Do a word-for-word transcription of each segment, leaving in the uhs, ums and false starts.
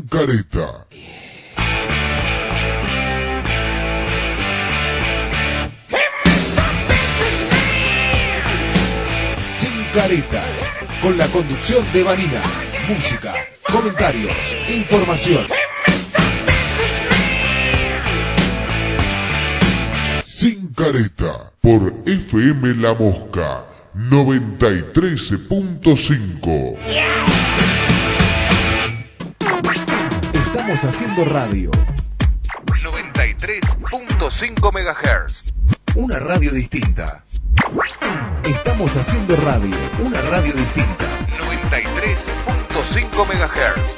Sin careta. Sin careta. Con la conducción de Vanina. Música, comentarios, información. Sin careta. Por F M La Mosca. noventa y tres punto cinco. Estamos haciendo radio. noventa y tres punto cinco megahertz. Una radio distinta. Estamos haciendo radio. Una radio distinta. noventa y tres punto cinco megahertz.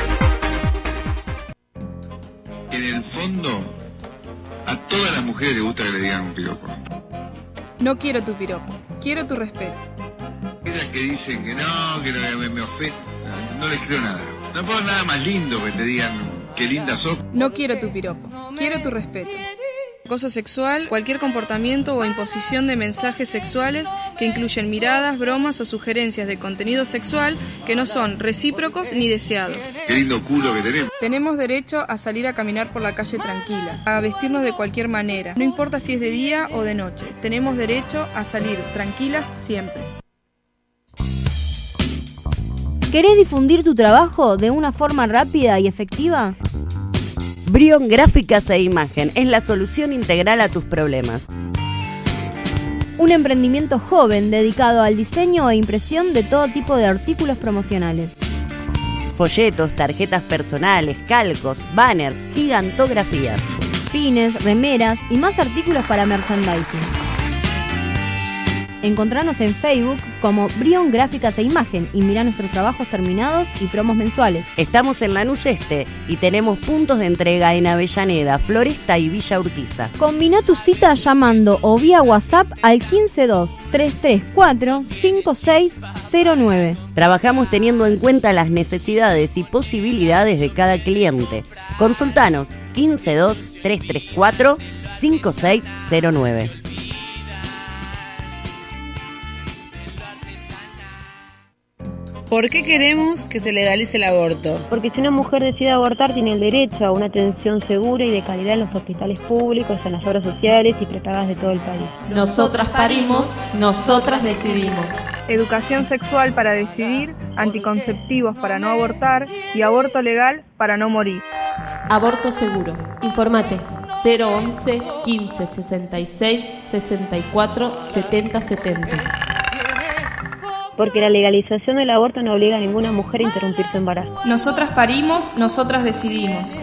En el fondo, a todas las mujeres les gusta que le digan un piropo. No quiero tu piropo, quiero tu respeto. Esas que dicen que no, que no, me, me ofende, no, no les creo nada. No puedo nada más lindo que te digan qué linda sos. No quiero tu piropo, quiero tu respeto. Acoso sexual, cualquier comportamiento o imposición de mensajes sexuales que incluyen miradas, bromas o sugerencias de contenido sexual que no son recíprocos ni deseados. Qué lindo culo que tenemos. Tenemos derecho a salir a caminar por la calle tranquilas, a vestirnos de cualquier manera, no importa si es de día o de noche. Tenemos derecho a salir tranquilas siempre. ¿Querés difundir tu trabajo de una forma rápida y efectiva? Brion Gráficas e Imagen es la solución integral a tus problemas. Un emprendimiento joven dedicado al diseño e impresión de todo tipo de artículos promocionales. Folletos, tarjetas personales, calcos, banners, gigantografías, pines, remeras y más artículos para merchandising. Encontranos en Facebook como Brion Gráficas e Imagen y mirá nuestros trabajos terminados y promos mensuales. Estamos en Lanús Este y tenemos puntos de entrega en Avellaneda, Floresta y Villa Urquiza. Combina tu cita llamando o vía WhatsApp al quince dos, tres tres cuatro, cinco seis cero nueve. Trabajamos teniendo en cuenta las necesidades y posibilidades de cada cliente. Consultanos quince dos, tres tres cuatro, cinco seis cero nueve. ¿Por qué queremos que se legalice el aborto? Porque si una mujer decide abortar tiene el derecho a una atención segura y de calidad en los hospitales públicos, en las obras sociales y prepagas de todo el país. Nosotras parimos, nosotras decidimos. Educación sexual para decidir, anticonceptivos para no abortar y aborto legal para no morir. Aborto seguro. Informate cero once, quince, sesenta y seis, sesenta y cuatro, setenta, setenta. Porque la legalización del aborto no obliga a ninguna mujer a interrumpir su embarazo. Nosotras parimos, nosotras decidimos.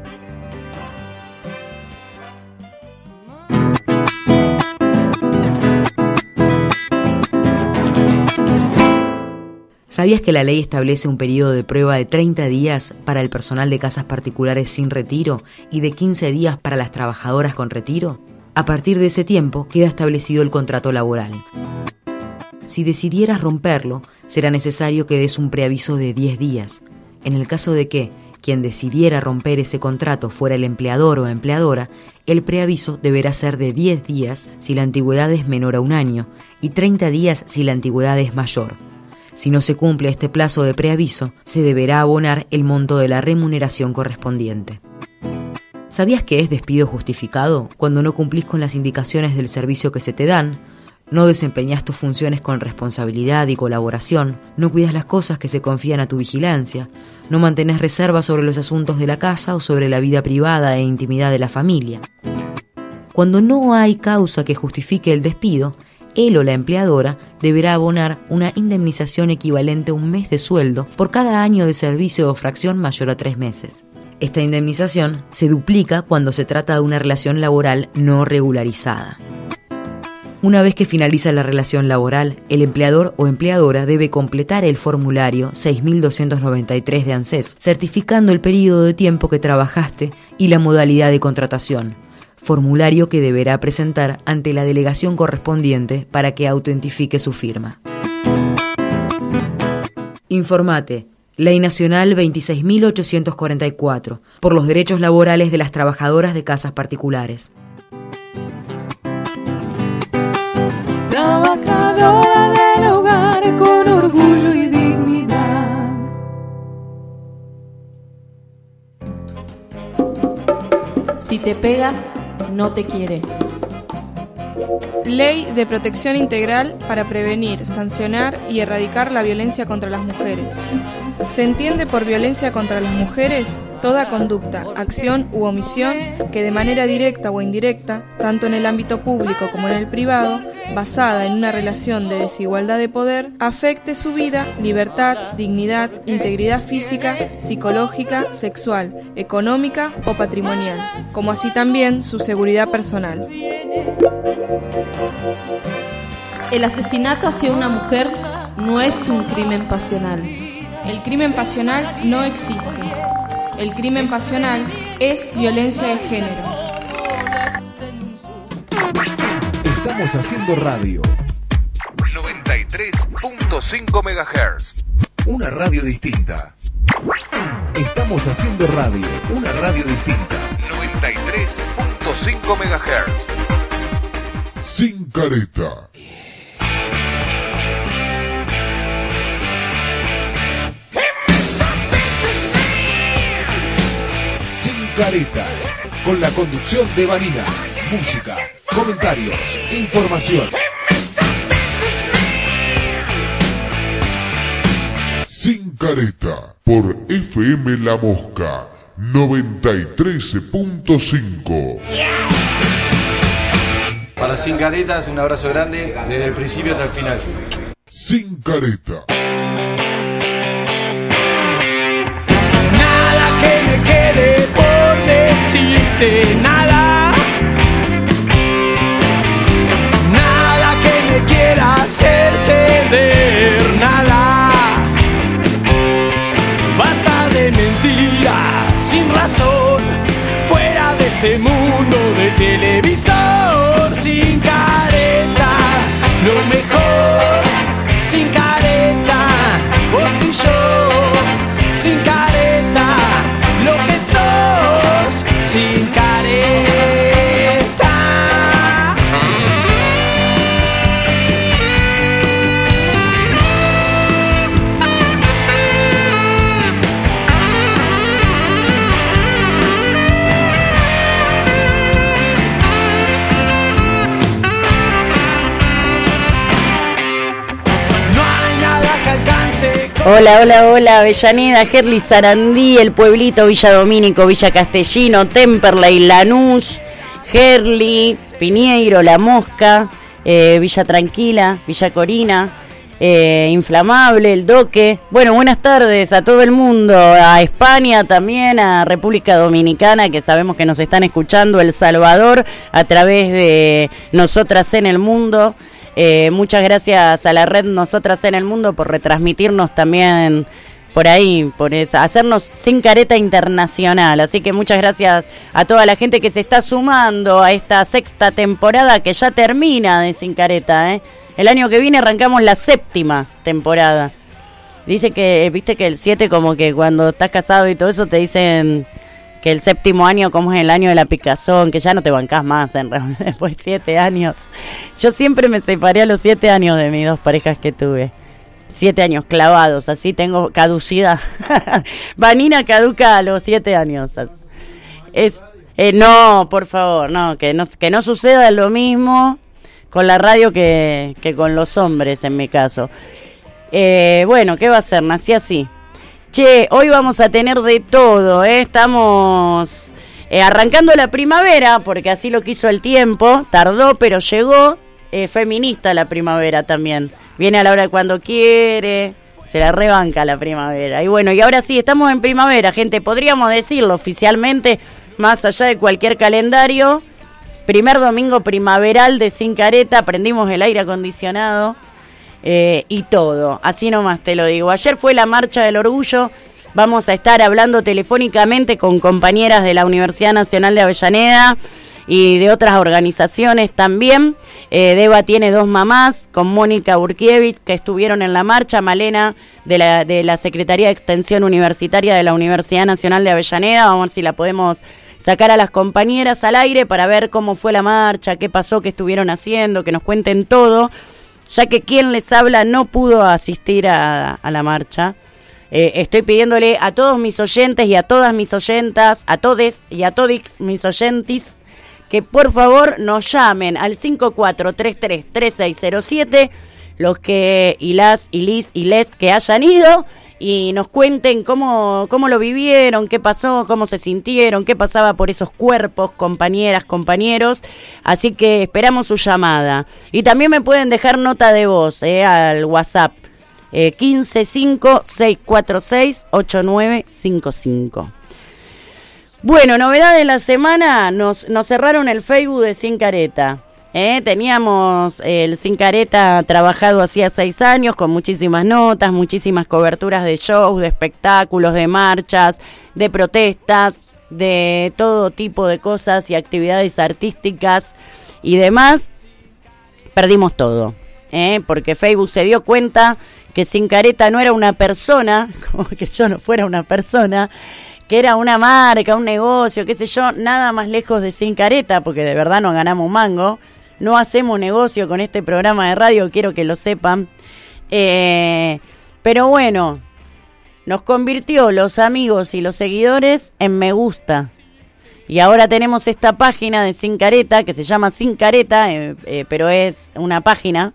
¿Sabías que la ley establece un periodo de prueba de treinta días para el personal de casas particulares sin retiro y de quince días para las trabajadoras con retiro? A partir de ese tiempo queda establecido el contrato laboral. Si decidieras romperlo, será necesario que des un preaviso de diez días. En el caso de que quien decidiera romper ese contrato fuera el empleador o empleadora, el preaviso deberá ser de diez días si la antigüedad es menor a un año y treinta días si la antigüedad es mayor. Si no se cumple este plazo de preaviso, se deberá abonar el monto de la remuneración correspondiente. ¿Sabías que es despido justificado cuando no cumplís con las indicaciones del servicio que se te dan? No desempeñas tus funciones con responsabilidad y colaboración, no cuidas las cosas que se confían a tu vigilancia, no mantenés reservas sobre los asuntos de la casa o sobre la vida privada e intimidad de la familia. Cuando no hay causa que justifique el despido, él o la empleadora deberá abonar una indemnización equivalente a un mes de sueldo por cada año de servicio o fracción mayor a tres meses. Esta indemnización se duplica cuando se trata de una relación laboral no regularizada. Una vez que finaliza la relación laboral, el empleador o empleadora debe completar el formulario seis mil doscientos noventa y tres de ANSES, certificando el periodo de tiempo que trabajaste y la modalidad de contratación, formulario que deberá presentar ante la delegación correspondiente para que autentifique su firma. Informate. Ley Nacional veintiséis mil ochocientos cuarenta y cuatro, por los derechos laborales de las trabajadoras de casas particulares. Trabajadora del hogar con orgullo y dignidad. te pega, no te quiere. Ley de Protección Integral para prevenir, sancionar y erradicar la violencia contra las mujeres. Se entiende por violencia contra las mujeres toda conducta, acción u omisión que de manera directa o indirecta, tanto en el ámbito público como en el privado, basada en una relación de desigualdad de poder, afecte su vida, libertad, dignidad, integridad física, psicológica, sexual, económica o patrimonial, como así también su seguridad personal. El asesinato hacia una mujer no es un crimen pasional. El crimen pasional no existe. El crimen pasional es violencia de género. Estamos haciendo radio. noventa y tres punto cinco megahertz. Una radio distinta. Estamos haciendo radio. Una radio distinta. noventa y tres punto cinco megahertz. Sin careta. Sin careta. Con la conducción de Vanina. Música, comentarios, información. Sin careta. Por F M La Mosca. noventa y tres punto cinco. Para Sin Caretas, un abrazo grande desde el principio hasta el final. Sin careta. Nada que me quede por decirte, nada. Nada que me quiera hacer ceder, nada. Basta de mentiras sin razón, fuera de este mundo de televisor. Sin careta, lo mejor. Sin careta, vos y yo. Sin careta, lo que sos. Sin careta. Hola, hola, hola, Avellaneda, Gerli, Sarandí, El Pueblito, Villa Domínico, Villa Castellino, Temperley, Lanús, Gerli, Piñeiro, La Mosca, eh, Villa Tranquila, Villa Corina, eh, Inflamable, El Doque. Bueno, buenas tardes a todo el mundo, a España también, a República Dominicana, que sabemos que nos están escuchando, El Salvador, a través de Nosotras en el Mundo. Eh, muchas gracias a la red Nosotras en el Mundo por retransmitirnos también por ahí, por eso, hacernos Sin Careta Internacional. Así que muchas gracias a toda la gente que se está sumando a esta sexta temporada que ya termina de Sin Careta, ¿eh? El año que viene arrancamos la séptima temporada. Dice que, viste que el siete como que cuando estás casado y todo eso te dicen que el séptimo año como es el año de la picazón, que ya no te bancás más en realidad, después de siete años. Yo siempre me separé a los siete años de mis dos parejas que tuve. Siete años clavados, así tengo caducidad. Vanina caduca a los siete años. Es, eh, no, por favor, no, que no, que no suceda lo mismo con la radio que, que con los hombres en mi caso. Eh, bueno, ¿qué va a ser? Nací así. Che, hoy vamos a tener de todo, ¿eh? Estamos eh, arrancando la primavera, porque así lo quiso el tiempo, tardó pero llegó, eh, feminista la primavera también, viene a la hora de cuando quiere, se la rebanca la primavera. Y bueno, y ahora sí, estamos en primavera, gente, podríamos decirlo oficialmente, más allá de cualquier calendario, primer domingo primaveral de Sin Careta, prendimos el aire acondicionado. Eh, y todo, así nomás te lo digo. Ayer fue la Marcha del Orgullo, vamos a estar hablando telefónicamente con compañeras de la Universidad Nacional de Avellaneda y de otras organizaciones también. Eh, Deba tiene dos mamás, con Mónica Urkiewicz, que estuvieron en la marcha, Malena de la, de la Secretaría de Extensión Universitaria de la Universidad Nacional de Avellaneda. Vamos a ver si la podemos sacar a las compañeras al aire para ver cómo fue la marcha, qué pasó, qué estuvieron haciendo, que nos cuenten todo, ya que quien les habla no pudo asistir a, a la marcha. eh, estoy pidiéndole a todos mis oyentes y a todas mis oyentas, a todes y a todix mis oyentis, que por favor nos llamen al cinco cuatro tres tres tres seis cero siete, los que, y las, y lis, y les que hayan ido, y nos cuenten cómo, cómo lo vivieron, qué pasó, cómo se sintieron, qué pasaba por esos cuerpos, compañeras, compañeros. Así que esperamos su llamada. Y también me pueden dejar nota de voz eh, al WhatsApp eh, quince cinco seis cuatro seis ocho nueve cinco cinco. Bueno, novedad de la semana, nos, nos cerraron el Facebook de Sin Careta. Eh, teníamos el Sin Careta trabajado hacía seis años con muchísimas notas, muchísimas coberturas de shows, de espectáculos, de marchas, de protestas, de todo tipo de cosas y actividades artísticas y demás. Perdimos todo, eh, porque Facebook se dio cuenta que Sin Careta no era una persona, como que yo no fuera una persona, que era una marca, un negocio, qué sé yo, nada más lejos de Sin Careta, porque de verdad no ganamos un mango. No hacemos negocio con este programa de radio, quiero que lo sepan. Eh, pero bueno, nos convirtió los amigos y los seguidores en me gusta. Y ahora tenemos esta página de Sin Careta, que se llama Sin Careta, eh, eh, pero es una página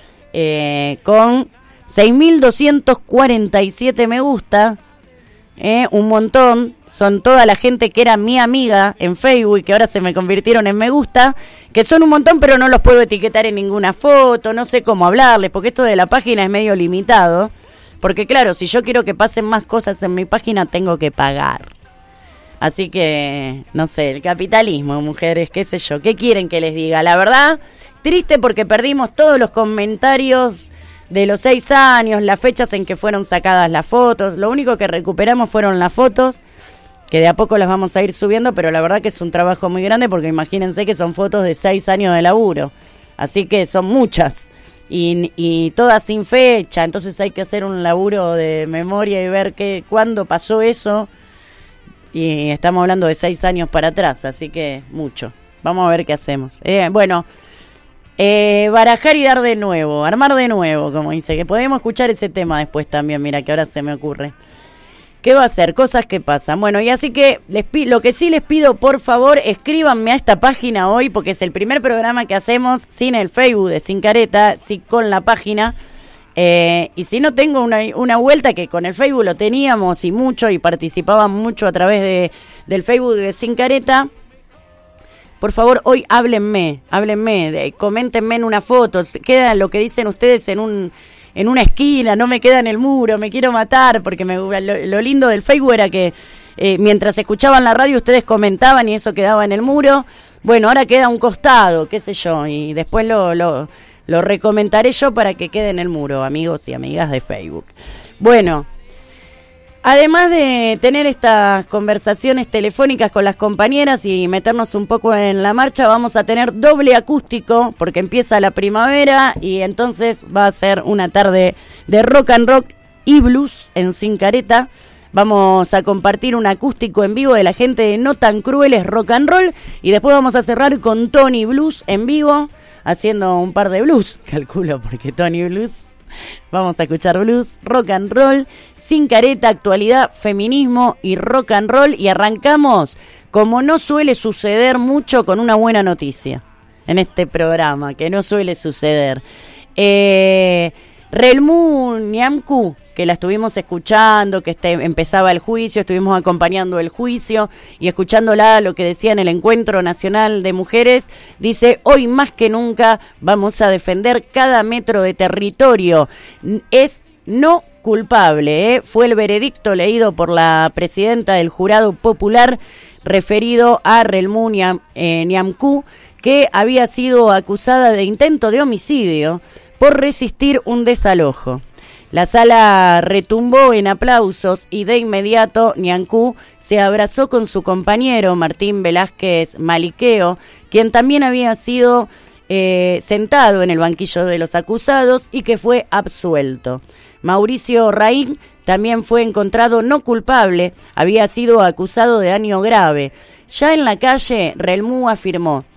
eh, con seis mil doscientos cuarenta y siete me gusta. Eh, un montón, son toda la gente que era mi amiga en Facebook y que ahora se me convirtieron en me gusta, que son un montón, pero no los puedo etiquetar en ninguna foto, no sé cómo hablarles, porque esto de la página es medio limitado, porque claro, si yo quiero que pasen más cosas en mi página tengo que pagar. Así que, no sé, el capitalismo, mujeres, qué sé yo, ¿qué quieren que les diga? La verdad, triste porque perdimos todos los comentarios de los seis años, las fechas en que fueron sacadas las fotos. Lo único que recuperamos fueron las fotos, que de a poco las vamos a ir subiendo, pero la verdad que es un trabajo muy grande porque imagínense que son fotos de seis años de laburo. Así que son muchas y, y todas sin fecha, entonces hay que hacer un laburo de memoria y ver qué, cuándo pasó eso. Y estamos hablando de seis años para atrás, así que mucho. Vamos a ver qué hacemos. Eh, bueno... Eh, barajar y dar de nuevo, armar de nuevo, como dice, que podemos escuchar ese tema después también, mira que ahora se me ocurre. ¿Qué va a hacer? Cosas que pasan. Bueno, y así que les pi- lo que sí les pido, por favor, escríbanme a esta página hoy, porque es el primer programa que hacemos sin el Facebook de Sin Careta, sí con la página. Eh, y si no tengo una, una vuelta, que con el Facebook lo teníamos y mucho, y participaban mucho a través de, del Facebook de Sin Careta. Por favor, hoy háblenme, háblenme, de, coméntenme en una foto, queda lo que dicen ustedes en un en una esquina, no me queda en el muro, me quiero matar, porque me, lo, lo lindo del Facebook era que eh, mientras escuchaban la radio ustedes comentaban y eso quedaba en el muro. Bueno, ahora queda a un costado, qué sé yo, y después lo, lo, lo recomentaré yo para que quede en el muro, amigos y amigas de Facebook. Bueno, además de tener estas conversaciones telefónicas con las compañeras y meternos un poco en la marcha, vamos a tener doble acústico porque empieza la primavera y entonces va a ser una tarde de rock and rock y blues en Sin Careta. Vamos a compartir un acústico en vivo de la gente de No Tan Crueles Rock and Roll y después vamos a cerrar con Tony Blues en vivo haciendo un par de blues, calculo, porque Tony Blues. Vamos a escuchar blues, rock and roll, Sin Careta, actualidad, feminismo y rock and roll. Y arrancamos, como no suele suceder mucho, con una buena noticia en este programa, que no suele suceder. Eh, Relmú Niamku, que la estuvimos escuchando, que este, empezaba el juicio, estuvimos acompañando el juicio y escuchándola lo que decía en el Encuentro Nacional de Mujeres, dice: hoy más que nunca vamos a defender cada metro de territorio. Es no culpable, ¿eh? Fue el veredicto leído por la presidenta del Jurado Popular referido a Relmú Niam, eh, Niamku, que había sido acusada de intento de homicidio por resistir un desalojo. La sala retumbó en aplausos y de inmediato Niamku se abrazó con su compañero Martín Velázquez Maliqueo, quien también había sido eh, sentado en el banquillo de los acusados y que fue absuelto. Mauricio Raín también fue encontrado no culpable, había sido acusado de daño grave. Ya en la calle, Relmú afirmó: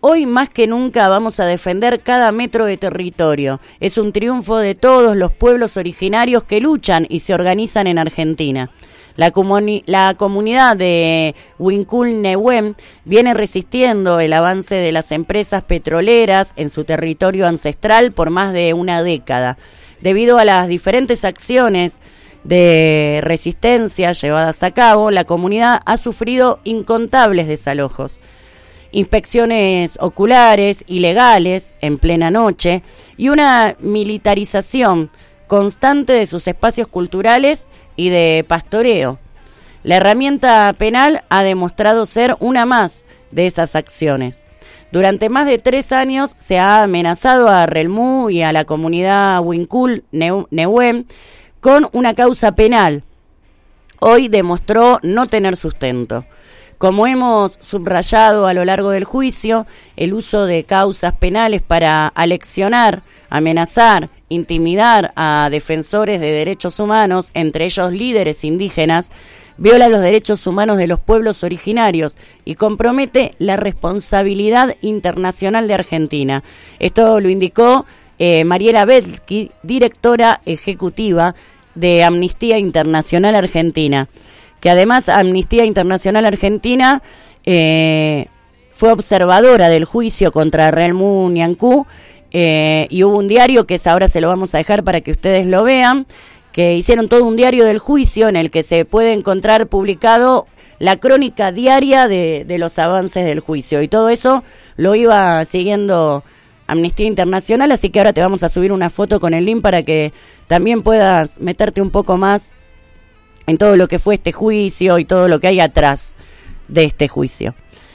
Hoy más que nunca vamos a defender cada metro de territorio. Es un triunfo de todos los pueblos originarios que luchan y se organizan en Argentina. La, comuni- la comunidad de Huincul-Nehuen viene resistiendo el avance de las empresas petroleras en su territorio ancestral por más de una década. Debido a las diferentes acciones de resistencia llevadas a cabo, la comunidad ha sufrido incontables desalojos, inspecciones oculares ilegales en plena noche y una militarización constante de sus espacios culturales y de pastoreo. La herramienta penal ha demostrado ser una más de esas acciones. Durante más de tres años se ha amenazado a Relmú y a la comunidad Huincul-Nehuen con una causa penal. Hoy demostró no tener sustento. Como hemos subrayado a lo largo del juicio, el uso de causas penales para aleccionar, amenazar, intimidar a defensores de derechos humanos, entre ellos líderes indígenas, viola los derechos humanos de los pueblos originarios y compromete la responsabilidad internacional de Argentina. Esto lo indicó eh, Mariela Belsky, directora ejecutiva de Amnistía Internacional Argentina, que además Amnistía Internacional Argentina eh, fue observadora del juicio contra Relmú Ñancú, eh, y hubo un diario que es, ahora se lo vamos a dejar para que ustedes lo vean, que hicieron todo un diario del juicio en el que se puede encontrar publicado la crónica diaria de, de los avances del juicio, y todo eso lo iba siguiendo Amnistía Internacional, así que ahora te vamos a subir una foto con el link para que también puedas meterte un poco más en todo lo que fue este juicio y todo lo que hay atrás de este juicio.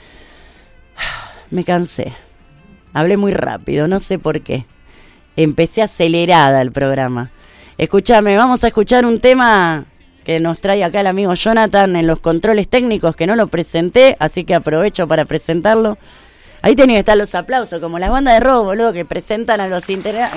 Me cansé. Hablé muy rápido, no sé por qué. Empecé acelerada el programa. Escúchame, vamos a escuchar un tema que nos trae acá el amigo Jonathan en los controles técnicos, que no lo presenté, así que aprovecho para presentarlo. Ahí tienen que estar los aplausos, como las bandas de rock, boludo, que presentan a los integrantes.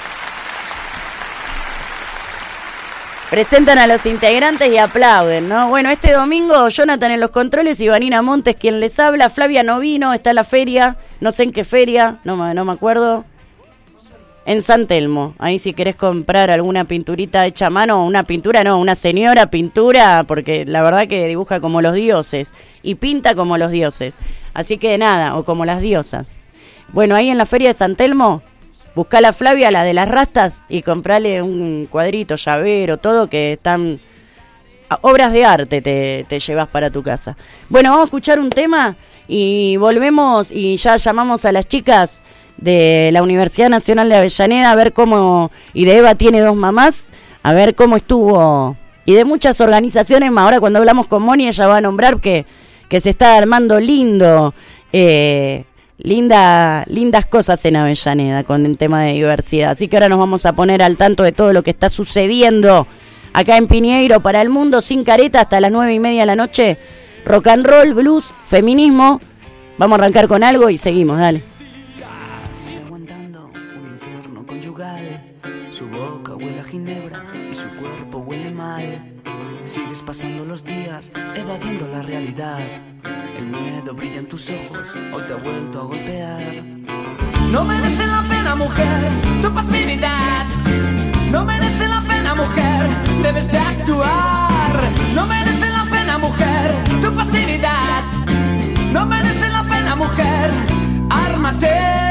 Presentan a los integrantes y aplauden, ¿no? Bueno, este domingo Jonathan en los controles y Vanina Montes quien les habla. Flavia no vino, está en la feria, no sé en qué feria, no, me- no me acuerdo. En San Telmo, ahí si querés comprar alguna pinturita hecha a mano, una pintura no, una señora pintura, porque la verdad que dibuja como los dioses y pinta como los dioses, así que nada, o como las diosas. Bueno, ahí en la feria de San Telmo, buscá a la Flavia, la de las rastas, y comprale un cuadrito, llavero, todo, que están obras de arte, te, te llevas para tu casa. Bueno, vamos a escuchar un tema y volvemos y ya llamamos a las chicas de la Universidad Nacional de Avellaneda a ver cómo, y de Eva tiene dos mamás, a ver cómo estuvo, y de muchas organizaciones más. Ahora cuando hablamos con Moni ella va a nombrar que, que se está armando lindo, eh, linda, lindas cosas en Avellaneda con el tema de diversidad, así que ahora nos vamos a poner al tanto de todo lo que está sucediendo acá en Piñeiro para el mundo, sin careta, hasta las nueve y media de la noche, rock and roll, blues, feminismo. Vamos a arrancar con algo y seguimos, dale. Su boca huele a ginebra y su cuerpo huele mal. Sigues pasando los días evadiendo la realidad. El miedo brilla en tus ojos, hoy te ha vuelto a golpear. No merece la pena, mujer, tu pasividad. No merece la pena, mujer, debes de actuar. No merece la pena, mujer, tu pasividad. No merece la pena, mujer, ármate.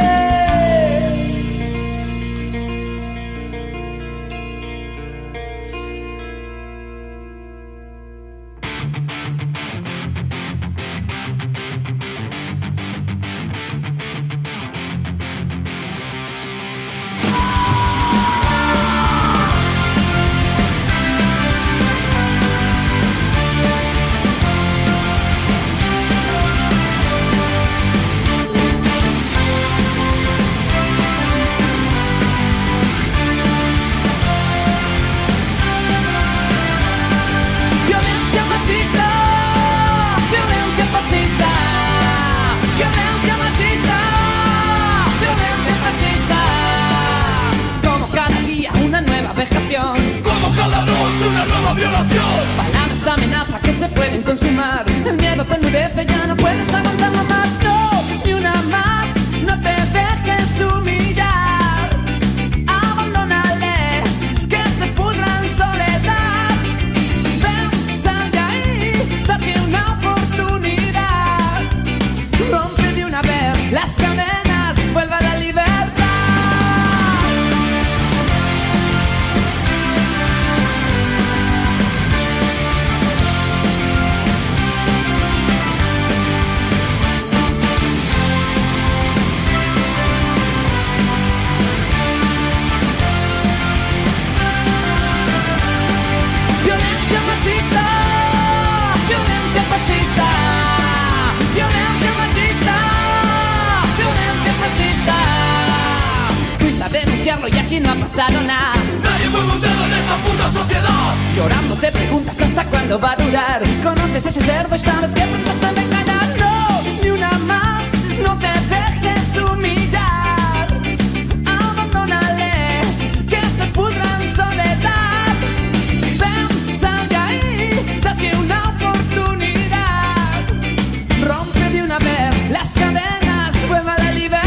solo y aquí no ha pasado nada. Nadie mueve un dedo en esta puta sociedad. Llorando te preguntas hasta cuándo va a durar. Conoces ese cerdo y sabes que pronto se va a engañar. No, ni una más, no te dejes humillar. Abandónale, que se pudra en soledad. Ven, sal de ahí, date una oportunidad. Rompe de una vez las cadenas, juega la libertad.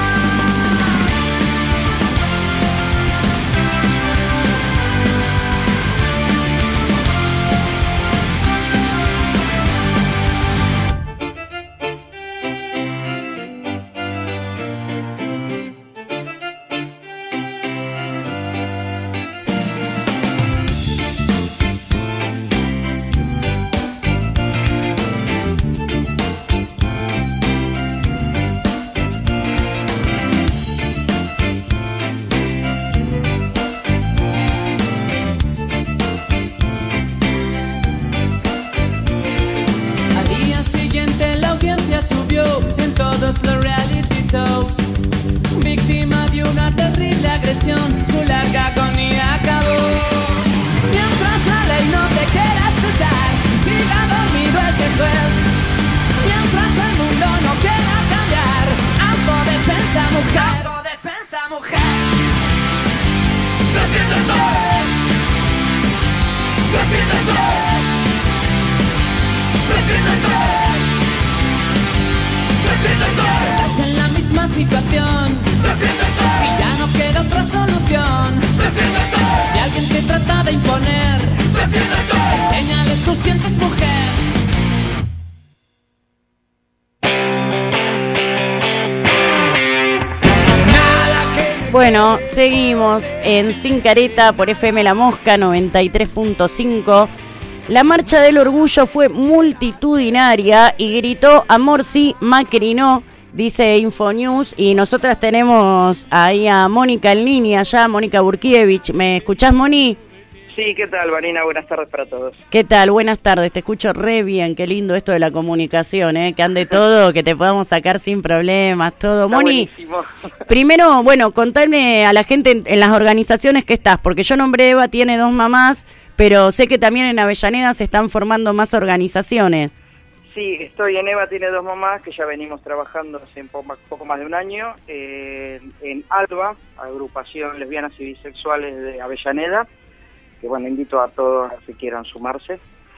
En todos los reality shows, víctima de una terrible agresión, su larga agonía acabó. Mientras la ley no te quiera escuchar, siga dormido ese juez. Mientras el mundo no quiera cambiar, autodefensa mujer, autodefensa mujer. ¡Defiéndete! ¡Defiéndete! ¡Defiéndete! Si estás en la misma situación, ¡defiéndete! Si ya no queda otra solución, ¡defiéndete! Si alguien te trata de imponer, ¡defiéndete! Enséñale tus dientes, mujer. Bueno, seguimos en Sin Careta por F M La Mosca noventa y tres punto cinco. La marcha del orgullo fue multitudinaria y gritó amor sí, Macri no, dice Infonews. Y nosotras tenemos ahí a Mónica El Nini allá, Mónica Burkievich. ¿Me escuchás, Moni? Sí, ¿qué tal, Vanina? Buenas tardes para todos. ¿Qué tal? Buenas tardes, te escucho re bien, qué lindo esto de la comunicación, ¿eh? Que ande todo, que te podamos sacar sin problemas, todo. Está Moni, buenísimo. Primero, bueno, contame a la gente en, en las organizaciones que estás, porque yo nombré Eva Tiene Dos Mamás, pero sé que también en Avellaneda se están formando más organizaciones. Sí, estoy en Eva Tiene Dos Mamás, que ya venimos trabajando hace un poco, poco más de un año, eh, en ALBA, Agrupación Lesbianas y Bisexuales de Avellaneda, que bueno, invito a todos a que quieran sumarse.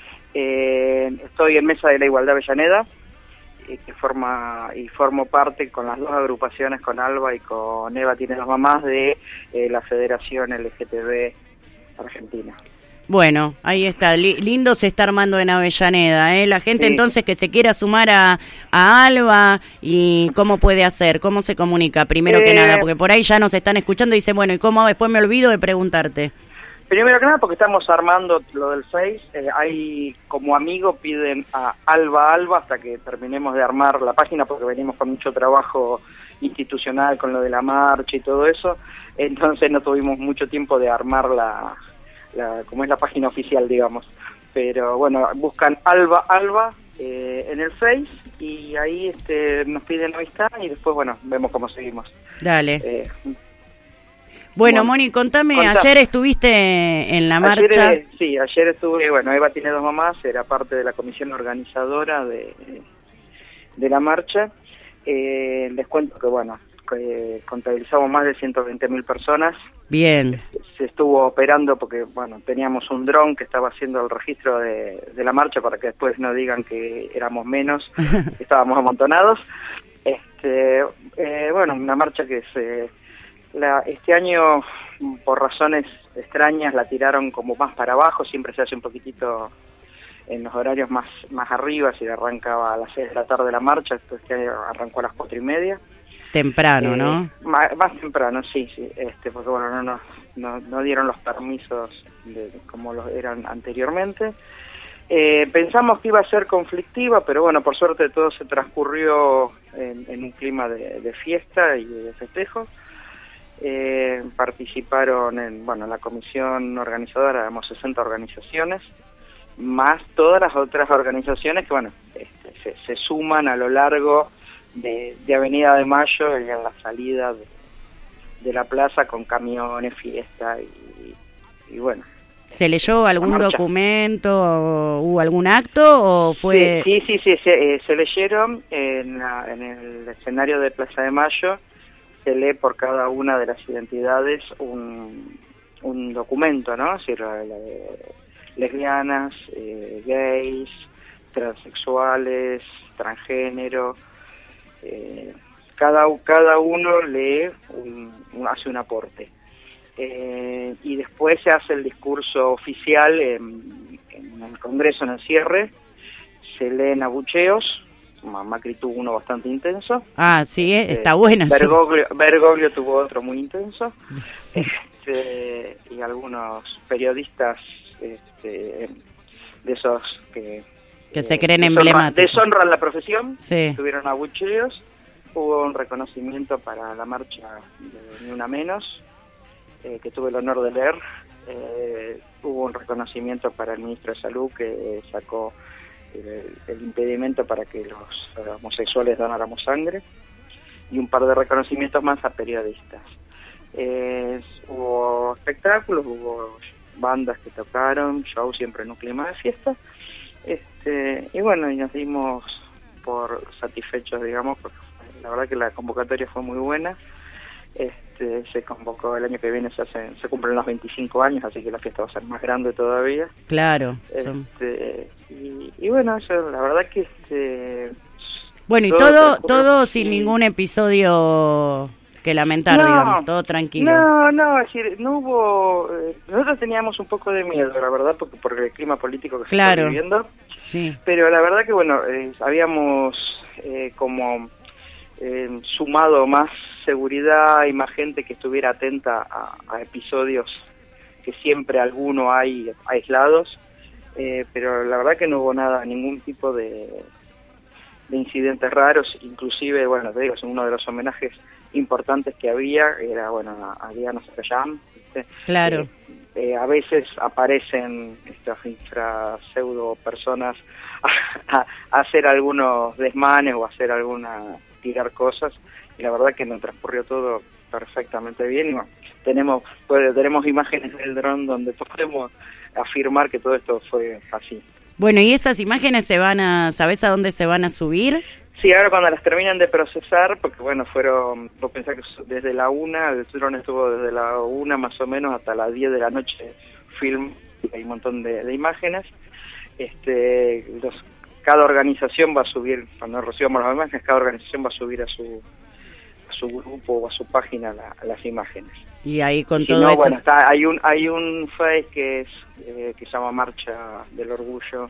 Eh, estoy en Mesa de la Igualdad Avellaneda, eh, que forma y formo parte con las dos agrupaciones, con ALBA y con Eva Tiene Dos Mamás, de eh, la Federación L G T B Argentina. Bueno, ahí está, Li- lindo se está armando en Avellaneda, ¿eh? La gente Sí. entonces que se quiera sumar a, a ALBA, y cómo puede hacer, cómo se comunica, primero que Eh, nada, porque por ahí ya nos están escuchando y dicen, bueno, ¿y cómo? Después me olvido de preguntarte. Primero que nada porque estamos armando lo del Face, eh, hay como amigo piden a Alba Alba hasta que terminemos de armar la página, porque venimos con mucho trabajo institucional con lo de la marcha y todo eso, entonces no tuvimos mucho tiempo de armar la, la como es la página oficial, digamos, pero bueno, buscan Alba Alba eh, en el Face y ahí este, nos piden amistad y después bueno, vemos cómo seguimos. Dale. Eh, Bueno, Bueno, Moni, contame, contá. ayer estuviste en la Ayer, marcha. eh, sí, ayer estuve, bueno, Eva Tiene Dos Mamás, era parte de la comisión organizadora de, de la marcha. Eh, les cuento que, bueno, que contabilizamos más de ciento veinte mil personas. Bien. Se estuvo operando porque, bueno, teníamos un dron que estaba haciendo el registro de, de la marcha para que después no digan que éramos menos, que estábamos amontonados. Este, eh, bueno, una marcha que se... La, este año, por razones extrañas, la tiraron como más para abajo, siempre se hace un poquitito en los horarios más, más arriba, si arrancaba a las seis de la tarde la marcha, esto este año arrancó a las cuatro y media. Temprano, Eh, ¿no? Más, más temprano, sí, sí, este, porque bueno, no, no, no, no dieron los permisos de, como los eran anteriormente. Eh, pensamos que iba a ser conflictiva, pero bueno, por suerte todo se transcurrió en, en un clima de, de fiesta y de festejo. Eh, participaron en, bueno, en la comisión organizadora, éramos sesenta organizaciones, más todas las otras organizaciones que bueno, este, se, se suman a lo largo de, de Avenida de Mayo y en la salida de, de la plaza con camiones, fiesta y, y bueno. ¿Se leyó algún documento o hubo algún acto o fue...? Sí, sí, sí, sí se, eh, se leyeron en, la, en el escenario de Plaza de Mayo, se lee por cada una de las identidades un, un documento, ¿no? Es decir, la, la de lesbianas, eh, gays, transexuales, transgénero, eh, cada, cada uno lee, un, un, hace un aporte. Eh, y después se hace el discurso oficial en, en el Congreso, en el cierre, se leen abucheos. Macri tuvo uno bastante intenso. Ah, sí, eh, está bueno. Bergoglio, sí. Bergoglio tuvo otro muy intenso. este, y algunos periodistas este, de esos que... Que eh, se creen deshonran, emblemáticos. Deshonran la profesión, sí. Tuvieron abucheos. Hubo un reconocimiento para la marcha de Ni Una Menos, eh, que tuve el honor de leer. Eh, hubo un reconocimiento para el ministro de Salud, que sacó el, el impedimento para que los eh, homosexuales donáramos sangre, y un par de reconocimientos más a periodistas. Eh, hubo espectáculos, hubo bandas que tocaron, show siempre en un clima de fiesta, este, y bueno, y nos dimos por satisfechos, digamos, porque la verdad que la convocatoria fue muy buena. Este, se convocó el año que viene, se hacen, se cumplen los veinticinco años, así que la fiesta va a ser más grande todavía. Claro. Este, y, y bueno, eso, la verdad que este, bueno, y todo todo, todo sin y... ningún episodio que lamentar, no, digamos, todo tranquilo. No, no, es decir, no hubo, eh, nosotros teníamos un poco de miedo, la verdad, porque por el clima político que claro. se está viviendo. Sí. Pero la verdad que bueno, eh, habíamos eh, como eh, sumado más seguridad y más gente que estuviera atenta a, a episodios que siempre alguno hay aislados, eh, pero la verdad que no hubo nada, ningún tipo de, de incidentes raros. Inclusive, bueno, te digo, es uno de los homenajes importantes que había, era bueno a, a Diana Zacayán, ¿viste? Claro. Eh, eh, a veces aparecen estas infra pseudo personas a, a, a hacer algunos desmanes o a hacer alguna, tirar cosas, y la verdad que nos transcurrió todo perfectamente bien, y bueno, tenemos, pues, tenemos imágenes del dron donde podemos afirmar que todo esto fue así. Bueno, ¿y esas imágenes se van a, sabés a dónde se van a subir? Sí, ahora cuando las terminan de procesar, porque bueno, fueron, vos pensás que desde la una, el dron estuvo desde la una más o menos hasta las diez de la noche, film, hay un montón de, de imágenes, este, los, cada organización va a subir, cuando recibamos las imágenes, cada organización va a subir a su, a su grupo o a su página la, las imágenes. Y ahí con si todo no, eso... bueno, está, hay un hay un Face que es eh, que se llama Marcha del Orgullo,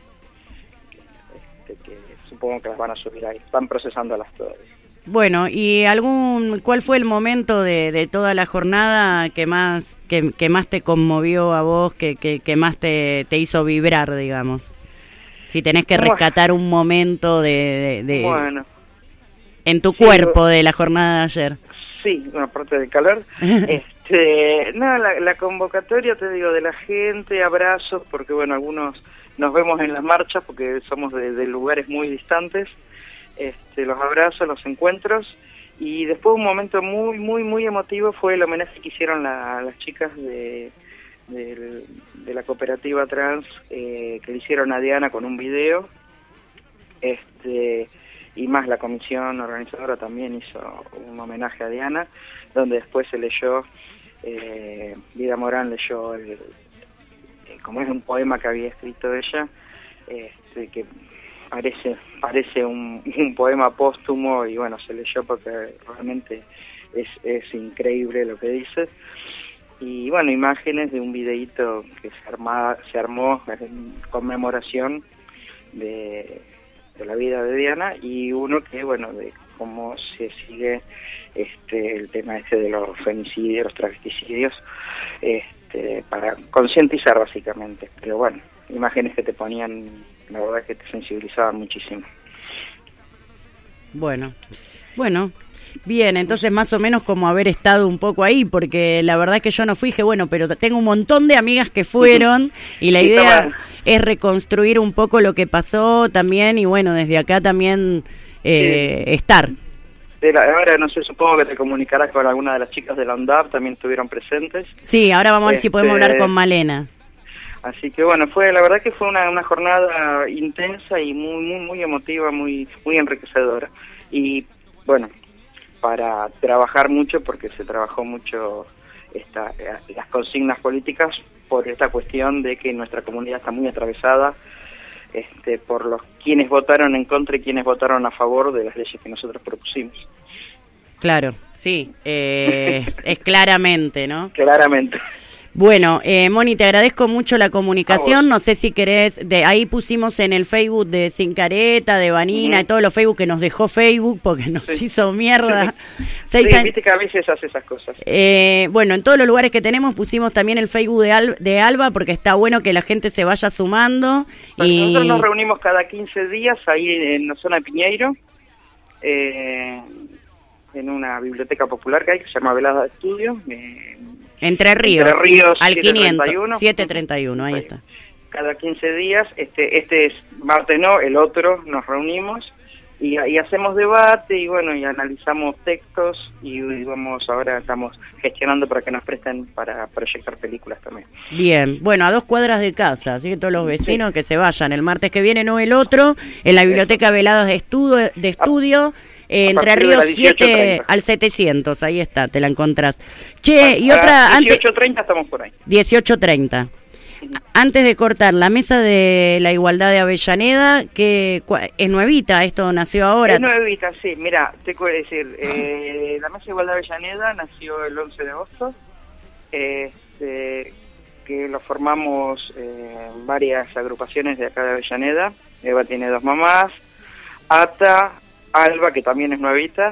que, este, que supongo que las van a subir ahí, están procesándolas todas. Bueno, ¿y algún cuál fue el momento de, de toda la jornada que más que, que más te conmovió a vos, que, que, que más te, te hizo vibrar, digamos? Si tenés que rescatar un momento de, de, de bueno, en tu sí, cuerpo de la jornada de ayer. Sí, una parte del calor. este, no, la, la convocatoria, te digo, de la gente, abrazos, porque bueno, algunos nos vemos en las marchas porque somos de, de lugares muy distantes. Este, los abrazos, los encuentros, y después un momento muy, muy, muy emotivo fue el homenaje que hicieron la, las chicas de, de, de la cooperativa trans, eh, que le hicieron a Diana con un video, este, y más la comisión organizadora también hizo un homenaje a Diana, donde después se leyó, eh, Vida Morán leyó, el, el, como es un poema que había escrito ella, este, que parece parece un, un poema póstumo, y bueno, se leyó porque realmente es, es increíble lo que dice. Y bueno, imágenes de un videíto que se, arma, se armó en conmemoración de, de la vida de Diana, y uno que, bueno, de cómo se sigue este el tema este de los femicidios, los travesticidios, este, para concientizar básicamente. Pero bueno, imágenes que te ponían, la verdad que te sensibilizaban muchísimo. Bueno, bueno, bien, entonces más o menos como haber estado un poco ahí, porque la verdad que yo no fui, dije, bueno, pero tengo un montón de amigas que fueron, y la idea es reconstruir un poco lo que pasó también, y bueno, desde acá también eh, sí. estar. de la, ahora no sé, supongo que te comunicarás con alguna de las chicas de la UNDAP, también estuvieron presentes. Sí, ahora vamos a ver este, si podemos hablar con Malena. Así que bueno, fue la verdad que fue una, una jornada intensa y muy muy muy emotiva, muy muy enriquecedora. Y bueno, para trabajar mucho, porque se trabajó mucho esta, las consignas políticas por esta cuestión de que nuestra comunidad está muy atravesada este, por los quienes votaron en contra y quienes votaron a favor de las leyes que nosotros propusimos. Claro, sí, eh, es, es claramente, ¿no? Claramente. Bueno, eh, Moni, te agradezco mucho la comunicación, no sé si querés, de ahí pusimos en el Facebook de Sin Careta, de Vanina, uh-huh. y todos los Facebook que nos dejó Facebook porque nos sí. hizo mierda. Seis sí, años. Viste que a veces hace esas cosas. Eh, bueno, en todos los lugares que tenemos pusimos también el Facebook de, Al, de Alba porque está bueno que la gente se vaya sumando. Bueno, y... Nosotros nos reunimos cada quince días ahí en la zona de Piñeiro, eh, en una biblioteca popular que hay que se llama Velada de Estudio. Eh, Entre Ríos, Entre Ríos al quinientos, setecientos treinta y uno, ahí está. Cada quince días, este este es martes no, el otro nos reunimos y, y hacemos debate y bueno, y analizamos textos y, y vamos, ahora estamos gestionando para que nos presten para proyectar películas también. Bien, bueno, a dos cuadras de casa, así que todos los vecinos sí. que se vayan el martes que viene, no el otro, en la biblioteca Veladas de Estudio, de estudio Eh, Entre Ríos siete al setecientos, ahí está, te la encontrás. Che, a, y otra... dieciocho treinta estamos por ahí. dieciocho treinta. Antes de cortar, la mesa de la igualdad de Avellaneda, que es nuevita, esto nació ahora. Es nuevita, sí, mira, te puedo decir, eh, la mesa de igualdad de Avellaneda nació el once de agosto, eh, eh, que lo formamos eh, varias agrupaciones de acá de Avellaneda. Eva tiene dos mamás, Ata, Alba, que también es nuevita,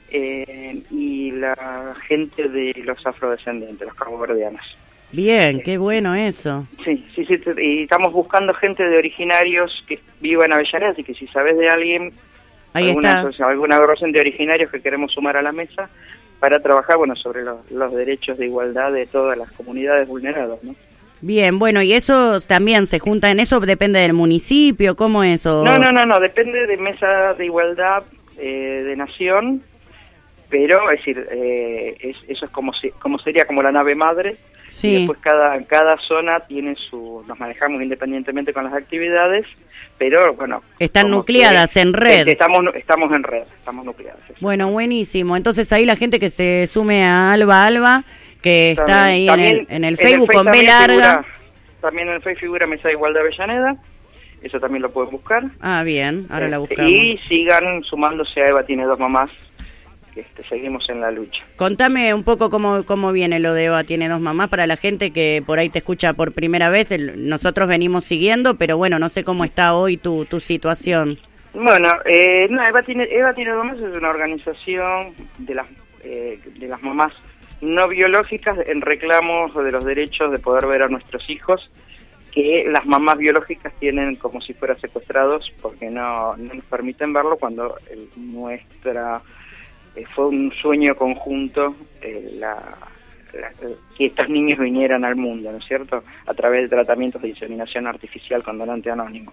eh, y la gente de los afrodescendientes, los caboverdianos. Bien, eh, qué bueno eso. Sí, sí, sí, y estamos buscando gente de originarios que viva en Avellaneda, así que si sabes de alguien, Ahí alguna, está. alguna agrupación de originarios que queremos sumar a la mesa para trabajar, bueno, sobre los, los derechos de igualdad de todas las comunidades vulneradas, ¿no? Bien, bueno, y eso también se junta en eso, depende del municipio, ¿cómo es eso? No, no, no, no, depende de mesa de igualdad eh, de nación, pero es decir, eh, es, eso es como si, como sería como la nave madre, sí. Y después cada cada zona tiene su, nos manejamos independientemente con las actividades, pero bueno. Están nucleadas que, en red. Que estamos, estamos en red, estamos nucleadas. Eso. Bueno, buenísimo, entonces ahí la gente que se sume a Alba Alba, que también, está ahí también, en, el, en el Facebook en el con B larga. Figura, también en el Facebook figura Mesa de Igualdad de Avellaneda, eso también lo pueden buscar. Ah, bien, ahora eh, la buscamos. Y sigan sumándose a Eva tiene dos mamás, que este, seguimos en la lucha. Contame un poco cómo, cómo viene lo de Eva tiene dos mamás para la gente que por ahí te escucha por primera vez. El, nosotros venimos siguiendo, pero bueno, no sé cómo está hoy tu, tu situación. Bueno, eh, no, Eva tiene, Eva tiene dos mamás es una organización de las, eh, de las mamás no biológicas en reclamos de los derechos de poder ver a nuestros hijos, que las mamás biológicas tienen como si fueran secuestrados porque no, no nos permiten verlo cuando el, nuestra eh, fue un sueño conjunto eh, la, la, que estos niños vinieran al mundo, ¿no es cierto? A través de tratamientos de inseminación artificial con donante anónimo.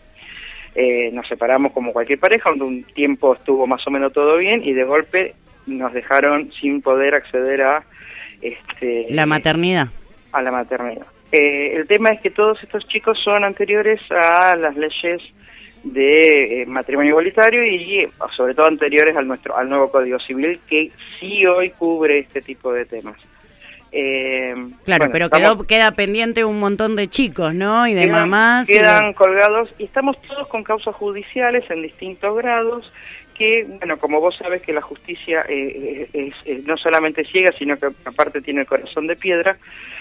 Eh, nos separamos como cualquier pareja, donde un tiempo estuvo más o menos todo bien y de golpe nos dejaron sin poder acceder a este, la maternidad. A la maternidad. Eh, el tema es que todos estos chicos son anteriores a las leyes de eh, matrimonio igualitario y eh, sobre todo anteriores al nuestro al nuevo Código Civil, que sí hoy cubre este tipo de temas. Eh, claro, bueno, pero estamos, quedó, queda pendiente un montón de chicos, ¿no? Y de quedan, mamás. Quedan y de... colgados y estamos todos con causas judiciales en distintos grados, que, bueno, como vos sabés que la justicia eh, es, es, no solamente ciega, sino que aparte tiene el corazón de piedra.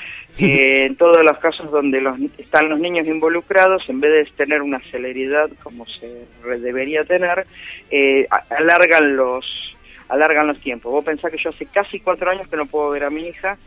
Eh, en todos los casos donde los, están los niños involucrados, en vez de tener una celeridad como se debería tener, eh, alargan los alargan los tiempos. Vos pensás que yo hace casi cuatro años que no puedo ver a mi hija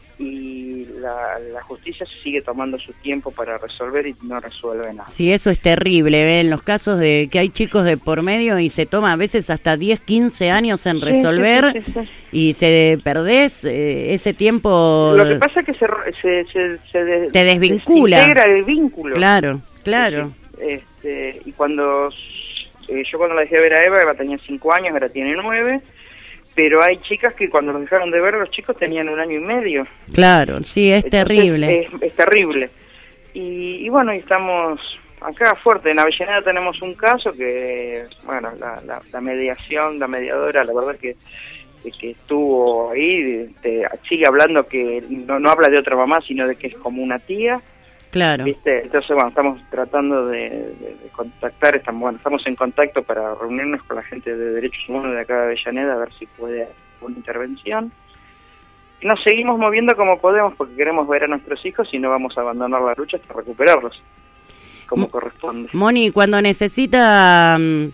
y la, la justicia sigue tomando su tiempo para resolver y no resuelve nada. Sí, eso es terrible, ¿ve? En los casos de que hay chicos de por medio y se toma a veces hasta diez, quince años en resolver, sí, sí, sí, sí. Y se perdés eh, ese tiempo. Lo que pasa es que se, se, se, se de, te desvincula. Desintegra el vínculo. Claro, claro. Sí, sí. Este, y cuando eh, yo cuando la dejé ver a Eva, Eva tenía cinco años, ahora tiene nueve. pero hay chicas que cuando los dejaron de ver, los chicos tenían un año y medio. Claro, sí, es Entonces, terrible. Es, es terrible. Y, y bueno, y estamos acá fuerte. En Avellaneda tenemos un caso que, bueno, la, la, la mediación, la mediadora, la verdad que, que, que estuvo ahí, te, sigue hablando que no, no habla de otra mamá, sino de que es como una tía. Claro. ¿Viste? Entonces, bueno, estamos tratando de, de, de contactar, estamos, bueno, estamos en contacto para reunirnos con la gente de Derechos Humanos de acá de Avellaneda, a ver si puede haber una intervención. Y nos seguimos moviendo como podemos porque queremos ver a nuestros hijos y no vamos a abandonar la lucha hasta recuperarlos, como M- corresponde. Moni, cuando necesita um,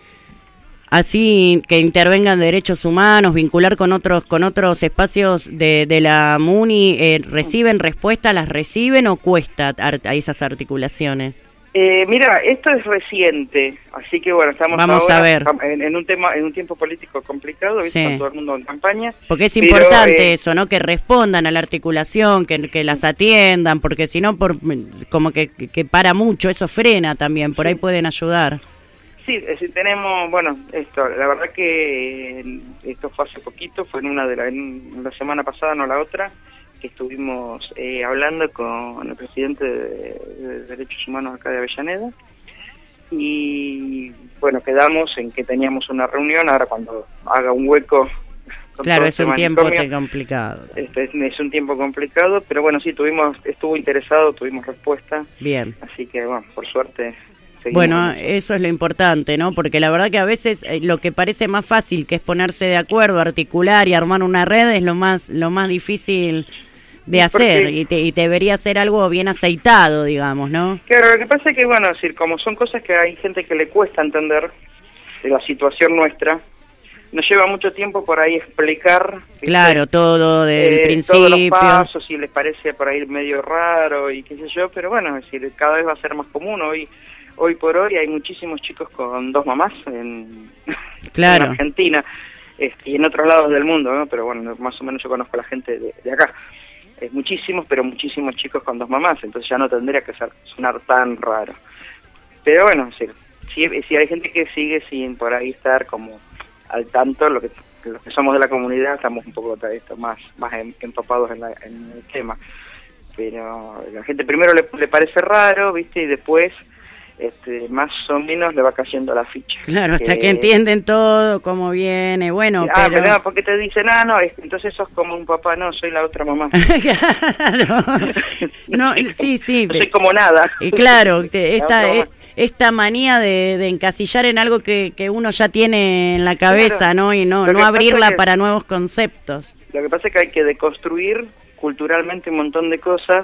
así que intervengan derechos humanos, vincular con otros con otros espacios de, de la MUNI, eh, ¿reciben respuesta? ¿Las reciben o cuesta ar- a esas articulaciones? Eh, mira, esto es reciente, así que bueno, estamos Vamos ahora a ver. En, en un tema, en un tiempo político complicado, ¿viste? Sí. Con todo el mundo en campaña. Porque es pero, importante eh, eso, ¿no? Que respondan a la articulación, que, que las atiendan, porque si no, por, como que, que para mucho, eso frena también, por ahí pueden ayudar. Sí, es decir, tenemos, bueno, esto, la verdad que esto fue hace poquito, fue en una de la, en la semana pasada, no la otra, que estuvimos eh, hablando con el presidente de, de Derechos Humanos acá de Avellaneda, y bueno, quedamos en que teníamos una reunión, ahora cuando haga un hueco... Claro, es un tiempo complicado. Este, es, es un tiempo complicado, pero bueno, sí, tuvimos, estuvo interesado, tuvimos respuesta. Bien. Así que, bueno, por suerte... Bueno, eso es lo importante, ¿no? Porque la verdad que a veces eh, lo que parece más fácil, que es ponerse de acuerdo, articular y armar una red, es lo más lo más difícil de hacer. Porque, y, te, y debería ser algo bien aceitado, digamos, ¿no? Claro, lo que pasa es que, bueno, es decir, como son cosas que hay gente que le cuesta entender de la situación nuestra, nos lleva mucho tiempo por ahí explicar... ¿viste? Claro, todo del eh, principio. Todos los pasos, y les parece por ahí medio raro y qué sé yo, pero bueno, es decir, cada vez va a ser más común. Hoy hoy por hoy hay muchísimos chicos con dos mamás en, claro. en Argentina este, y en otros lados del mundo, ¿no? Pero bueno, más o menos yo conozco a la gente de, de acá. Es muchísimos, pero muchísimos chicos con dos mamás, entonces ya no tendría que ser, sonar tan raro. Pero bueno, sí, sí, sí hay gente que sigue sin por ahí estar como al tanto, lo que los que somos de la comunidad estamos un poco esto, más más empapados en, la, en el tema. Pero la gente primero le, le parece raro, ¿viste? Y después este, más o menos le va cayendo la ficha. Claro, hasta que, que entienden todo, cómo viene, bueno, ah, pero... pero no, porque te dicen, ah, no, entonces sos como un papá, no, soy la otra mamá. Claro, no, sí, sí. No soy como nada. Y claro, esta, esta manía de, de encasillar en algo que, que uno ya tiene en la cabeza, claro, ¿no? Y no, no abrirla que, para nuevos conceptos. Lo que pasa es que hay que deconstruir culturalmente un montón de cosas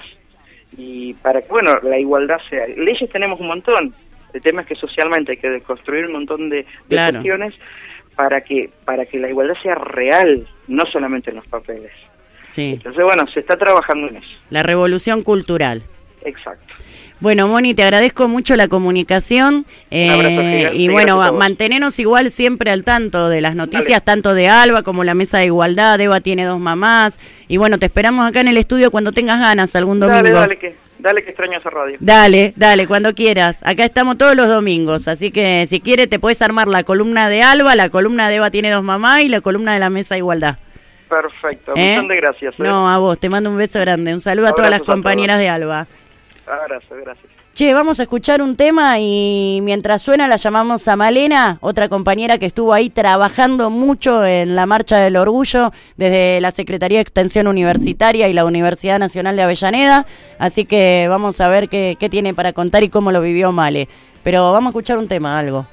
y para que, bueno, la igualdad sea... Leyes tenemos un montón, el tema es que socialmente hay que deconstruir un montón de, de claro. cuestiones para que para que la igualdad sea real, no solamente en los papeles. Sí. Entonces, bueno, se está trabajando en eso. La revolución cultural. Exacto. Bueno, Moni, te agradezco mucho la comunicación eh, y bueno, mantenernos igual siempre al tanto de las noticias, Dale. tanto de Alba como la Mesa de Igualdad. Eva tiene dos mamás y bueno, te esperamos acá en el estudio cuando tengas ganas algún domingo. Dale, dale, que, dale que extraño esa radio. Dale, dale, cuando quieras. Acá estamos todos los domingos, así que si quieres te puedes armar la columna de Alba, la columna de Eva tiene dos mamás y la columna de la Mesa de Igualdad. Perfecto, ¿Eh? muchas gracias. ¿eh? No, a vos, te mando un beso grande. Un saludo Abrazos a todas las compañeras de Alba. Abrazo, gracias. Che, vamos a escuchar un tema y mientras suena la llamamos a Malena, otra compañera que estuvo ahí trabajando mucho en la Marcha del Orgullo desde la Secretaría de Extensión Universitaria y la Universidad Nacional de Avellaneda, así que vamos a ver qué, qué tiene para contar y cómo lo vivió Male. Pero vamos a escuchar un tema, algo.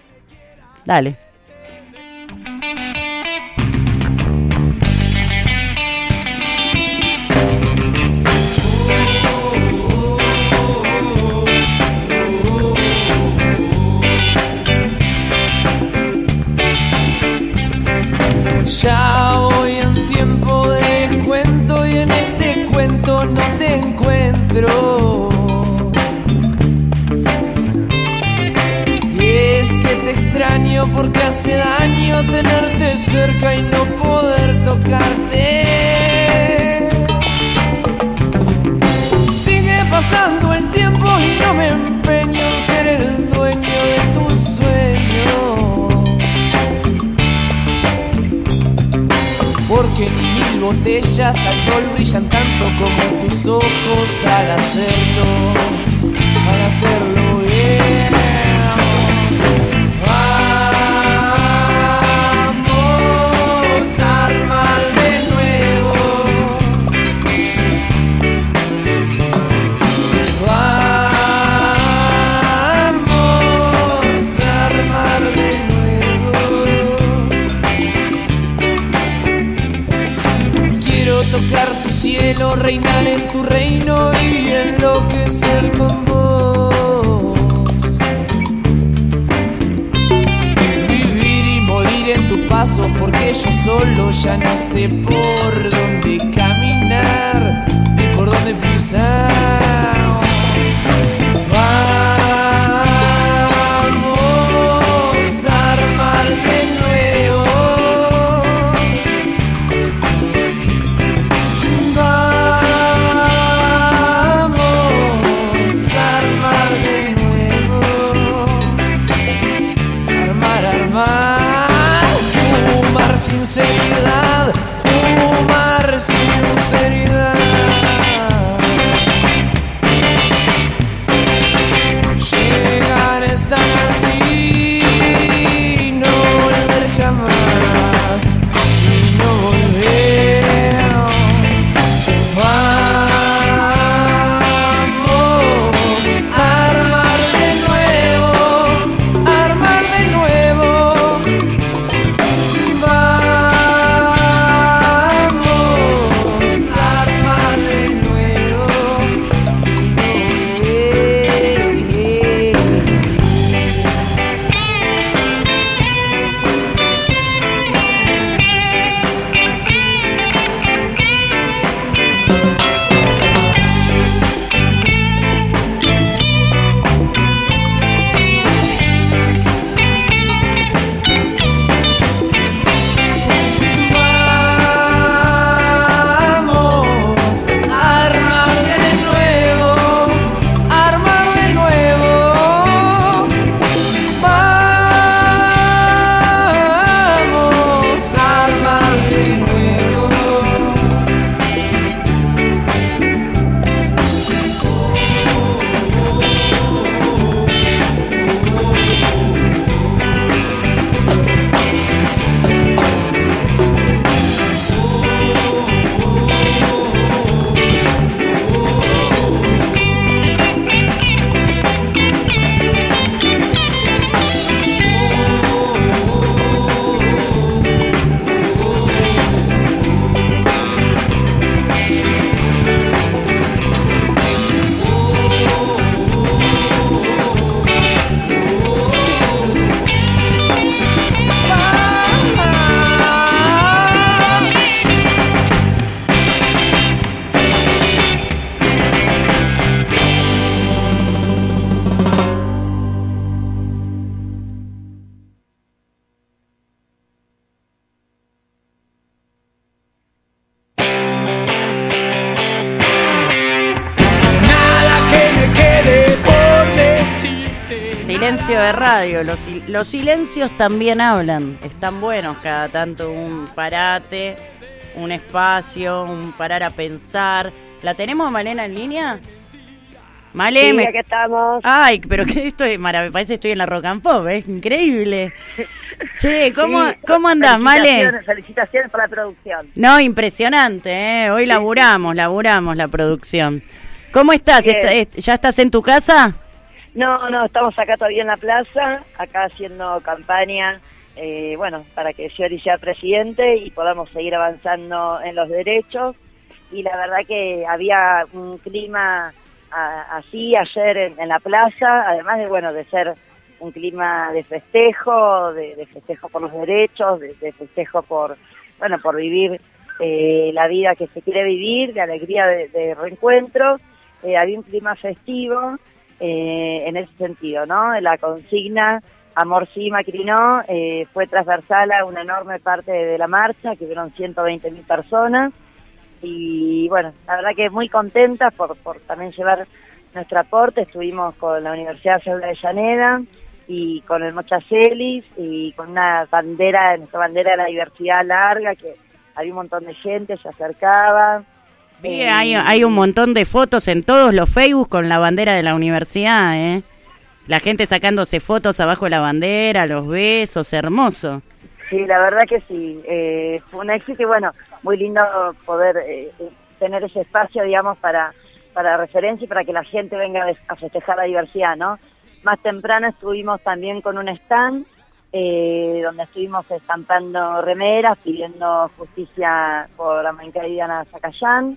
Dale. Ya voy en tiempo de descuento y en este cuento no te encuentro. Y es que te extraño porque hace daño tenerte cerca y no poder tocarte. Sigue pasando el tiempo y no me empeño en ser el dueño de tus sueños. estrellas al sol brillan tanto como tus ojos al hacerlo, al hacerlo bien. Vamos a armar de nuevo. Vamos a armar de nuevo. Quiero tocar tu cielo, reinar en tu reino y enloquecer con vos. Vivir y morir en tus pasos, porque yo solo ya no sé por dónde caminar ni por dónde pisar. Vamos a armar de nuevo. Vamos a armar de nuevo. Armar, armar. Fumar sinceridad. Fumar sinceridad. Llegar a estar así, no volver jamás, y no volver. Vamos a armar de nuevo, armar de nuevo. Vamos a armar de nuevo y no Vamos a armar de nuevo, armar de nuevo. Vamos a armar de nuevo. Silencio de radio, los, sil- los silencios también hablan, están buenos cada tanto, un parate, un espacio, un parar a pensar. ¿La tenemos a Malena en línea? Male, Sí, me- acá estamos. Ay, pero que esto es maravilloso, parece que estoy en la Rock and Pop, es increíble. Che, ¿cómo, Sí, ¿cómo andás, Male? felicitaciones, Felicitaciones por la producción. No, impresionante, ¿eh? Hoy laburamos, laburamos la producción. ¿Cómo estás? Bien. ¿Est- est- ¿Ya estás en tu casa? No, no, estamos acá todavía en la plaza, acá haciendo campaña, eh, bueno, para que Scioli sea presidente y podamos seguir avanzando en los derechos. Y la verdad que había un clima a- así ayer en, en la plaza, además de, bueno, de ser un clima de festejo, de, de festejo por los derechos, de, de festejo por, bueno, por vivir eh, la vida que se quiere vivir, de alegría de, de reencuentro. Eh, había un clima festivo. Eh, en ese sentido, ¿no? La consigna Amor sí, Macri no, eh, fue transversal a una enorme parte de la marcha, que fueron ciento veinte mil personas, y bueno, la verdad que muy contentas por, por también llevar nuestro aporte. Estuvimos con la Universidad de Avellaneda y con el Mochacelis y con una bandera, nuestra bandera de la diversidad larga, que había un montón de gente, se acercaba. Sí, hay, hay un montón de fotos en todos los Facebook con la bandera de la universidad, ¿eh? La gente sacándose fotos abajo de la bandera, los besos, hermoso. Sí, la verdad que sí, eh, fue un éxito y bueno, muy lindo poder eh, tener ese espacio, digamos, para, para referencia y para que la gente venga a festejar la diversidad, ¿no? Más temprano estuvimos también con un stand, eh, donde estuvimos estampando remeras, pidiendo justicia por la Mainca Diana Zacayán,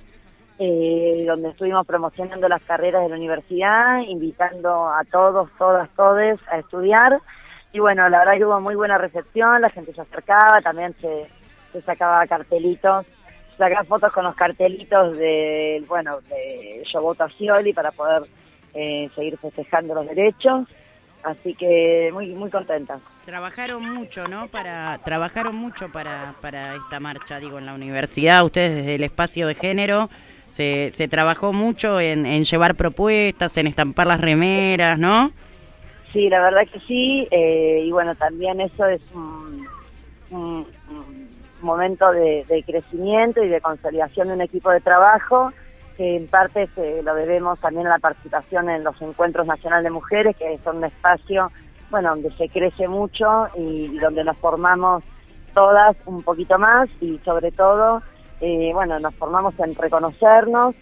eh, donde estuvimos promocionando las carreras de la universidad, invitando a todos, todas, todes a estudiar. Y bueno, la verdad que hubo muy buena recepción, la gente se acercaba, también se, se sacaba cartelitos, se sacaba fotos con los cartelitos de, bueno, de Yo voto a Scioli para poder eh, seguir festejando los derechos, así que muy muy contenta. Trabajaron mucho, ¿no? Para trabajaron mucho para para esta marcha, digo, en la universidad, ustedes desde el espacio de género, se, se trabajó mucho en, en llevar propuestas, en estampar las remeras, ¿no? Sí, la verdad que sí, eh, y bueno, también eso es un, un, un momento de, de crecimiento y de consolidación de un equipo de trabajo, que en parte se lo debemos también a la participación en los encuentros nacionales de mujeres, que son un espacio, bueno, donde se crece mucho y, y donde nos formamos todas un poquito más y sobre todo, eh, bueno, nos formamos en reconocernos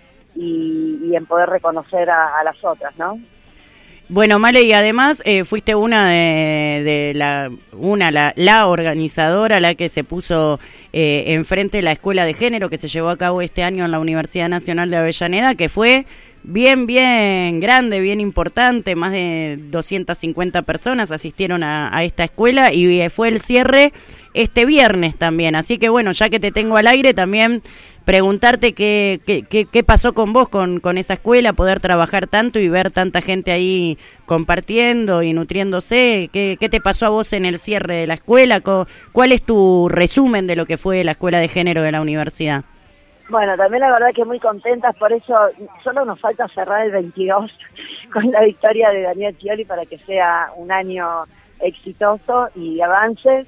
y, y en poder reconocer a, a las otras, ¿no? Bueno, Male, y además eh, fuiste una de, de la una la, la organizadora, la que se puso eh, enfrente de la Escuela de Género que se llevó a cabo este año en la Universidad Nacional de Avellaneda, que fue bien, bien grande, bien importante, más de doscientas cincuenta personas asistieron a, a esta escuela y fue el cierre este viernes también, así que bueno, ya que te tengo al aire también preguntarte qué, qué, qué, qué pasó con vos, con, con esa escuela, poder trabajar tanto y ver tanta gente ahí compartiendo y nutriéndose. ¿Qué, qué te pasó a vos en el cierre de la escuela? ¿Cuál es tu resumen de lo que fue la Escuela de Género de la universidad? Bueno, también la verdad que muy contentas, por eso solo nos falta cerrar el veintidós con la victoria de Daniel Scioli para que sea un año exitoso y de avances.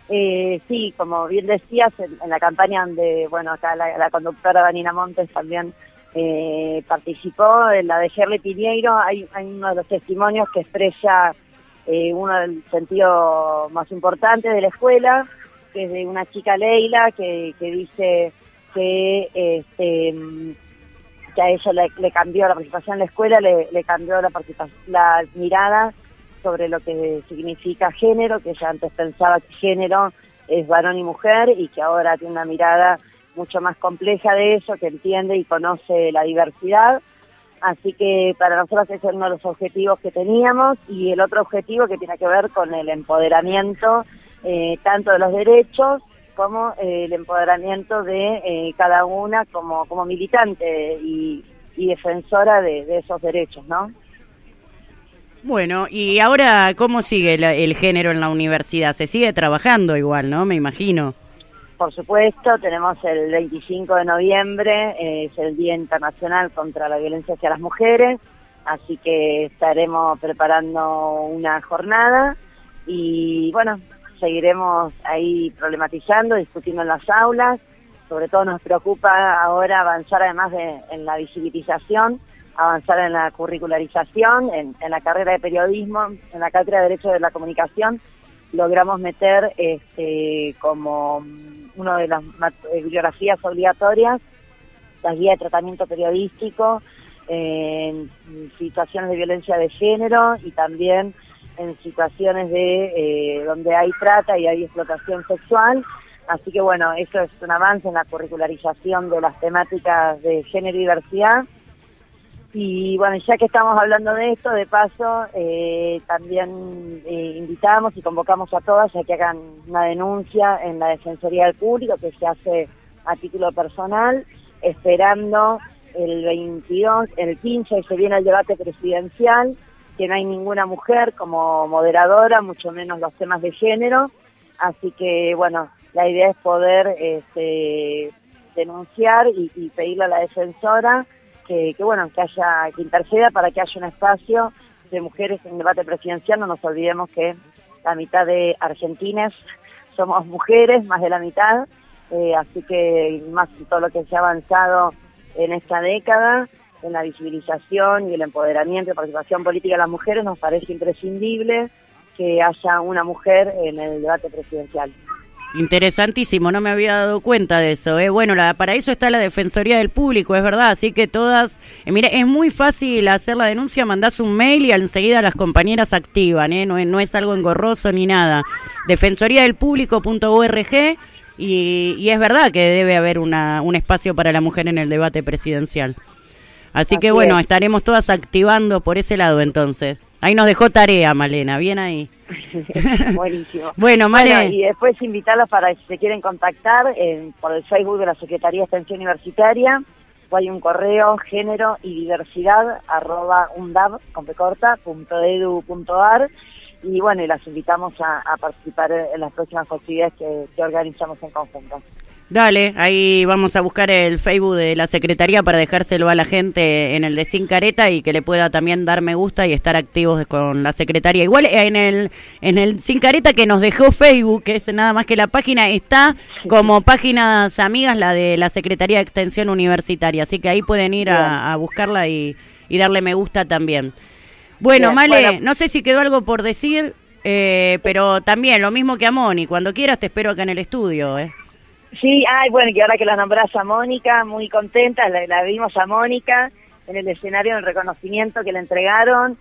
Eh, sí, como bien decías, en, en la campaña donde, bueno, acá la, la conductora Vanina Montes también eh, participó, en la de Gerle Piñeiro, hay, hay uno de los testimonios que expresa eh, uno del sentido más importante de la escuela, que es de una chica Leila, que, que dice que, este, que a ella le, le cambió la participación en la escuela, le, le cambió la, la mirada sobre lo que significa género, que ella antes pensaba que género es varón y mujer y que ahora tiene una mirada mucho más compleja de eso, que entiende y conoce la diversidad. Así que para nosotros ese es uno de los objetivos que teníamos y el otro objetivo que tiene que ver con el empoderamiento eh, tanto de los derechos como eh, el empoderamiento de eh, cada una como, como militante y, y defensora de, de esos derechos, ¿no? Bueno, y ahora, ¿cómo sigue el, el género en la universidad? Se sigue trabajando igual, ¿no? Me imagino. Por supuesto, tenemos el veinticinco de noviembre, eh, es el Día Internacional contra la Violencia hacia las Mujeres, así que estaremos preparando una jornada y, bueno, seguiremos ahí problematizando, discutiendo en las aulas. Sobre todo nos preocupa ahora avanzar, además de en la visibilización, avanzar en la curricularización, en, en la carrera de periodismo, en la cátedra de Derecho de la Comunicación, logramos meter este, como una de las bibliografías obligatorias las guías de tratamiento periodístico eh, en situaciones de violencia de género y también en situaciones de eh, donde hay trata y hay explotación sexual. Así que bueno, eso es un avance en la curricularización de las temáticas de género y diversidad. Y bueno, ya que estamos hablando de esto, de paso, eh, también eh, invitamos y convocamos a todas a que hagan una denuncia en la Defensoría del Público, que se hace a título personal, esperando el veintidós, el quince se viene el debate presidencial, que no hay ninguna mujer como moderadora, mucho menos los temas de género, así que bueno, la idea es poder este, denunciar y, y pedirle a la defensora Que, que bueno, que haya, que interceda para que haya un espacio de mujeres en debate presidencial. No nos olvidemos que la mitad de argentinas somos mujeres, más de la mitad, eh, así que más todo lo que se ha avanzado en esta década, en la visibilización y el empoderamiento y participación política de las mujeres, nos parece imprescindible que haya una mujer en el debate presidencial. Interesantísimo, no me había dado cuenta de eso. ¿eh? Bueno, la, para eso está la Defensoría del Público, es verdad, así que todas... Eh, mire, es muy fácil hacer la denuncia, mandás un mail y enseguida las compañeras activan, ¿eh? no, es, no es algo engorroso ni nada. defensoría del público punto org y, y es verdad que debe haber una, un espacio para la mujer en el debate presidencial. Así, así que bueno, es. Estaremos todas activando por ese lado entonces. Ahí nos dejó tarea, Malena, bien ahí. Buenísimo. Bueno, Male. Bueno, y después invitarlos para si se quieren contactar en, por el Facebook de la Secretaría de Extensión Universitaria, o hay un correo género y diversidad arroba undab con pe corta, punto edu punto ar, y bueno, y las invitamos a, a participar en las próximas actividades que, que organizamos en conjunto. Dale, ahí vamos a buscar el Facebook de la Secretaría para dejárselo a la gente en el de Sin Careta y que le pueda también dar me gusta y estar activos con la Secretaría. Igual en el en el Sin Careta que nos dejó Facebook, que es nada más que la página, está como páginas amigas la de la Secretaría de Extensión Universitaria, así que ahí pueden ir a, a buscarla y, y darle me gusta también. Bueno, Bien, Male, bueno. no sé si quedó algo por decir, eh, pero también lo mismo que a Moni, cuando quieras te espero acá en el estudio, ¿eh? Sí, ay, bueno, que ahora que la nombrás a Mónica, muy contenta, la, la vimos a Mónica en el escenario, en el reconocimiento que le entregaron,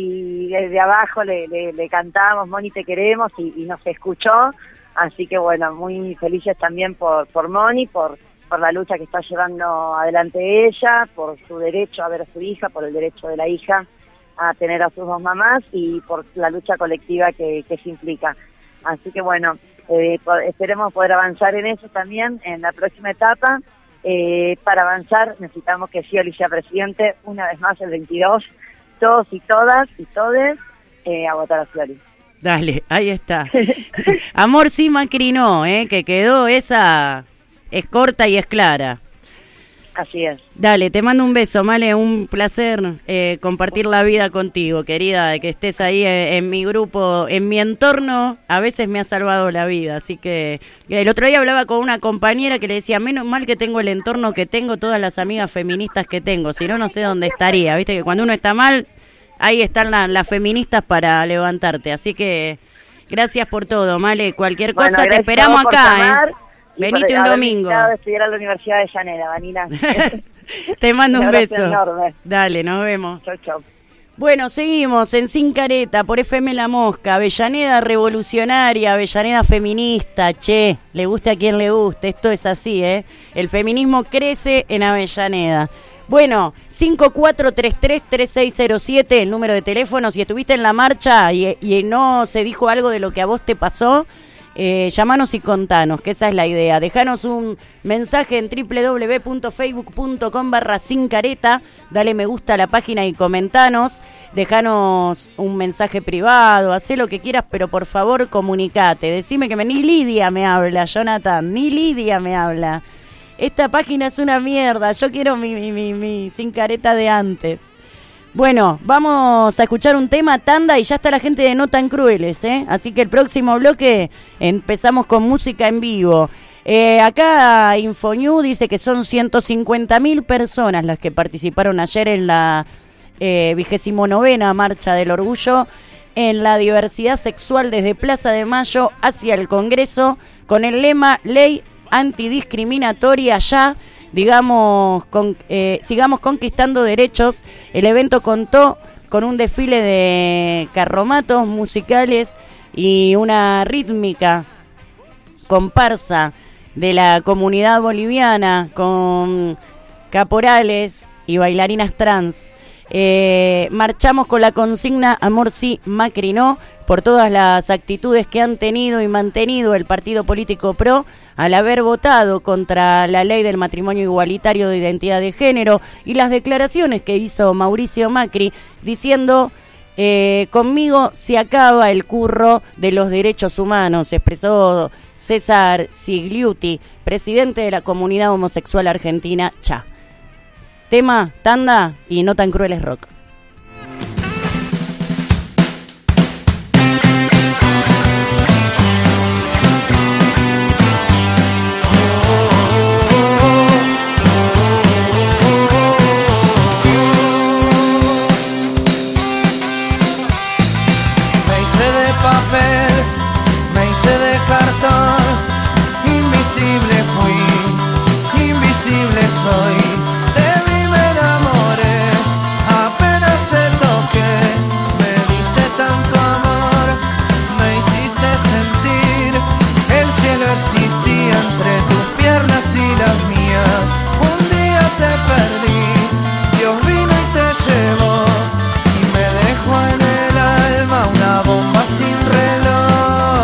y desde abajo le, le, le cantamos, Moni, te queremos, y, y nos escuchó, así que bueno, muy felices también por, por Moni, por, por la lucha que está llevando adelante ella, por su derecho a ver a su hija, por el derecho de la hija a tener a sus dos mamás, y por la lucha colectiva que, que se implica. Así que bueno, eh, esperemos poder avanzar en eso también en la próxima etapa. Eh, para avanzar necesitamos que Scioli sea presidente una vez más el veintidós, todos y todas y todes eh, a votar a Scioli. Dale, ahí está. Amor sí, Macri no, eh, que quedó esa, es corta y es clara. Así es. Dale, te mando un beso, Male, un placer eh, compartir la vida contigo, querida, que estés ahí eh, en mi grupo, en mi entorno, a veces me ha salvado la vida, así que el otro día hablaba con una compañera que le decía, menos mal que tengo el entorno que tengo, todas las amigas feministas que tengo, si no, no sé dónde estaría, viste que cuando uno está mal, ahí están la, las feministas para levantarte, así que gracias por todo, Male, cualquier cosa bueno, te esperamos acá, ¿eh? Venite un domingo. De estudiar a la Universidad de Avellaneda, Vanina. Te mando un, un beso. Enorme. Dale, nos vemos. Chau, chau. Bueno, seguimos en Sin Careta por F M La Mosca. Avellaneda revolucionaria, Avellaneda feminista. Che, le guste a quien le guste. Esto es así, ¿eh? El feminismo crece en Avellaneda. Bueno, cinco cuatro tres tres, tres seis cero siete, el número de teléfono. Si estuviste en la marcha y, y no se dijo algo de lo que a vos te pasó, Eh, llamanos y contanos, que esa es la idea. Dejanos un mensaje en doble u doble u doble u punto facebook punto com barra sin careta, dale me gusta a la página y comentanos, dejanos un mensaje privado, hacé lo que quieras, pero por favor comunicate, decime que me, ni Lidia me habla, Jonathan, ni Lidia me habla, esta página es una mierda, yo quiero mi, mi, mi, mi sin careta de antes. Bueno, vamos a escuchar un tema, tanda, y ya está la gente de No Tan Crueles, ¿eh? Así que el próximo bloque empezamos con música en vivo. Eh, acá Infonews dice que son ciento cincuenta mil personas las que participaron ayer en la eh, vigésimo novena Marcha del Orgullo en la diversidad sexual desde Plaza de Mayo hacia el Congreso con el lema Ley Antidiscriminatoria ya. Digamos, con, eh, sigamos conquistando derechos. El evento contó con un desfile de carromatos musicales y una rítmica comparsa de la comunidad boliviana con caporales y bailarinas trans. Eh, marchamos con la consigna Amor sí, Macri no, por todas las actitudes que han tenido y mantenido el partido político PRO al haber votado contra la ley del matrimonio igualitario de identidad de género y las declaraciones que hizo Mauricio Macri diciendo eh, conmigo se acaba el curro de los derechos humanos, expresó César Sigliuti, presidente de la comunidad homosexual argentina, C H A. Tema, tanda y No Tan Crueles rock. Oh, papel, me hice de cartón, invisible fui, invisible soy. De mí me enamoré, apenas te toqué, me diste tanto amor, me hiciste sentir. El cielo existía entre tus piernas y las mías. Un día te perdí, Dios vino y te llevó, y me dejó en el alma una bomba sin reloj.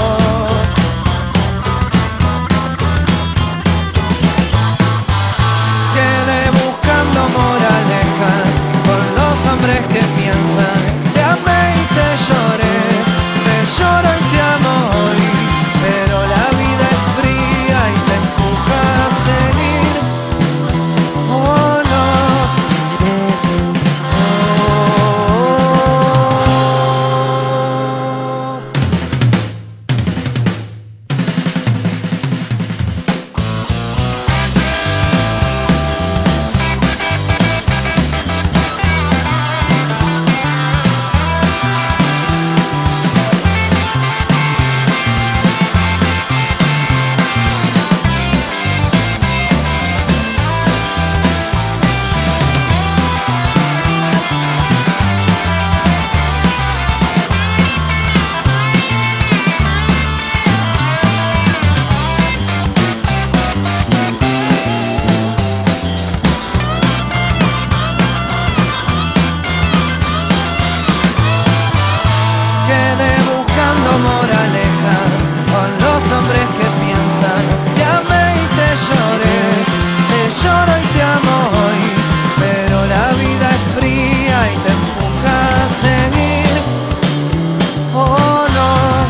Quedé buscando moralejas con los hombres que piensan. Te amé y te lloré, te lloro y te amo hoy, pero la vida es fría y te empuja a seguir. Oh no, quedé buscando moralejas con los hombres que piensan. Te amé y te lloré, te lloro y te amo hoy, pero la vida es fría y te empuja a seguir. Oh no,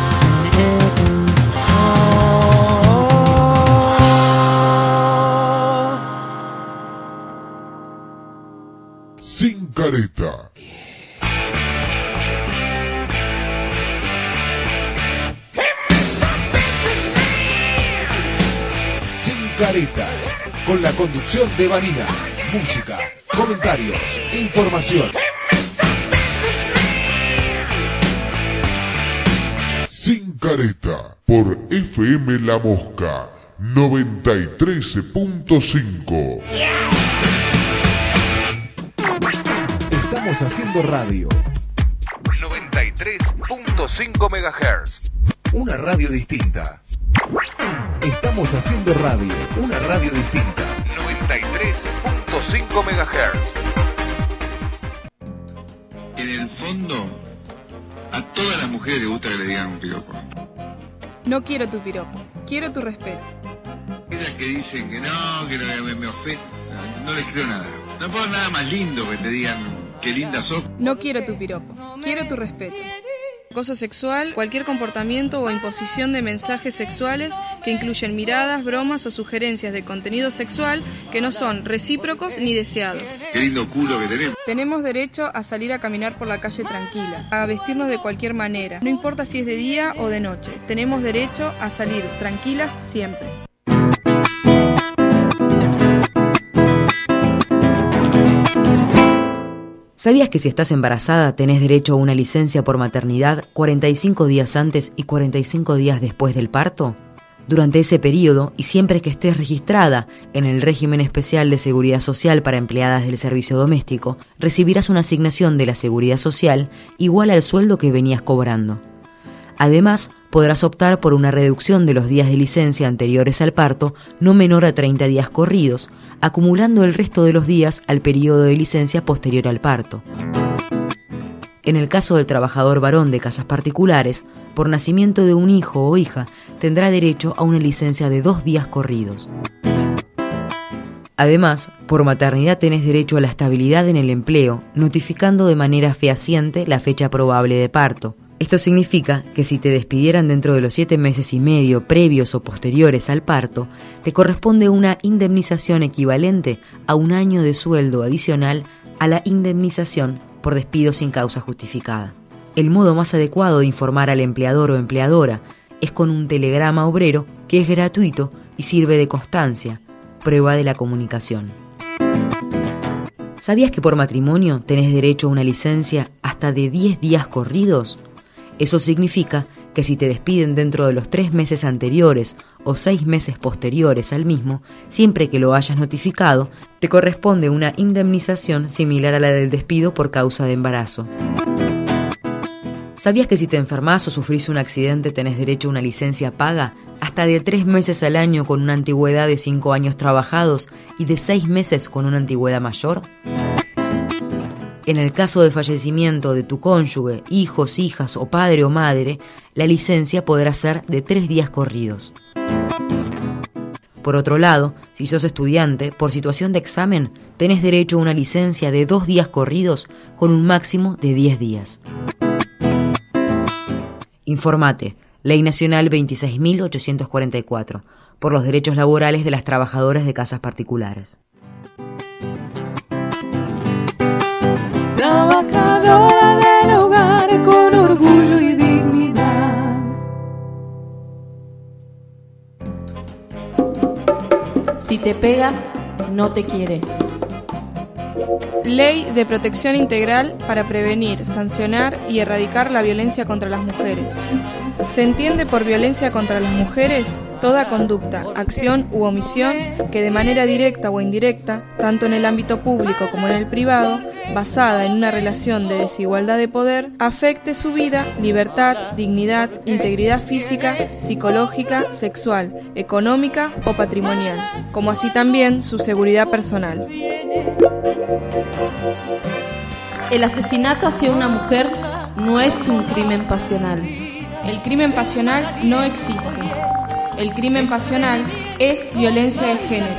Sin careta. Sin careta, con la conducción de Vanina. Música, comentarios, información. Sin careta, por F M La Mosca noventa y tres punto cinco. Estamos haciendo radio. noventa y tres punto cinco megahertz. Una radio distinta. Estamos haciendo radio. Una radio distinta. noventa y tres punto cinco megahertz. En el fondo, a todas las mujeres les gusta que le digan un piropo. No quiero tu piropo, quiero tu respeto. Aquellas que dicen que no, que no me, me ofende, no, no les creo nada. No puedo nada más lindo que te digan qué linda sos. No quiero tu piropo, quiero tu respeto. Acoso sexual, cualquier comportamiento o imposición de mensajes sexuales que incluyen miradas, bromas o sugerencias de contenido sexual que no son recíprocos ni deseados. Qué lindo culo que tenemos. Tenemos derecho a salir a caminar por la calle tranquilas, a vestirnos de cualquier manera, no importa si es de día o de noche. Tenemos derecho a salir tranquilas siempre. ¿Sabías que si estás embarazada tenés derecho a una licencia por maternidad cuarenta y cinco días antes y cuarenta y cinco días después del parto? Durante ese periodo, y siempre que estés registrada en el régimen especial de seguridad social para empleadas del servicio doméstico, recibirás una asignación de la seguridad social igual al sueldo que venías cobrando. Además, podrás optar por una reducción de los días de licencia anteriores al parto no menor a treinta días corridos, acumulando el resto de los días al periodo de licencia posterior al parto. En el caso del trabajador varón de casas particulares, por nacimiento de un hijo o hija, tendrá derecho a una licencia de dos días corridos. Además, por maternidad tenés derecho a la estabilidad en el empleo, notificando de manera fehaciente la fecha probable de parto. Esto significa que si te despidieran dentro de los siete meses y medio previos o posteriores al parto, te corresponde una indemnización equivalente a un año de sueldo adicional a la indemnización por despido sin causa justificada. El modo más adecuado de informar al empleador o empleadora es con un telegrama obrero que es gratuito y sirve de constancia, prueba de la comunicación. ¿Sabías que por matrimonio tenés derecho a una licencia hasta de diez días corridos? Eso significa que si te despiden dentro de los tres meses anteriores o seis meses posteriores al mismo, siempre que lo hayas notificado, te corresponde una indemnización similar a la del despido por causa de embarazo. ¿Sabías que si te enfermas o sufrís un accidente tenés derecho a una licencia paga hasta de tres meses al año con una antigüedad de cinco años trabajados y de seis meses con una antigüedad mayor? En el caso de fallecimiento de tu cónyuge, hijos, hijas o padre o madre, la licencia podrá ser de tres días corridos. Por otro lado, si sos estudiante, por situación de examen, tenés derecho a una licencia de dos días corridos con un máximo de diez días. Informate, Ley Nacional veintiséis mil ochocientos cuarenta y cuatro, por los derechos laborales de las trabajadoras de casas particulares. Trabajadora del hogar con orgullo y dignidad. Si te pega, no te quiere. Ley de Protección Integral para prevenir, sancionar y erradicar la violencia contra las mujeres. Se entiende por violencia contra las mujeres toda conducta, acción u omisión que de manera directa o indirecta, tanto en el ámbito público como en el privado, basada en una relación de desigualdad de poder, afecte su vida, libertad, dignidad, integridad física, psicológica, sexual, económica o patrimonial, como así también su seguridad personal. El asesinato hacia una mujer no es un crimen pasional. El crimen pasional no existe. El crimen pasional es violencia de género.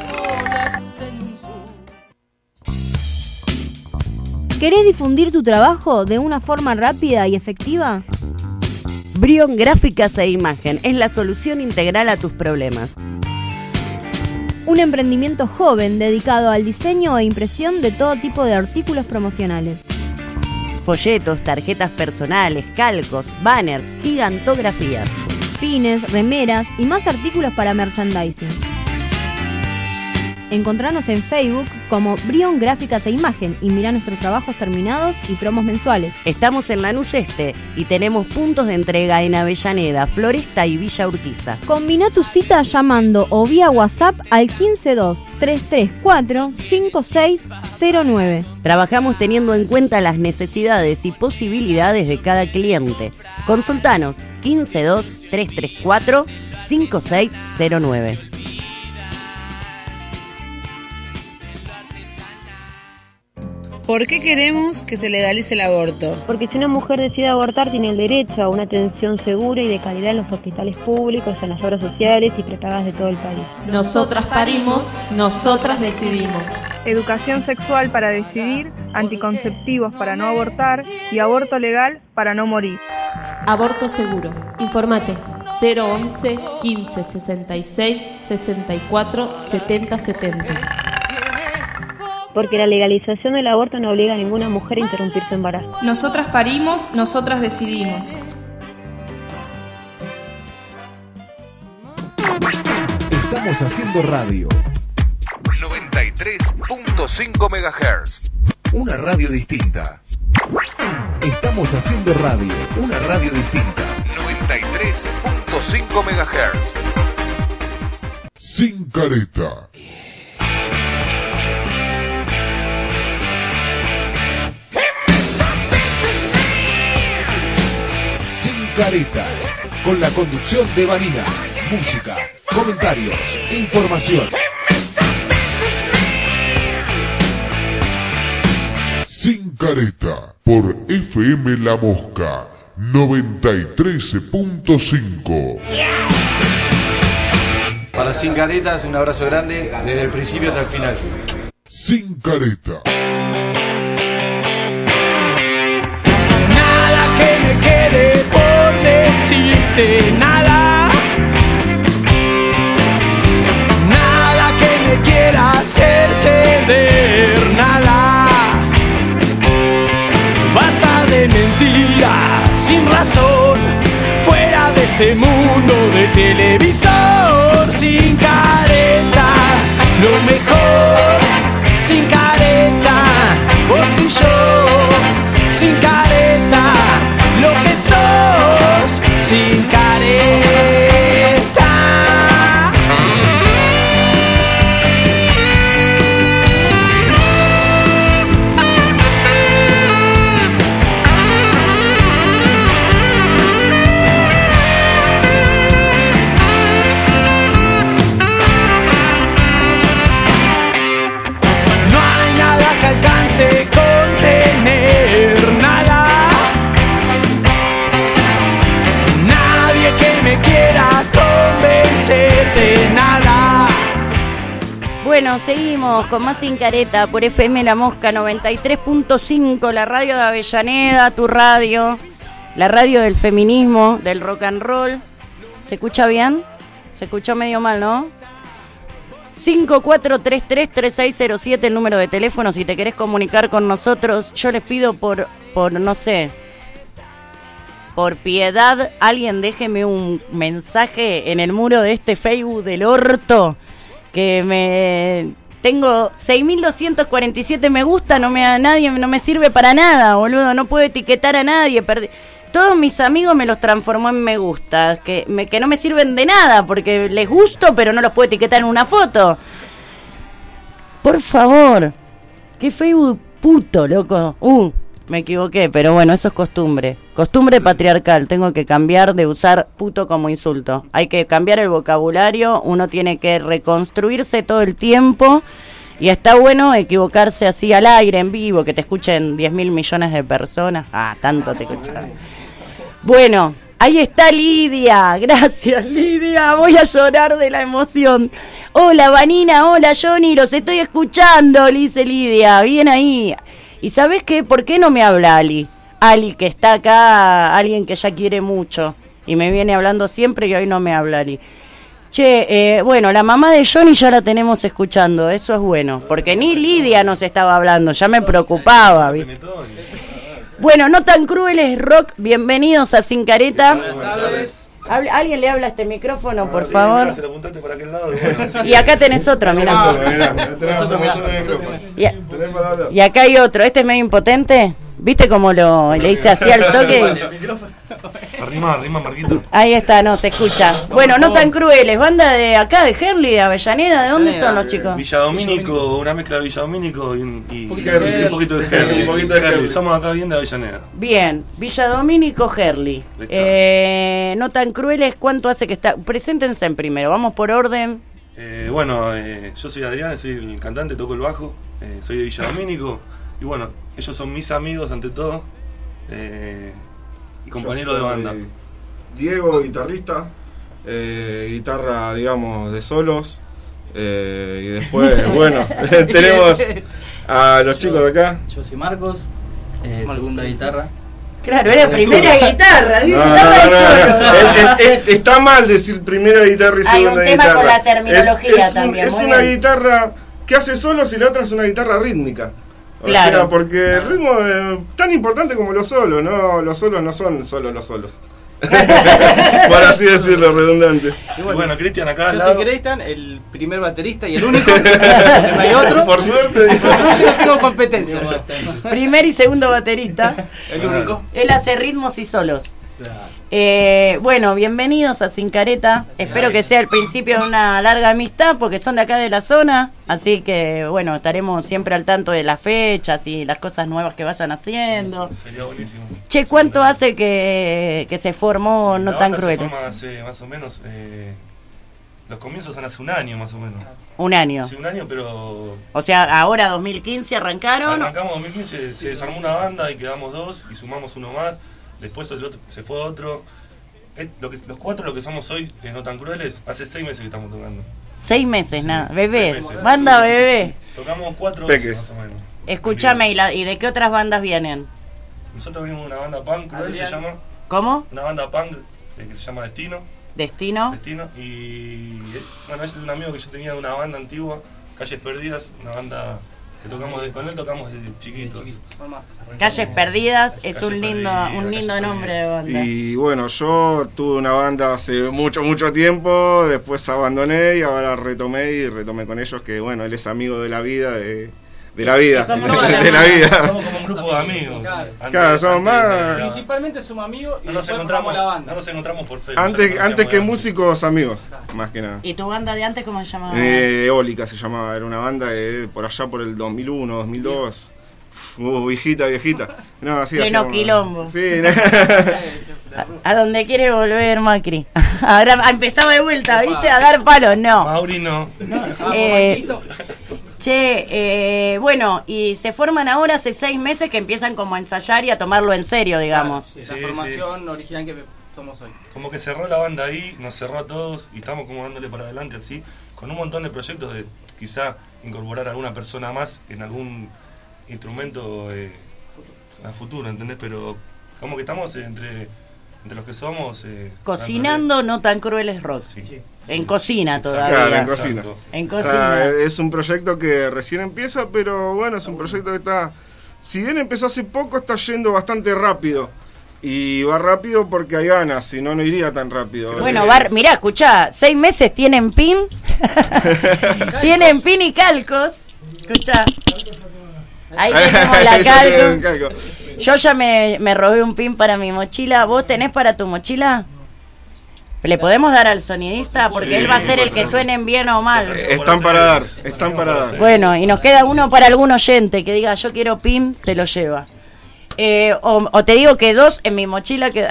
¿Querés difundir tu trabajo de una forma rápida y efectiva? Brion Gráficas e Imagen es la solución integral a tus problemas. Un emprendimiento joven dedicado al diseño e impresión de todo tipo de artículos promocionales. Folletos, tarjetas personales, calcos, banners, gigantografías, pines, remeras y más artículos para merchandising. Encontranos en Facebook como Brion Gráficas e Imagen y mirá nuestros trabajos terminados y promos mensuales. Estamos en Lanús Este y tenemos puntos de entrega en Avellaneda, Floresta y Villa Urquiza. Combina tu cita llamando o vía WhatsApp al quince dos, tres tres cuatro, cinco seis cero nueve. Trabajamos teniendo en cuenta las necesidades y posibilidades de cada cliente. Consultanos quince dos, tres tres cuatro, cinco seis cero nueve. ¿Por qué queremos que se legalice el aborto? Porque si una mujer decide abortar tiene el derecho a una atención segura y de calidad en los hospitales públicos, en las obras sociales y prepagadas de todo el país. Nosotras parimos, nosotras decidimos. Educación sexual para decidir, anticonceptivos para no abortar y aborto legal para no morir. Aborto seguro. Informate cero once, quince, sesenta y seis, sesenta y cuatro, setenta, setenta. Porque la legalización del aborto no obliga a ninguna mujer a interrumpir su embarazo. Nosotras parimos, nosotras decidimos. Estamos haciendo radio. noventa y tres punto cinco megahertz. Una radio distinta. Estamos haciendo radio. Una radio distinta. noventa y tres punto cinco megahertz. Sin careta. Careta, con la conducción de Vanina, música, comentarios, información. Sin careta, por F M La Mosca, noventa y tres punto cinco. Para Sin Caretas, un abrazo grande desde el principio hasta el final. Sin careta. Nada que me quede por decirte, nada. Nada que me quiera hacer ceder, nada. Basta de mentiras sin razón, fuera de este mundo de televisor. Sin careta, lo mejor. Sin careta, vos y yo. Sin careta, lo que sos sin careta. No hay nada que alcance contener nada. Nadie que me quiera convencer de nada. Bueno, seguimos con más Sin Careta por F M La Mosca noventa y tres punto cinco, la radio de Avellaneda, tu radio, la radio del feminismo, del rock and roll. ¿Se escucha bien? Se escuchó medio mal, ¿no? cinco cuatro tres tres, tres seis cero siete, el número de teléfono, si te querés comunicar con nosotros. Yo les pido por, por no sé, por piedad, alguien déjeme un mensaje en el muro de este Facebook del orto, que me... Tengo seis mil doscientos cuarenta y siete me gusta, no me a nadie, no me sirve para nada, boludo, no puedo etiquetar a nadie, perdí. Todos mis amigos me los transformó en me gusta, que, me, que no me sirven de nada, porque les gusto, pero no los puedo etiquetar en una foto. Por favor, qué Facebook puto, loco. Uh, me equivoqué, pero bueno, eso es costumbre. Costumbre patriarcal, tengo que cambiar de usar puto como insulto. Hay que cambiar el vocabulario, uno tiene que reconstruirse todo el tiempo. Y está bueno equivocarse así al aire, en vivo, que te escuchen diez mil millones de personas. Ah, tanto te escuchan. Bueno, ahí está Lidia. Gracias, Lidia. Voy a llorar de la emoción. Hola, Vanina. Hola, Johnny. Los estoy escuchando, dice Lidia. Bien ahí. ¿Y sabes qué? ¿Por qué no me habla Ali? Ali, que está acá, alguien que ella quiere mucho. Y me viene hablando siempre y hoy no me habla Ali. Che, eh, bueno, la mamá de Johnny ya la tenemos escuchando, eso es bueno, porque ni Lidia nos estaba hablando, ya me preocupaba, ¿viste? Bueno, no tan crueles, rock, bienvenidos a Sin Careta. Habla, ¿alguien le habla a este micrófono, por favor? Y acá tenés otro, mirá. Y, y acá hay otro, este es medio impotente, ¿viste cómo lo le hice así al toque? Arrima, arrima, Marquito. Ahí está, no, se escucha. Bueno, no tan crueles, banda de acá, de Herli, de Avellaneda, ¿de dónde son los chicos? Villa Domínico, una mezcla de Villa Domínico y, y, y un poquito de Herli. Un poquito de Herli. Somos acá bien de Avellaneda. Bien, Villa Domínico, Herli. Eh, no tan crueles, ¿cuánto hace que está? Preséntense en primero, vamos por orden. Eh, bueno, eh, yo soy Adrián, soy el cantante, toco el bajo, eh, soy de Villa Domínico. Y bueno, ellos son mis amigos ante todo. Eh, y compañero de banda. Diego, guitarrista, eh, guitarra, digamos, de solos, eh, y después, bueno, tenemos a los chicos de acá. Yo soy Marcos, eh, segunda guitarra. Claro, era primera guitarra. No, no, no, no, no. Es, es, es, está mal decir primera guitarra y segunda Hay un tema guitarra. Con la terminología es, también. Es, un, es una guitarra que hace solos y la otra es una guitarra rítmica. O claro. sea, porque el ritmo es tan importante como los solos, ¿no? Los solos no son solo los solos. Por así decirlo, redundante. Y bueno, bueno Cristian acá al yo lado. soy Cristian, el primer baterista y el único. No hay otro. Por suerte. Por suerte no tengo competencia. Primer y segundo baterista. El único. Él hace ritmos y solos. Eh, bueno, bienvenidos a Sin Careta. Espero que sea el principio de una larga amistad, porque son de acá de la zona. Así que, bueno, estaremos siempre al tanto de las fechas y las cosas nuevas que vayan haciendo. Sería buenísimo. Che, ¿cuánto hace que, que se formó No la Tan banda Crueles? Se forma hace más o menos. Eh, los comienzos son hace un año más o menos. Un año. Hace un año, pero. O sea, ahora dos mil quince arrancaron. Arrancamos dos mil quince, se desarmó una banda y quedamos dos y sumamos uno más. Después el otro, se fue otro. Eh, lo que, los cuatro, lo que somos hoy, eh, No Tan Crueles, hace seis meses que estamos tocando. Seis meses, Sí, nada. Bebés. seis meses. Banda bebé. Tocamos cuatro Peques. veces más o menos. Escúchame, ¿y, la, ¿y de qué otras bandas vienen? Nosotros venimos de una banda punk, Cruel se llama. ¿Cómo? Una banda punk eh, que se llama Destino. Destino. Destino. Y eh, bueno, es de un amigo que yo tenía de una banda antigua, Calles Perdidas, una banda que tocamos de, con él tocamos desde chiquitos. Calles Perdidas es Calles un lindo, Perdidas, un lindo Calles nombre de banda. Y bueno, yo tuve una banda hace mucho, mucho tiempo, después abandoné y ahora retomé y retomé con ellos, que bueno, él es amigo de la vida de de la vida, de la vida. Somos como un grupo de amigos. Claro, claro somos más... Principalmente somos amigos y no nos encontramos la banda. No nos encontramos por Facebook. Antes, antes que músicos, amigos, más que nada. ¿Y tu banda de antes cómo se llamaba? Eh, Eólica se llamaba, era una banda de, por allá por el dos mil uno, dos mil dos. Uh, viejita, viejita. No, así Pleno hacíamos... quilombo. Sí. a, a donde quiere volver Macri. Ahora empezaba de vuelta, ¿viste? A dar palos, no. Mauri no. no. Eh, che, eh, bueno, y se forman ahora hace seis meses que empiezan como a ensayar y a tomarlo en serio, digamos. Claro, sí, la sí, formación sí. original que somos hoy. Como que cerró la banda ahí, nos cerró a todos y estamos como dándole para adelante así, con un montón de proyectos de quizá incorporar a alguna persona más en algún instrumento eh, a futuro, ¿entendés? Pero como que estamos entre entre los que somos eh, cocinando dándole... no tan crueles rock sí, sí. en sí. Cocina todavía. Claro, en cocina. En cocina. O sea, es un proyecto que recién empieza, pero bueno, es un proyecto que está, si bien empezó hace poco, está yendo bastante rápido. Y va rápido porque hay ganas, si no, no iría tan rápido. Bueno, va, mirá, escuchá, seis meses tienen pin, tienen pin y calcos, escuchá. Ahí tenemos la calco. calco. Yo ya me, me robé un pin para mi mochila. ¿Vos tenés para tu mochila? ¿Le podemos dar al sonidista? Porque sí, él va a ser el que suenen bien o mal. Están para dar, están para dar. Bueno, y nos queda uno para algún oyente que diga yo quiero pin, se lo lleva. Eh, o, o te digo que dos en mi mochila que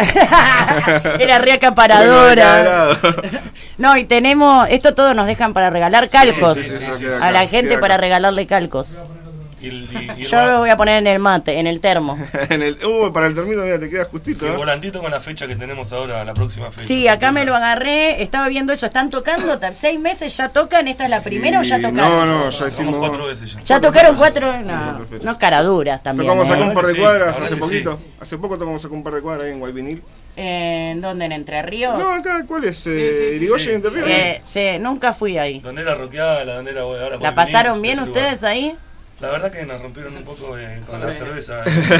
era re acaparadora. No, y tenemos, esto todo nos dejan para regalar calcos. Sí, sí, sí, sí, a la gente para regalarle calcos. Y el, y, y yo lo voy a poner en el mate, en el termo. en el, uh, para el termino mira, te queda justito. Y el volantito con la fecha que tenemos ahora, la próxima fecha. Sí, acá me lo agarré, estaba viendo eso, están tocando, seis meses ya tocan, ¿esta es la primera y... o ya tocaron? No, no, ya hicimos cuatro veces ya. ¿Ya tocaron cuatro? No, no caraduras también. Tocamos ¿eh? acá un par de cuadras hace poquito, sí. hace poco tocamos acá un par de cuadras ahí en Guayvinil. ¿En dónde? ¿En Entre Ríos? No, acá, ¿cuál es? Eh, sí, sí, Irigoyen, sí. Entre Ríos. Eh, sí, nunca fui ahí. ¿Dónde era Roqueada? ¿Dónde era ahora? ¿La pasaron bien ustedes lugar. ahí? La verdad que nos rompieron un poco eh, con la cerveza.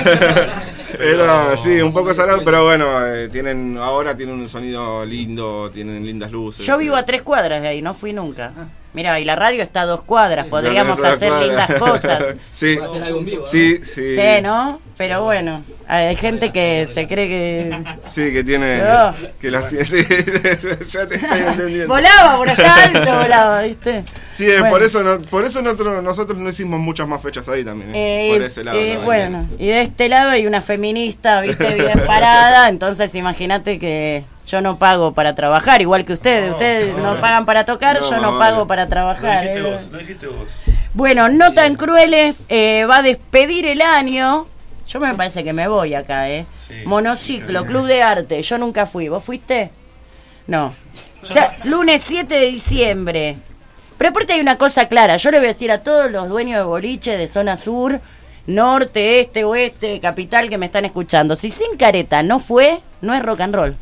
Pero... Era, sí, un poco salado, pero bueno, eh, tienen ahora tienen un sonido lindo, tienen lindas luces. Yo vivo a tres cuadras de ahí, no fui nunca. Mira, y la radio está a dos cuadras, podríamos hacer cuadra. lindas cosas. Sí, hacer algo en vivo, ¿no? sí, sí. Sí, ¿no? Pero bueno, hay gente que se cree que... Sí, que tiene... No. Que las tiene... Sí, ya te estoy entendiendo. Volaba por allá alto, volaba, ¿viste? Sí, bueno. por eso no, por eso nosotros, nosotros no hicimos muchas más fechas ahí también, ¿eh? Eh, por ese lado. Eh, bueno, y de este lado hay una feminista, ¿viste? Bien parada, entonces imagínate que... Yo no pago para trabajar, igual que ustedes. No, ustedes no, no pagan para tocar, no, yo no pago vale. para trabajar. Lo dijiste ¿eh? vos, lo dijiste vos. Bueno, no tan crueles, eh, va a despedir el año. Yo me parece que me voy acá, ¿eh? Sí. Monociclo, Club de Arte. Yo nunca fui. ¿Vos fuiste? No. O sea, lunes siete de diciembre. Pero aparte hay una cosa clara. Yo le voy a decir a todos los dueños de boliche de zona sur, norte, este, oeste, capital que me están escuchando. Si Sin Careta no fue, no es rock and roll.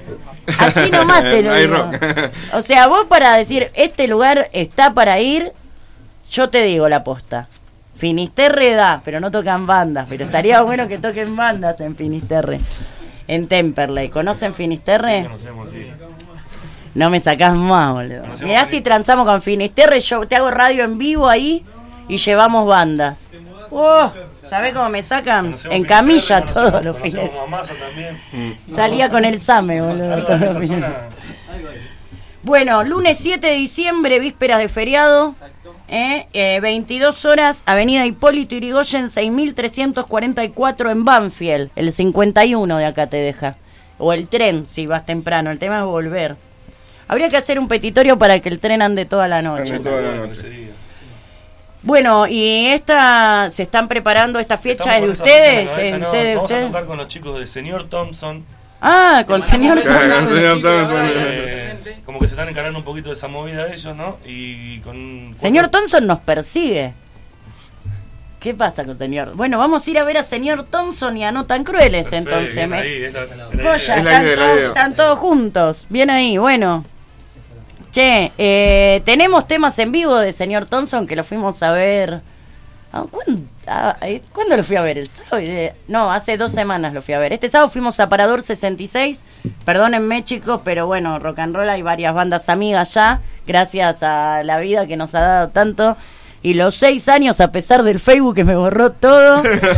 Así nomás te lo digo. O sea, vos para decir, este lugar está para ir, yo te digo la posta. Finisterre da, pero no tocan bandas. Pero estaría bueno que toquen bandas en Finisterre. En Temperley. ¿Conocen Finisterre? Sí, conocemos, sí. No me sacás más, boludo. Mirá si transamos con Finisterre, yo te hago radio en vivo ahí y llevamos bandas. Oh, ¿sabés cómo me sacan? Conocemos en camilla todos los fines. Salía con el Same, boludo. Bueno, lunes siete de diciembre, vísperas de feriado. Eh, eh, veintidós horas, Avenida Hipólito Yrigoyen, seis mil trescientos cuarenta y cuatro en Banfield. El cincuenta y uno de acá te deja. O el tren, si vas temprano. El tema es volver. Habría que hacer un petitorio para que el tren ande toda la noche. Ande toda la noche. Bueno, y esta se están preparando, esta fecha es de ustedes. Cabeza, no, ¿Ustedes vamos ustedes? a tocar con los chicos de Señor Thompson. Ah, con Señor Thompson. Señor Thompson. Eh, como que se están encarando un poquito de esa movida ellos, ¿no? Y con Señor Thompson nos persigue. ¿Qué pasa con Señor? Bueno, vamos a ir a ver a Señor Thompson y a No Tan Crueles. Perfecto, entonces. Bien Me... ahí, es la, la, Joya, están, todos, están todos juntos. Bien ahí, bueno. Che, eh, tenemos temas en vivo de Señor Thompson que lo fuimos a ver. ¿Cuándo, ¿Cuándo lo fui a ver? ¿El sábado? No, hace dos semanas lo fui a ver. Este sábado fuimos a Parador sesenta y seis. Perdónenme, chicos, pero bueno, rock and roll hay varias bandas amigas ya. Gracias a la vida que nos ha dado tanto. y los seis años a pesar del Facebook que me borró todo.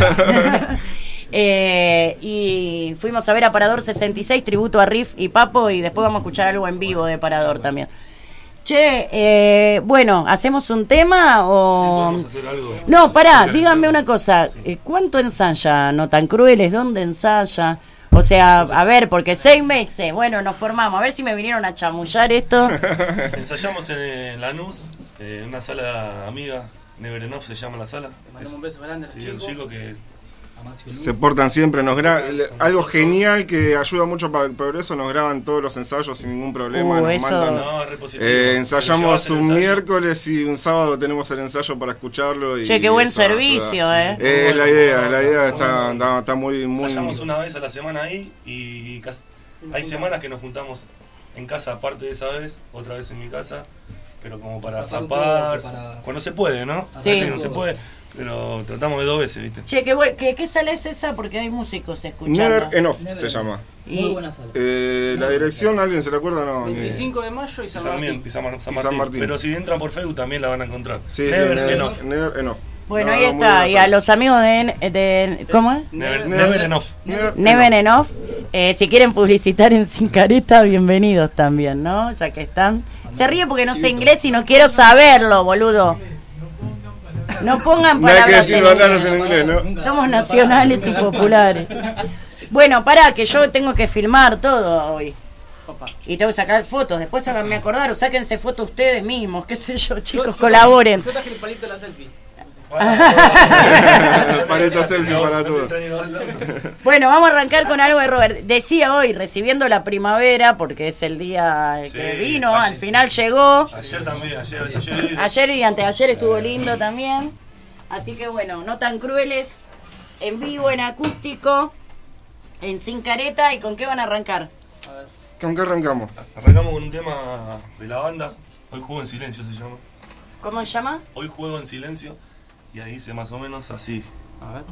eh, y fuimos a ver a Parador sesenta y seis, tributo a Riff y Papo, y después vamos a escuchar algo en vivo de Parador también. Che, eh, bueno, ¿hacemos un tema o...? Sí, podemos hacer algo. No, pará, díganme una cosa. Sí. ¿Cuánto ensaya No Tan Crueles? ¿Dónde ensaya? O sea, a ver, porque seis meses, bueno, nos formamos. A ver si me vinieron a chamullar esto. Ensayamos en Lanús, en una sala amiga, Never Enough se llama la sala. Le mandamos un beso grande a sí, el chico que... Se portan siempre, nos graban. Algo genial que ayuda mucho para el progreso, nos graban todos los ensayos sin ningún problema. Uh, nos eso. mandan, no, eh, ensayamos un miércoles y un sábado tenemos el ensayo para escucharlo. Y che, qué buen eso, servicio, ayuda, eh. Sí. Eh, la idea, la idea está, está, está muy, muy. Ensayamos una vez a la semana ahí y casi, hay semanas que nos juntamos en casa, aparte de esa vez, otra vez en mi casa, pero como para zapar, para... cuando se puede, ¿no? Sí. A veces que no se puede. Pero tratamos de dos veces, ¿viste? Che, ¿qué, qué, qué sala es esa? Porque hay músicos escuchando. Never Enough Never se llama. Y... Muy buena sala. Eh, la dirección, ¿alguien se la acuerda? No, veinticinco de mayo y San, San Martín. Y San, Mar- San, y Martín. San Martín. Pero si entran por Facebook también la van a encontrar. Sí, Never, sí, Never Enough. Never Enough. Bueno, no, ahí está. Y a los amigos de... de ¿cómo es? Never, Never, Never Enough. Never, Never Enough. Eh, si quieren publicitar en Sin Careta, bienvenidos también, ¿no? Ya que están. Se ríe porque no sé inglés y no quiero saberlo, boludo. No pongan palabras no hay que decir en, palabras inglés. en inglés, ¿no? Somos nacionales y populares. Bueno, pará, que yo tengo que filmar todo hoy. Y tengo que sacar fotos. Después háganme acordar o sáquense fotos ustedes mismos. Qué sé yo, chicos, yo, colaboren. Yo traje el palito de la selfie. El palito selfie para todos. Bueno, vamos a arrancar con algo de Robert. Decía hoy, recibiendo la primavera, porque es el día Sí, que vino, ayer, al final llegó. Ayer también, ayer, ayer. Ayer y anteayer estuvo lindo también. Así que bueno, No Tan Crueles, en vivo, en acústico, en Sin Careta. ¿Y con qué van a arrancar? A ver. ¿Con qué arrancamos? Arrancamos con un tema de la banda, Hoy Juego en Silencio se llama. ¿Cómo se llama? Hoy Juego en Silencio. Y ahí dice más o menos así. A ver.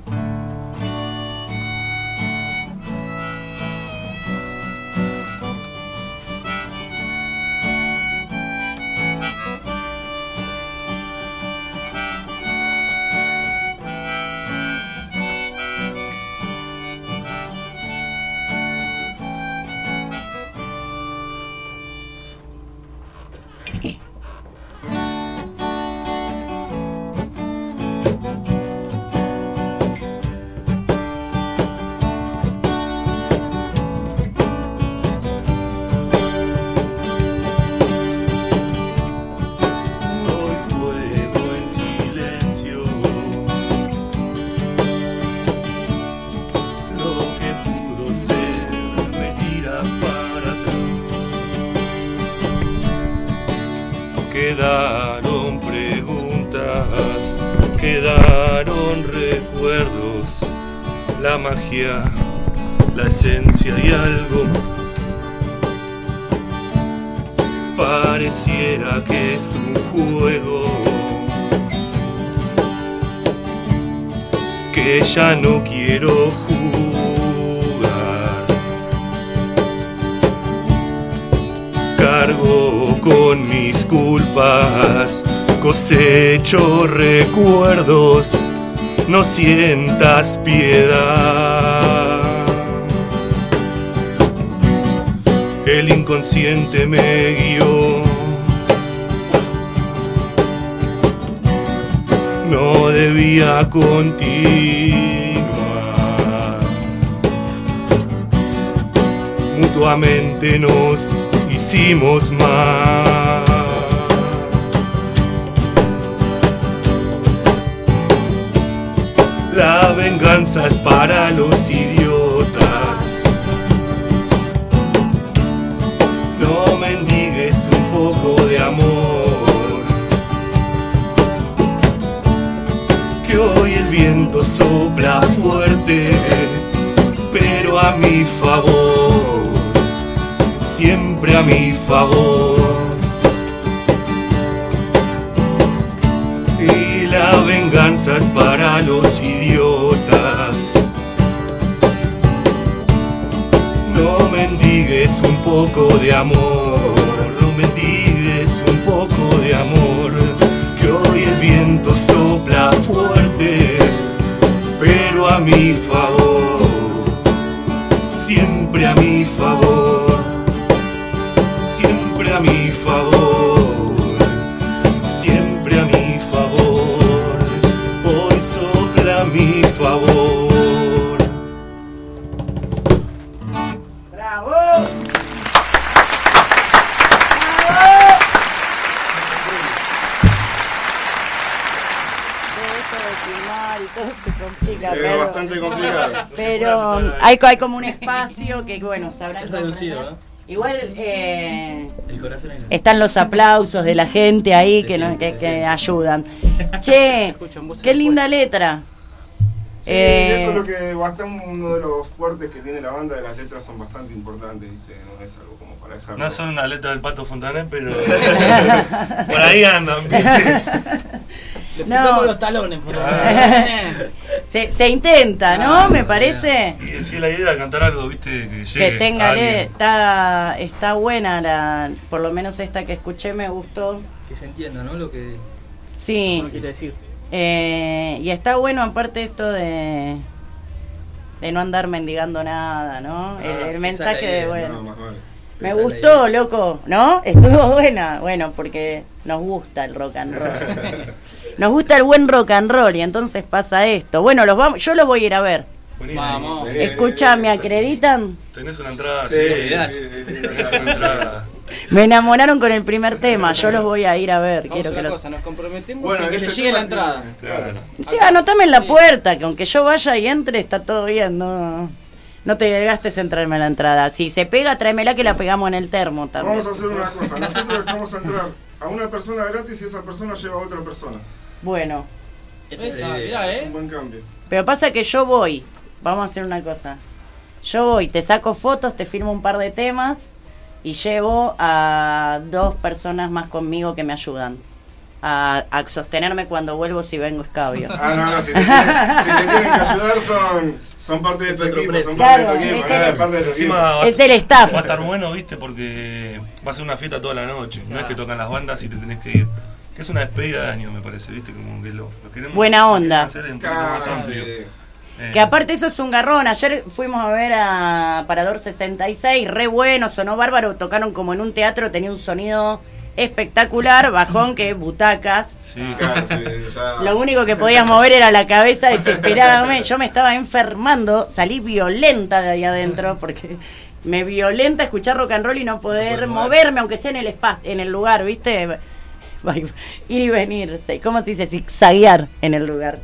Quedaron preguntas, quedaron recuerdos, la magia, la esencia y algo más. Pareciera que es un juego que ya no quiero jugar. Cargo con mis culpas, cosecho recuerdos, no sientas piedad. El inconsciente me guió, no debía continuar. Mutuamente nos hicimos mal. La venganza es para los idiotas. No mendigues un poco de amor, que hoy el viento sopla fuerte, pero a mi favor, siempre a mi favor. Y la venganza es para los idiotas. No mendigues un poco de amor, no mendigues un poco de amor, que hoy el viento sopla fuerte, pero a mi favor, siempre a mi favor, siempre a mi favor, siempre a mi favor, hoy sopla a mi favor. ¡Bravo! Todo se complica, es pero, bastante complicado. Pero hay, hay como un espacio que, bueno, sabrán. Es reducido, ¿no? Igual eh, El corazón es están los aplausos de la gente ahí Sí, que, sí, nos, que, sí, que sí. ayudan. Che, Escuchan voces qué linda después. letra. Sí, Eh, eso es lo que bastante uno de los fuertes que tiene la banda, de las letras son bastante importantes, ¿viste? No es algo como para dejarlo. No son una letra del Pato Fontanet, pero por ahí andan, ¿viste? Le No. pisamos los talones, por favor. se, se intenta, ¿no? Ah, Me parece Y sí, la idea era cantar algo, ¿viste? Que llegue que tenga a le- alguien. está está buena la, por lo menos esta que escuché me gustó. Que se entienda, ¿no? Lo que Sí. uno quiere decir. Eh, y está bueno aparte esto de de no andar mendigando nada, ¿no? el, el esa mensaje es la de idea, bueno. No, más vale. Me Esa es la gustó, loco, ¿no? Estuvo buena. Bueno, porque nos gusta el rock and roll. Nos gusta el buen rock and roll y entonces pasa esto. Bueno, los vamos, yo los voy a ir a ver. Buenísimo. Vamos. Escucha, ¿me acreditan? Tenés una entrada, Sí, sí, sí, sí, sí, sí. tenés una entrada. Me enamoraron con el primer tema, yo los voy a ir a ver. Vamos Quiero a que una los... cosa, nos comprometemos Bueno, en que ese le llegue la tema entrada. que- Claro. Sí, anotame en la puerta, que aunque yo vaya y entre, está todo bien, no, no te gastes en traerme la entrada. Si se pega, tráemela que la pegamos en el termo también. Vamos a hacer una cosa, nosotros dejamos entrar a una persona gratis y esa persona lleva a otra persona. Bueno, Esa, Es mirá, Es ¿eh? un buen cambio. pero pasa que yo voy, vamos a hacer una cosa. Yo voy, te saco fotos, te firmo un par de temas y llevo a dos personas más conmigo que me ayudan a, a sostenerme cuando vuelvo si vengo escabio. Ah, no, no, si te tienen, si te tienen que ayudar son, son parte de tu equipo, son parte Claro, de tu equipo, es ¿no? el- Es parte de tu equipo. Encima va, Es el staff. va a estar bueno, ¿viste? Porque va a ser una fiesta toda la noche. No es que tocan las bandas y te tenés que ir. Que es una despedida de año, me parece, ¿viste? Como que lo, lo queremos Buena onda. hacer un poquito más Claro, amplio. sí. Eh, Que aparte eso es un garrón. Ayer fuimos a ver a Parador sesenta y seis, re bueno, sonó bárbaro, tocaron como en un teatro, tenía un sonido espectacular, bajón que butacas. Sí, Claro, sí, ya. Lo único que podías mover era la cabeza desesperadamente. Yo me estaba enfermando, salí violenta de ahí adentro porque me violenta escuchar rock and roll y no poder moverme, aunque sea en el espacio, en el lugar, ¿viste? Ir y venir, ¿cómo se dice? Zigzaguear en el lugar.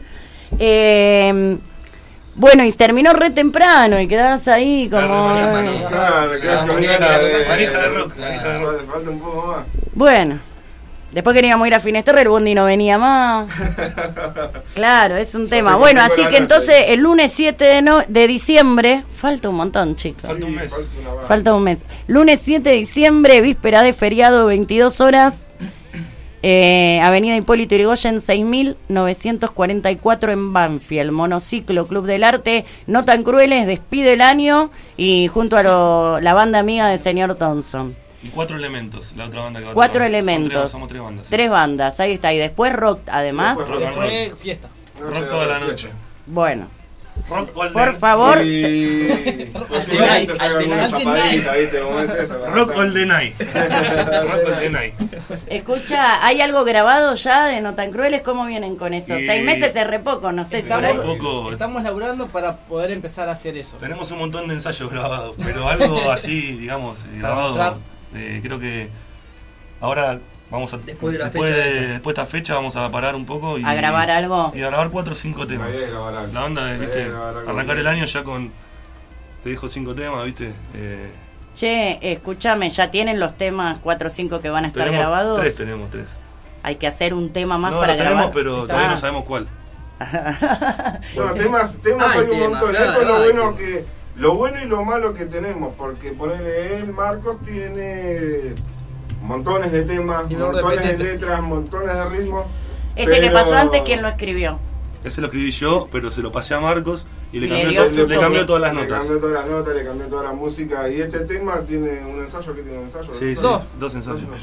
Eh, bueno, y terminó re temprano y quedás ahí como... Claro, Claro, La claro, manija claro, de- eh, manija de rock, manija de rock. Falta, falta un poco más. Bueno, después queríamos ir a Finesterre, el bondi no venía más. Claro, es un tema. se Bueno, complicó así la que noche. entonces el lunes siete de, no- de diciembre, falta un montón, chicos. Falta un mes. Falta una banda. Falta un mes. Lunes siete de diciembre, víspera de feriado, veintidós horas. Eh, Avenida Hipólito Yrigoyen, seis mil novecientos cuarenta y cuatro en Banfield. Monociclo, Club del Arte, No Tan Crueles, despide el año y junto a lo- la banda amiga de señor Thompson. Y cuatro elementos, la otra banda que va a Cuatro tocar. elementos. Son tres, somos tres bandas. sí. Tres bandas, ahí está. Y después rock, además. Después Rock and roll. Después, fiesta. Rock toda la noche. Bueno, Rock all por night. favor. Y posiblemente salga alguna zapadita, ¿viste? ¿Cómo es eso? Rock all the night. Rock all the night. Escucha, ¿hay algo grabado ya de No Tan Crueles? ¿Cómo vienen con eso? Y- Seis meses es re poco, no sé si... Estamos un poco. Estamos laburando para poder empezar a hacer eso. Tenemos un montón de ensayos grabados, pero algo así, digamos, eh, grabado. mostrar. eh, creo que ahora vamos a. Después de la después, fecha de, de- después de esta fecha vamos a parar un poco y. ¿A grabar algo? Y a grabar cuatro o cinco temas. La idea es grabar algo. La onda de, La viste, idea es grabar algo arrancar bien. el año ya con. Te dejo cinco temas, viste. Eh, Che, escúchame, ¿ya tienen los temas cuatro o cinco que van a estar tenemos grabados? Tres tenemos, tres. Hay que hacer un tema más No, para lo tenemos, grabar. pero todavía no sabemos cuál. Bueno, temas, temas Hay hay un temas, montón. claro, Eso es lo hay bueno temas. que. Lo bueno y lo malo que tenemos, porque ponele él, Marcos tiene montones de temas, Y no montones de repetente. letras, montones de ritmos. Este que pero- pasó antes, ¿quién lo escribió? Ese lo escribí yo, pero se lo pasé a Marcos y le Y le cambió, dio to- su le toque. cambió todas las Le notas. cambió todas las notas, le cambió toda la música. Y este tema tiene un ensayo, que tiene un ensayo. Sí, sí, ¿Dos? dos ensayos.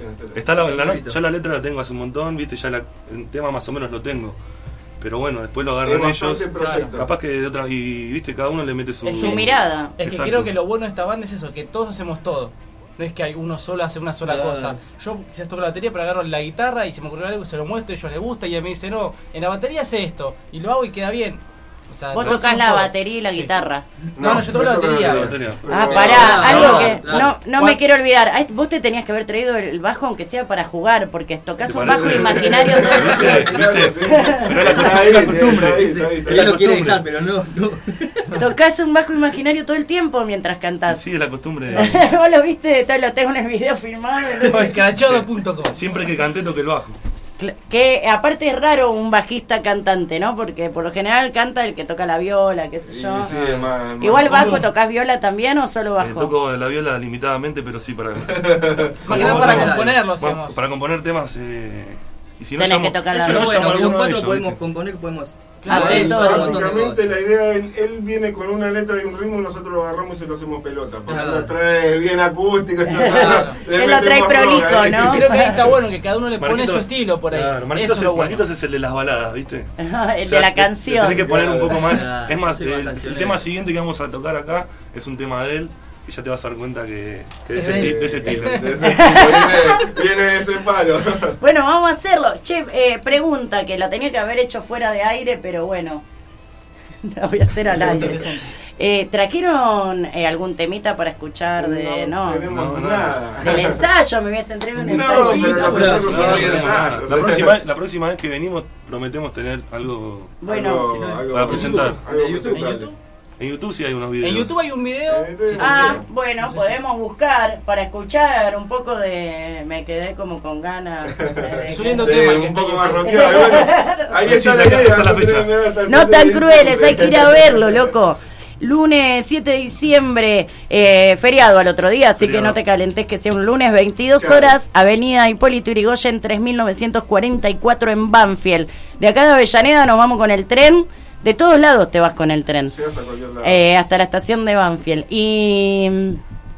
Está la, la, ya la letra la tengo hace un montón, viste, ya la, el tema más o menos lo tengo. Pero bueno, después lo agarran ellos. Claro. Capaz que de otra. Y viste, cada uno le mete su, su mirada. Es que Exacto. creo que lo bueno de esta banda es eso, que todos hacemos todo. No es que hay uno solo hace una sola Claro. cosa. Yo quizás toco la batería, pero agarro la guitarra y se me ocurrió algo, se lo muestro, a ellos les gusta y él me dice, no, en la batería hace esto. Y lo hago y queda bien. O sea, Vos lo tocás hacemos la todo. batería y la Sí. guitarra. No, no, yo toco la batería. Ah, pará, No, algo no, que no. no, no me quiero olvidar. Ay, vos te tenías que haber traído el bajo aunque sea para jugar, porque tocas ¿Te un parece? bajo imaginario. ¿Viste? ¿Viste? Pero es la costumbre. Es la costumbre. Es Él la lo quiere costumbre. dejar, pero no, no. Tocás un bajo imaginario todo el tiempo mientras cantás. Sí, es la costumbre. Vos lo viste, todo lo tengo en el video filmado. escrachado punto com. Siempre que canté toque el bajo. Que aparte es raro un bajista cantante, ¿no? Porque por lo general canta el que toca la viola, qué sé yo. Sí, es más- más Igual bajo, común. ¿tocás viola también o solo Eh, bajo? toco la viola limitadamente, pero sí para. Más que nada para temas- componerlo bueno, hacemos. Para componer temas. Eh, y si no Tenés llamo, que tocar la si no viola. llamo a Bueno, alguno de cuatro ellos. podemos ¿viste? componer, podemos Claro, hacer todo. un montón de Básicamente cosas. la idea, él, él viene con una letra y un ritmo y nosotros lo agarramos y lo hacemos pelota. Porque Claro. él lo trae bien acústico. Claro. Él lo trae prolijo, ¿no? Creo que ahí está bueno que cada uno le pone Marquitos- su estilo por ahí. Claro, Eso Marquitos, es lo es, bueno. Marquitos es el de las baladas, ¿viste? el O sea, de la le- canción. le tenés que poner un poco más. Claro, Es más, yo soy más el, el cancionero. tema siguiente que vamos a tocar acá es un tema de él. Y ya te vas a dar cuenta que, que de, Es ese, de- esti- de ese estilo. De ese tipo, viene, viene de ese palo. Bueno, vamos a hacerlo. Che, eh, pregunta que la tenía que haber hecho fuera de aire, pero bueno. La voy a hacer al aire. Eh, ¿Trajeron eh, algún temita para escuchar de.? No, No tenemos No, no. nada. del ensayo, me hubiese entregado un No, ensayito. pero No, nosotros no, somos no, ensayos. nada. La próxima, la próxima vez que venimos prometemos tener algo Bueno, Algo- algo- para presentar. algo ¿En presentable. YouTube? En YouTube sí hay unos videos. En YouTube hay un video. ah, bueno, podemos buscar para escuchar un poco de. Me quedé como con ganas. de- Es un lindo De tema. que un está poco en más YouTube. rockeado. Bueno, ahí Sí, está la está- idea. está la nosotros fecha. tenemos hasta el No siete tan de crueles, diciembre. hay que ir a verlo, loco. Lunes siete de diciembre, eh, feriado al otro día, así Feriado. que no te calentes que sea un lunes, veintidós Claro. horas, Avenida Hipólito Yrigoyen tres mil novecientos cuarenta y cuatro en Banfield. De acá de Avellaneda nos vamos con el tren, de todos lados te vas con el tren, Llegas a cualquier lado. eh, hasta la estación de Banfield. Y mm,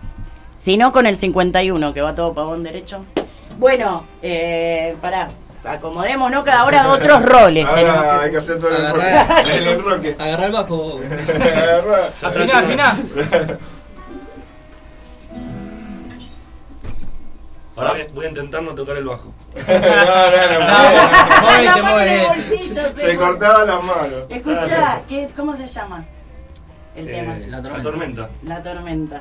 si no, con el cincuenta y uno, que va todo pavón derecho. Bueno, eh, pará, acomodémonos, cada hora otros roles. tenemos Ahora que- hay que hacer todo el Agarrar. enroque. El enroque. Agarrar el bajo. Agarrá. Afiná, afiná. Ahora voy- voy a intentar no tocar el bajo. No, no, no, no. Móvete, La mano en el móvete. bolsillo, Se tengo. cortaba las manos. Escuchá, ¿qué, ¿cómo se llama el tema? Eh, La la tormenta. tormenta. La tormenta.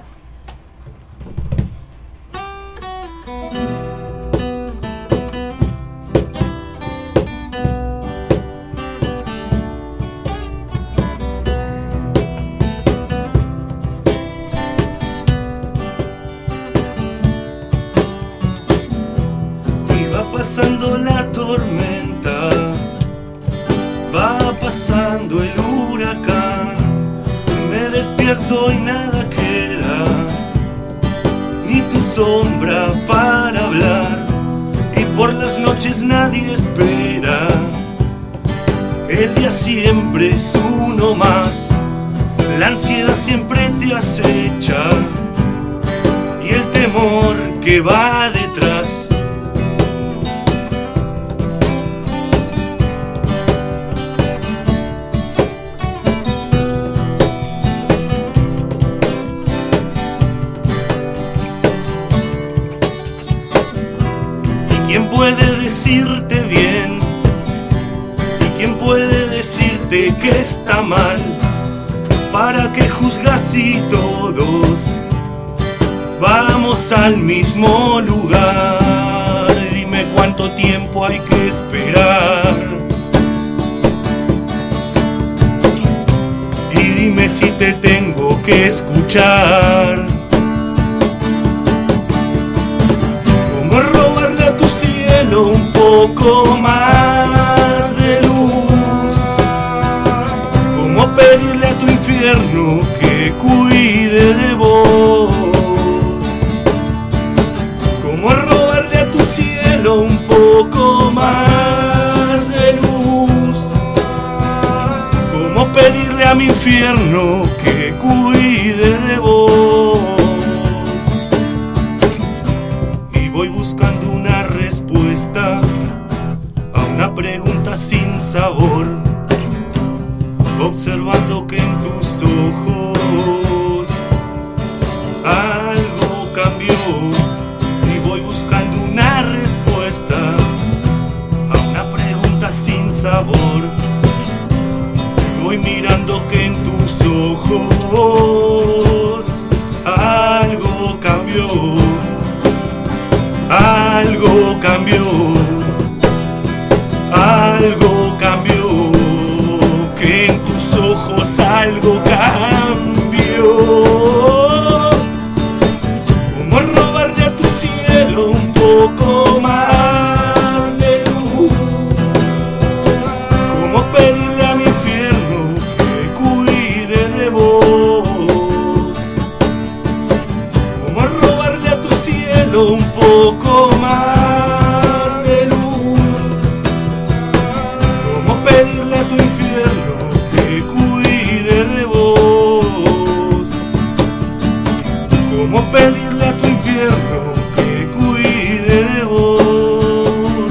Y va pasando la tormenta, va pasando el huracán. Me despierto y nada queda, ni tu sombra para hablar. Y por las noches nadie espera, el día siempre es uno más. La ansiedad siempre te acecha y el temor que va detrás. ¿Y quién puede decirte bien? ¿Y quién puede decirte que está mal? ¿Para qué juzgas si todos vamos al mismo lugar? Dime cuánto tiempo hay que esperar. Y dime si te tengo que escuchar. ¿Cómo robarle a tu cielo un poco más de luz? ¿Cómo pedirle a tu infierno que cuide de vos? ¿Cómo robarle a tu cielo un poco más de luz? ¿Cómo pedirle a mi infierno que cuide de vos? Y voy buscando un ¿Cómo pedirle a tu infierno que cuide de vos?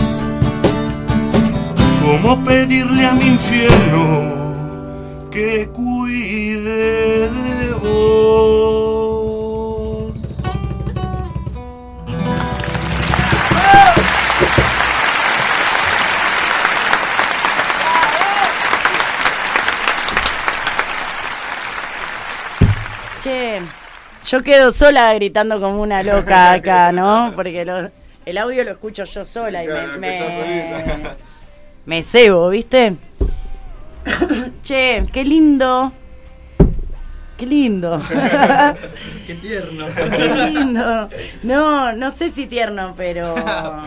¿Cómo pedirle a mi infierno que cuide de vos? Che, yo quedo sola gritando como una loca acá, ¿no? Porque lo- el audio lo escucho yo sola y me, Claro, lo me, escuchás solita. me cebo, ¿viste? Che, qué lindo. Qué lindo. Qué tierno. Qué lindo. No, no sé si tierno, pero...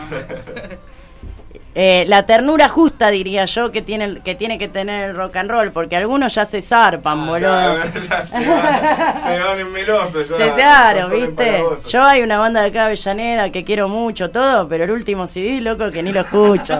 Eh, la ternura justa, diría yo, que tiene, que tiene que tener el rock and roll, porque algunos ya se zarpan, boludo. Ya, ya se van, se van en meloso. Ya, Se ya claro, son ¿viste? empalagosos. Yo hay una banda de acá de Avellaneda que quiero mucho, todo, pero el último C D, loco, que ni lo escucho.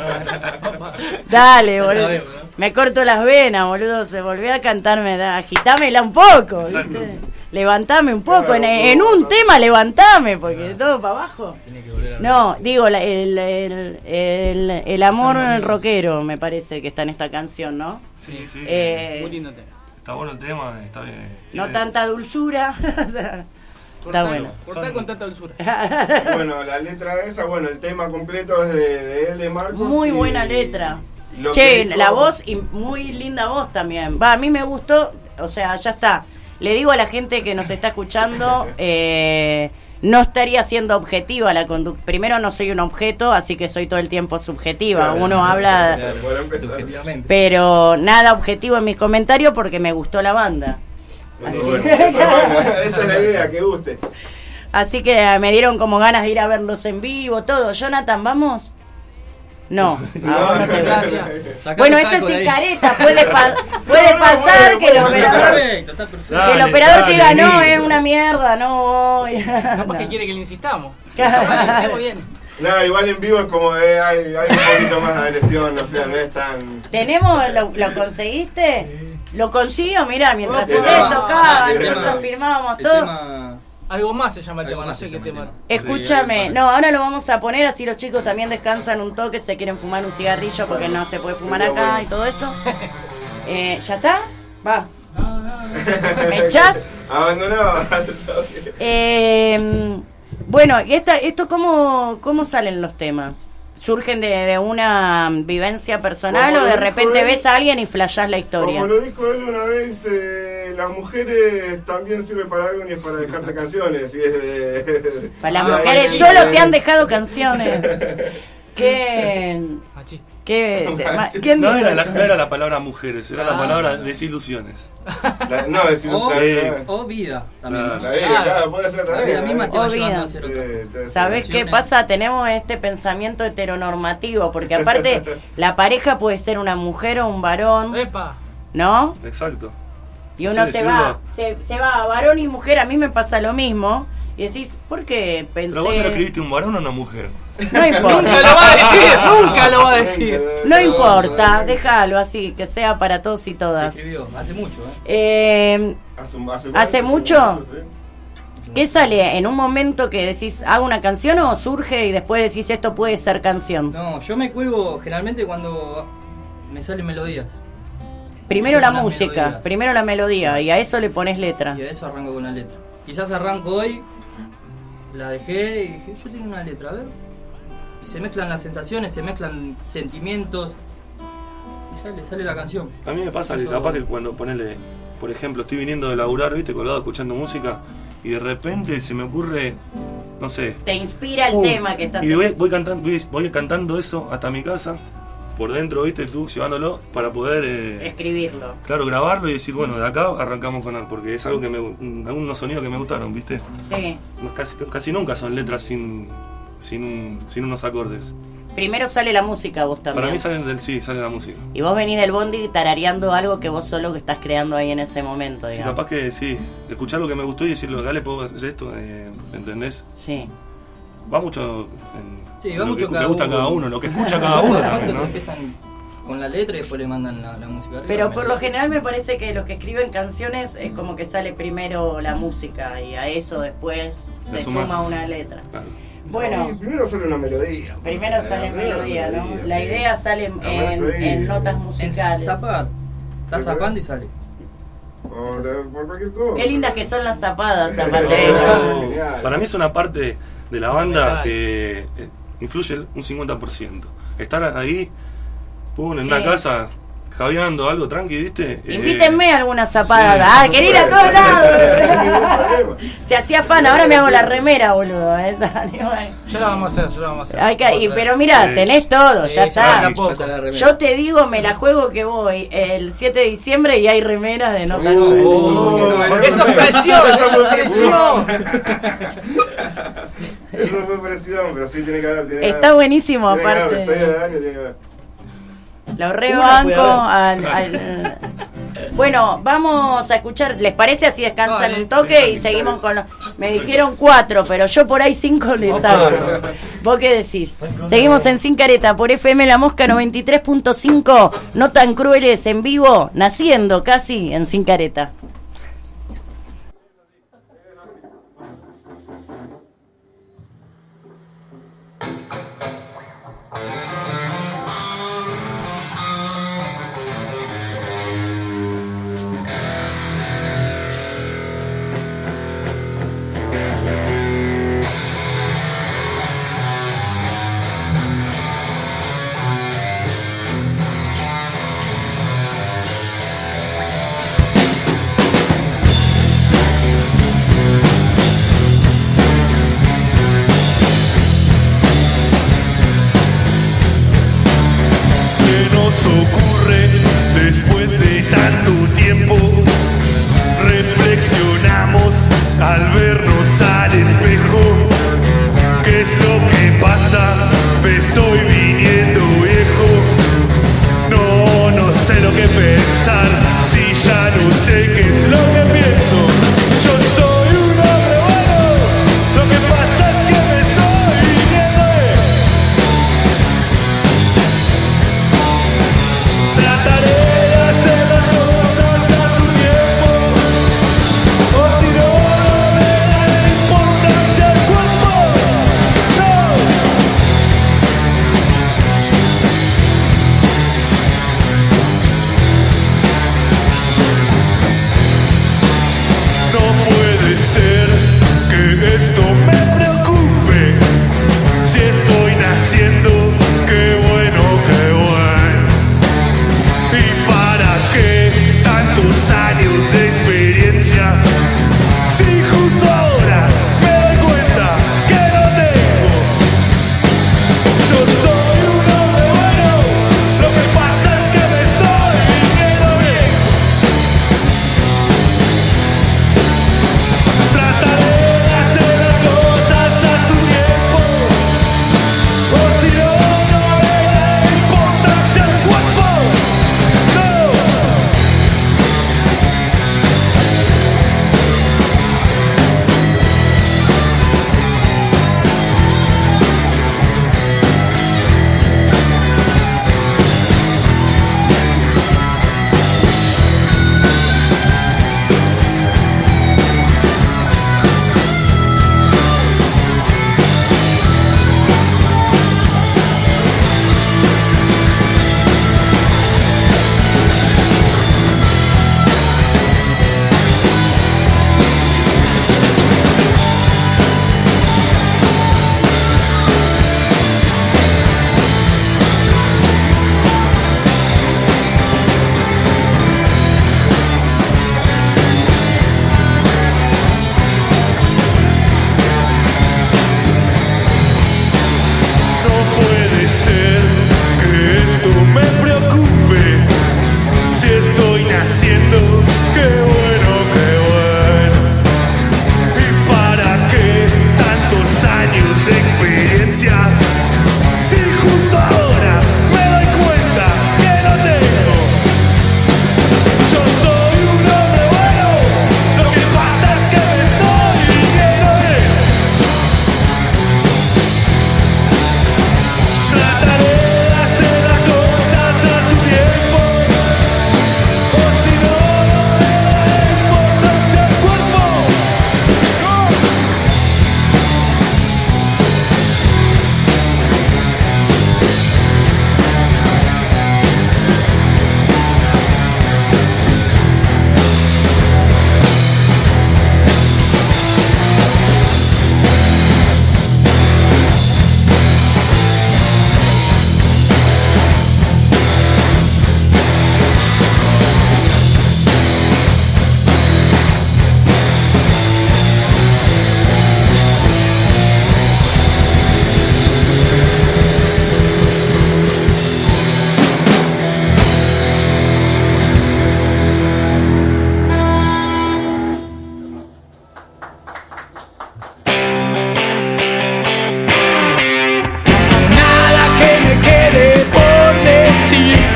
Dale, boludo. sabemos, ¿no? Me corto las venas, boludo. Se volvió a cantarme, da, agitámela un poco, ¿viste? Levantame un poco, en, en un tema levantame, porque todo para abajo. No, digo, la- el, el, el, el amor rockero me parece que está en esta canción, ¿no? Sí, sí. Eh, Muy lindo tema. Está bueno el tema, está bien. No tiene- tanta dulzura. Está bueno. Cortar con tanta dulzura. Bueno, la letra esa, bueno, el tema completo es de, de él, de Marcos. Muy y buena letra. lo Che, que dijo- la voz y muy linda voz también. Va, a mí me gustó, o sea, ya está. Le digo a la gente que nos está escuchando, eh, no estaría siendo objetiva la conducta. Primero, no soy un objeto, así que soy todo el tiempo subjetiva. Claro. Uno habla, Claro, por empezar. Subjetivamente. pero nada objetivo en mis comentarios porque me gustó la banda. Bueno, bueno, esa, es buena, esa es la idea, que guste. Así que eh, me dieron como ganas de ir a verlos en vivo, todo. Jonathan, ¿vamos? No. No, Gracias. Sacá Bueno, los esto es tacos de sin ahí. careta, puede, pa- puede No, no, pasar bueno, que el bueno, Está operador, perfecto, está perfecto. que el Dale, operador te dale, diga, no, Nick. es una mierda, no voy. Capaz que No. quiere que le insistamos. Claro. Estamos bien. No, igual en vivo es como eh, hay, hay un poquito más de agresión, o sea, no es tan... ¿Tenemos, lo, lo conseguiste? Lo consiguió, mirá, mientras El ustedes tema- tocaban, el nosotros tema- firmábamos El todo. tema... Algo más se llama el Algo tema, no más sé se qué llama el tema. tema. Escúchame, Sí, no, ahora lo vamos a poner así los chicos también descansan un toque, se quieren fumar un cigarrillo porque no se puede fumar Sería acá bueno. y todo eso. Eh, ¿Ya está? Va. ¿Me echás? Abandonado. Eh, bueno, ¿y esta, esto cómo, cómo salen los temas? ¿Surgen de, de una vivencia personal Como o lo de dijo repente él, ves a alguien y flashás la historia? Como lo dijo él una vez, eh, las mujeres también sirven para algo y es para dejarte canciones. Y es de- Para las de ahí mujeres dice- solo te han dejado canciones. ¿Qué? Machista. ¿Qué? ma- ¿Quién No dijo era, la, eso? no era la palabra mujeres, era la Ah. palabra desilusiones. La- no, decir O, Sí. o vida también. Claro. La vida, Claro. claro, puede ser La también. vida misma te va O vida. llevando a hacer otra. Eh, te- te- ¿Sabés qué Relaciones. pasa? Tenemos este pensamiento heteronormativo, porque aparte la pareja puede ser una mujer o un varón, ¡Epa! ¿no? Exacto. Y uno Sí, se sí, va, uno- se, se va a varón y mujer, a mí me pasa lo mismo, y decís, ¿por qué pensé? Pero vos se lo escribiste un varón o una mujer. No importa. Nunca lo va a decir, nunca lo va a decir. No importa, déjalo así, que sea para todos y Se todas. escribió hace mucho, ¿eh? Eh, Hace, hace, ¿Hace mucho? sí. ¿Qué sale? ¿En un momento que decís, hago una canción o surge y después decís, esto puede ser canción? No, yo me cuelgo generalmente cuando me salen melodías. Primero la Son las música, melodías. primero la melodía, y a eso le pones letra. Y a eso arranco con la letra. Quizás arranco hoy, la dejé y dije, yo tengo una letra, a ver. Y se mezclan las sensaciones, se mezclan sentimientos. Y sale, sale la canción. A mí me pasa que Eso- capaz que cuando ponele, por ejemplo, estoy viniendo de laburar, viste, colgado escuchando música, y de repente se me ocurre, no sé. Te inspira el uh, tema que estás Y voy, voy cantando, voy, voy cantando eso hasta mi casa, por dentro, viste, tú llevándolo para poder, eh, escribirlo. claro, grabarlo y decir, bueno, de acá arrancamos con él, porque es algo que me, un- algunos sonidos que me gustaron, viste. Sí. No, Casi, casi nunca son letras sin, sin, un- sin unos acordes. Primero sale la música vos también. Para mí salen del sí, sale la música. Y vos venís del bondi tarareando algo que vos solo que estás creando ahí en ese momento, Sí, digamos. capaz que sí, escuchar lo que me gustó y decirlo, dale, puedo hacer esto, eh, ¿entendés? Sí. Va mucho en Sí, va lo mucho que cada le gusta a uno. cada uno, lo que escucha cada uno Aparte también, se ¿no? empiezan con la letra y después le mandan la, la música arriba. Pero por lo general me parece que los que escriben canciones es como que sale primero la música y a eso después Le se suma. suma una letra. Claro. Bueno, Y primero sale una melodía. primero sale Eh, melodía, ¿no? melodía, La sí. idea sale en, Aparece ahí. en notas musicales. Zapa, está zapando y sale. Por, por cualquier cosa. Qué lindas que son las zapadas, No, zapateras. para mí es una parte de la banda que eh, influye un cincuenta por ciento. Estar ahí, pum, en Sí. una casa, jadeando algo tranqui, ¿viste? Eh, Invítenme a alguna zapada. sí. Ah, quería ir a todos lados. Se hacía fan, ahora me hago la remera, boludo. ¿eh? Ya la vamos a hacer, ya la vamos a hacer. Hay que, y, pero mira, Sí. tenés todo, Sí, ya ya está. tampoco. Yo te digo, me la juego que voy el siete de diciembre y hay remeras de nota Uh, nueve. uh, Eso es presión, eso es presión. Eso fue presión, pero sí tiene que haber. Tiene que Está haber- buenísimo, tiene que haber, aparte. despedida de año tiene que haber. Lo Una rebanco puede al, al- Bueno, vamos a escuchar, ¿les parece? Así descansan Dale. un toque y seguimos con los... Me dijeron cuatro, pero yo por ahí cinco les hago. ¿Vos qué decís? Seguimos en Sin Careta por F M La Mosca noventa y tres punto cinco. No tan crueles en vivo, naciendo casi en Sin Careta. ¿Qué nos ocurre después de tanto tiempo? Reflexionamos al vernos al espejo. ¿Qué es lo que pasa? Me estoy viniendo viejo. No, no sé lo que pensar. Si ya no sé qué es lo que pienso. Yo soy un hombre bueno. Lo que pasa es que me estoy viniendo viejo. Trataré de hacer las cosas a su tiempo, o si no, no le daré importancia al cuerpo. No. No puede ser que esto me preocupe. Si estoy naciendo, qué bueno, qué bueno. ¿Y para qué tantos años de experiencia? Si justo ahora me doy cuenta que no tengo. Yo soy un hombre bueno, lo que pasa es que me estoy viniendo bien. Trataré de hacer las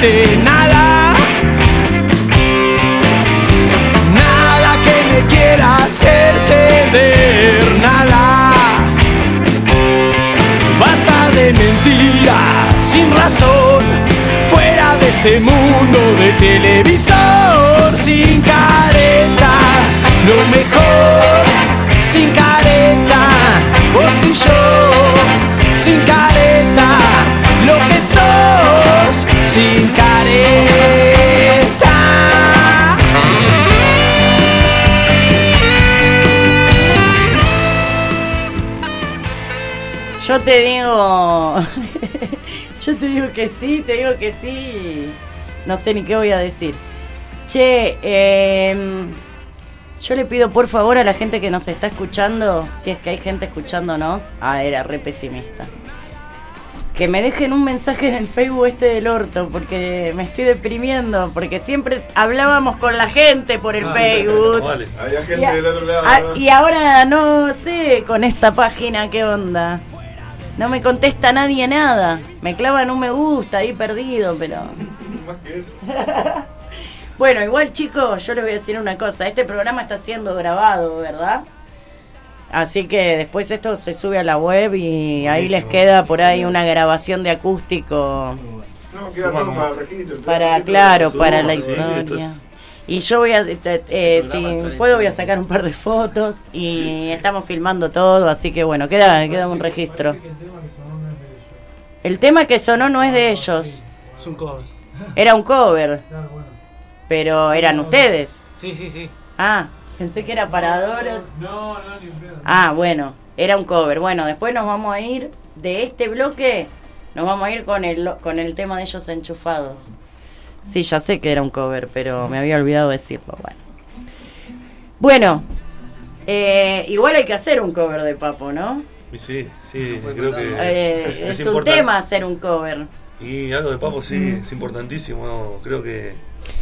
decirte nada. Nada que me quiera hacer ceder, nada. Basta de mentiras sin razón, fuera de este mundo de televisor. Sin careta, lo mejor. Sin careta, vos y yo. Sin careta, lo que sos. Sin careta. Yo te digo, yo te digo que sí, te digo que sí, no sé ni qué voy a decir. Che, eh, yo le pido por favor a la gente que nos está escuchando, si es que hay gente escuchándonos, ah, era re pesimista, que me dejen un mensaje en el Facebook este del orto, porque me estoy deprimiendo, porque siempre hablábamos con la gente por el ah, Facebook. Vale. Había gente y a, del otro lado. A, ¿no? Y ahora no sé con esta página qué onda. No me contesta nadie nada. Me clavan un me gusta ahí perdido, pero... Más que eso. Bueno, igual chicos, yo les voy a decir una cosa. Este programa está siendo grabado, ¿verdad? Así que después esto se sube a la web y ahí les queda por ahí una grabación de acústico. No, queda todo para el registro. Para, claro, para la historia. Y yo voy a, eh, si puedo voy a sacar un par de fotos y estamos filmando todo, así que bueno, queda, queda un registro. El tema que sonó no es de ellos. Es un cover. Era un cover. Pero eran ustedes. Sí, sí, sí. Ah, pensé que era para Doros. No, no, ni pedo. Ah, bueno, era un cover. Bueno, después nos vamos a ir de este bloque, nos vamos a ir con el, con el tema de ellos enchufados. Sí, ya sé que era un cover, pero me había olvidado decirlo. Bueno, bueno eh, igual hay que hacer un cover de Papo, ¿no? Sí, sí, creo que eh, es, es, es un tema hacer un cover. Y algo de Papo sí, es importantísimo, ¿no? Creo que...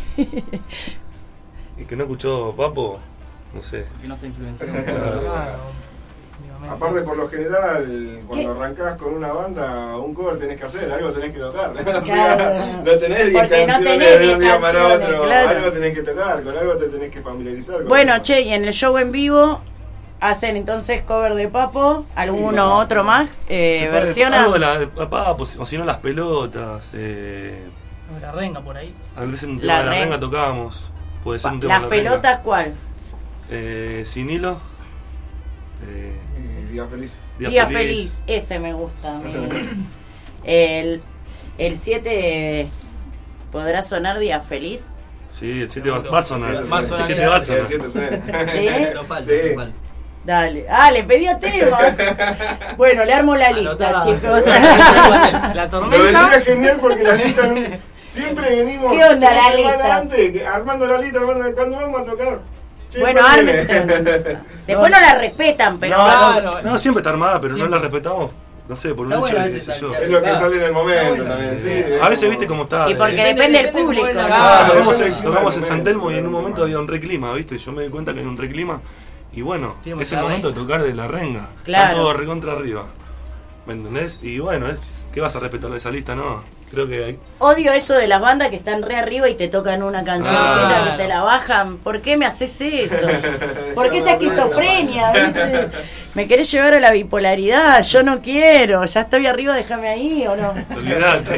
Y que no escuchó Papo, no sé. Que no está influenciado. Aparte, por lo general, cuando ¿qué? Arrancás con una banda, un cover tenés que hacer, algo tenés que tocar. Claro. No tenés diez canciones no tenés de un día para otro, claro. Algo tenés que tocar, con algo te tenés que familiarizar. Con bueno, eso. Che, y en el show en vivo hacen entonces cover de Papo, alguno sí, otro más, eh, versiona. Algo de la de Papo, o si no las pelotas. Eh, la renga por ahí. A veces un tema la de la renga tocábamos. Puede ser un tema ¿Las de la pelotas renga. ¿Cuál? Eh, sin hilo. Eh, Día feliz. Día, Día feliz. feliz, ese me gusta. el el siete podrá sonar Día feliz. Sí, el siete va, va a sonar. Va a sonar. El siete va a sonar. Sí, ¿sí? Pero falta, sí. falta. Dale, ah, le pedí a tema. Bueno, le armo la lista, Anotada. Chicos. La tormenta es genial porque la lista no, siempre venimos. ¿Qué onda la lista? Antes, armando la lista, armando, cuando vamos a tocar. Che, bueno, ármense. Después no, no la respetan, pero... No, no, no, no siempre está armada, pero siempre. No la respetamos. No sé, por un hecho de es lo que sale en el momento también, sí. A veces viste cómo está. Y porque depende, depende del público. Ah, ah, tocamos, el, tocamos en San Telmo y en un momento había un reclima, ¿viste? Yo me di cuenta que había un reclima. Y bueno, es el momento de tocar de la renga. Claro. Está todo recontra arriba. ¿Me entendés? Y bueno, es ¿qué vas a respetar de esa lista? No, creo que hay... Odio eso de las bandas que están re arriba y te tocan una canción ah. que te la bajan. ¿Por qué me haces eso? ¿Por qué esa esquizofrenia? ¿Viste? ¿Me querés llevar a la bipolaridad? Yo no quiero. Ya estoy arriba, déjame ahí, ¿o no? Olvídate.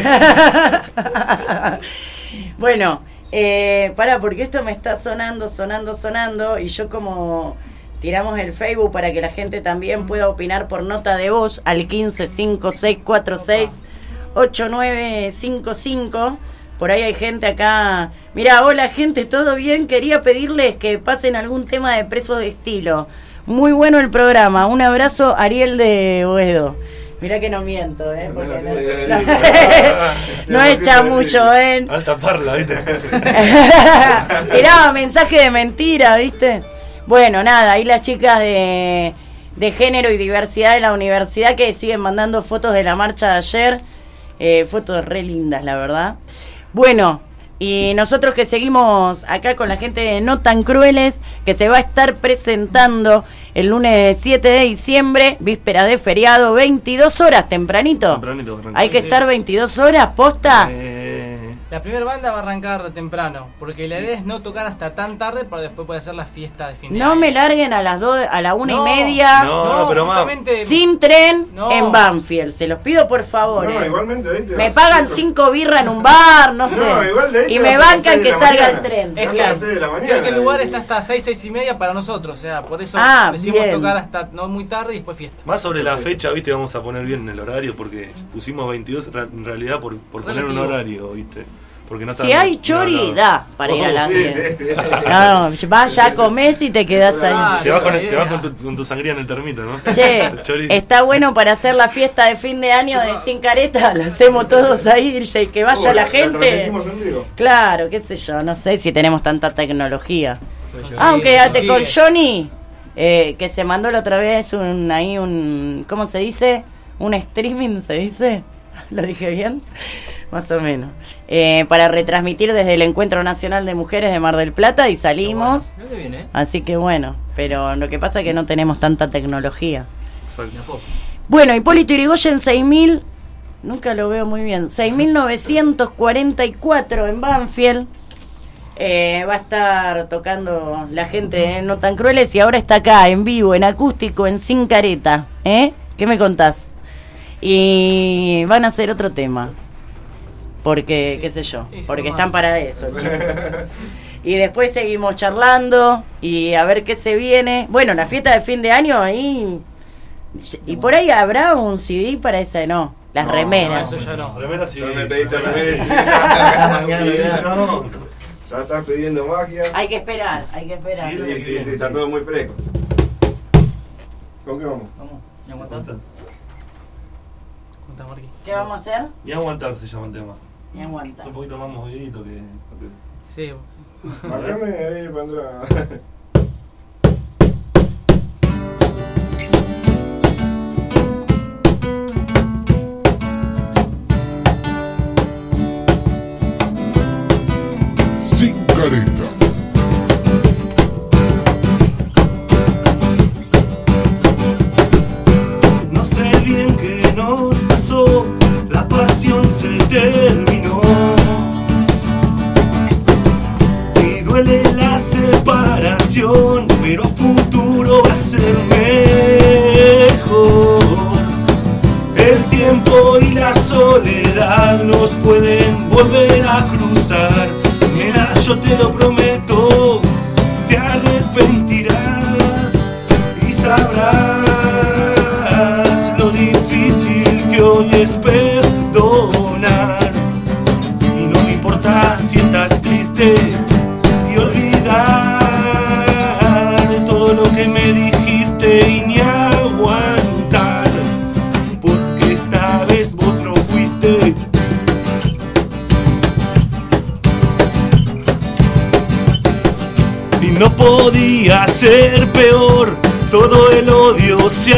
Bueno, eh, pará, porque esto me está sonando, sonando, sonando. Y yo como... Tiramos el Facebook para que la gente también pueda opinar por nota de voz al quince cinco seis cuatro seis ocho nueve cinco cinco. Por ahí hay gente acá. Mirá, hola gente, ¿todo bien? Quería pedirles que pasen algún tema de Preso de Estilo. Muy bueno el programa. Un abrazo, Ariel de Boedo. Mirá que no miento, ¿eh? Porque no, no, no echa mucho, ¿eh? Alta parla, ¿viste? Tiraba mensaje de mentira, ¿viste? Bueno, nada, ahí las chicas de, de género y diversidad de la universidad que siguen mandando fotos de la marcha de ayer, eh, fotos re lindas, la verdad. Bueno, y nosotros que seguimos acá con la gente de No Tan Crueles, que se va a estar presentando el lunes siete de diciembre, víspera de feriado, veintidós horas, tempranito. Tempranito, Hay que sí. estar veintidós horas, posta. Eh, La primera banda va a arrancar temprano, porque la idea es no tocar hasta tan tarde para después poder hacer la fiesta de fin de No año. me larguen a las dos, a la una No, y media. No, no, pero más. justamente- Sin tren No. en Banfield. Se los pido por favor. No, eh. igualmente ahí te Me vas pagan cinco- cinco birras en un bar, no sé. No, igual de ahí y te me vas a las bancan seis de que la salga el mañana. tren. Es Es a las claro. seis de la Creo mañana. que el lugar está hasta seis, seis y media para nosotros, o sea, por eso Ah, decimos bien. tocar hasta no muy tarde y después fiesta. Más sobre la fecha, viste, vamos a poner bien el horario porque pusimos veintidós ra- en realidad por, por poner un Relativo. horario, viste. Porque no está Si hay chori, da para ir a la fiesta. No, vaya, comés y te quedás ahí. Te vas, con, te vas con, tu, con tu sangría en el termito, ¿no? Che, Chori. está bueno para hacer la fiesta de fin de año de Sin Careta, la hacemos todos ahí, y que vaya la gente. Claro, qué sé yo, no sé si tenemos tanta tecnología. Aunque ate con Johnny, eh, que se mandó la otra vez un ahí un, ¿cómo se dice? Un streaming, ¿se dice? ¿Lo dije bien? Más o menos. Eh, para retransmitir desde el Encuentro Nacional de Mujeres de Mar del Plata y salimos. Mirá que bien, ¿eh? Así que bueno, pero lo que pasa es que no tenemos tanta tecnología. Exacto. Bueno, Hipólito Yrigoyen seis mil, nunca lo veo muy bien, seis mil novecientos cuarenta y cuatro en Banfield. Eh, va a estar tocando la gente de No Tan Crueles y ahora está acá en vivo, en acústico, en Sin Careta. ¿Eh? ¿Qué me contás? Y van a hacer otro tema. Porque, qué sé yo, y porque más. están para eso, chicos. Y después seguimos charlando y a ver qué se viene. Bueno, la fiesta de fin de año ahí. Y por ahí habrá un C D para ese, no. Las No, remeras. no, eso ya no. Remeras sí. Ya me pediste remeras y Ah, ya. mañana, Sí, mañana. no. Ya estás pidiendo magia. Hay que esperar, hay que esperar. Sí, sí, sí, sí, está todo muy fresco. ¿Con qué vamos? Vamos, y aguantá. ¿Qué vamos a hacer? Y aguantar se llama el tema. Y aguanta. Es un poquito más movidito que. Sí. Marcame ahí, Pandra. Sin Careta. No sé bien qué nos pasó, la pasión se terminó. Y duele la separación, pero futuro va a ser mejor. El tiempo y la soledad nos pueden volver a cruzar. Nena, yo te lo prometo, te arrepentirás y sabrás lo difícil que hoy es perdonar. Y no me importa si estás triste y olvidar todo lo que me dijiste y ni aguantar, porque esta vez vos no fuiste. Y no podía ser peor, todo el odio se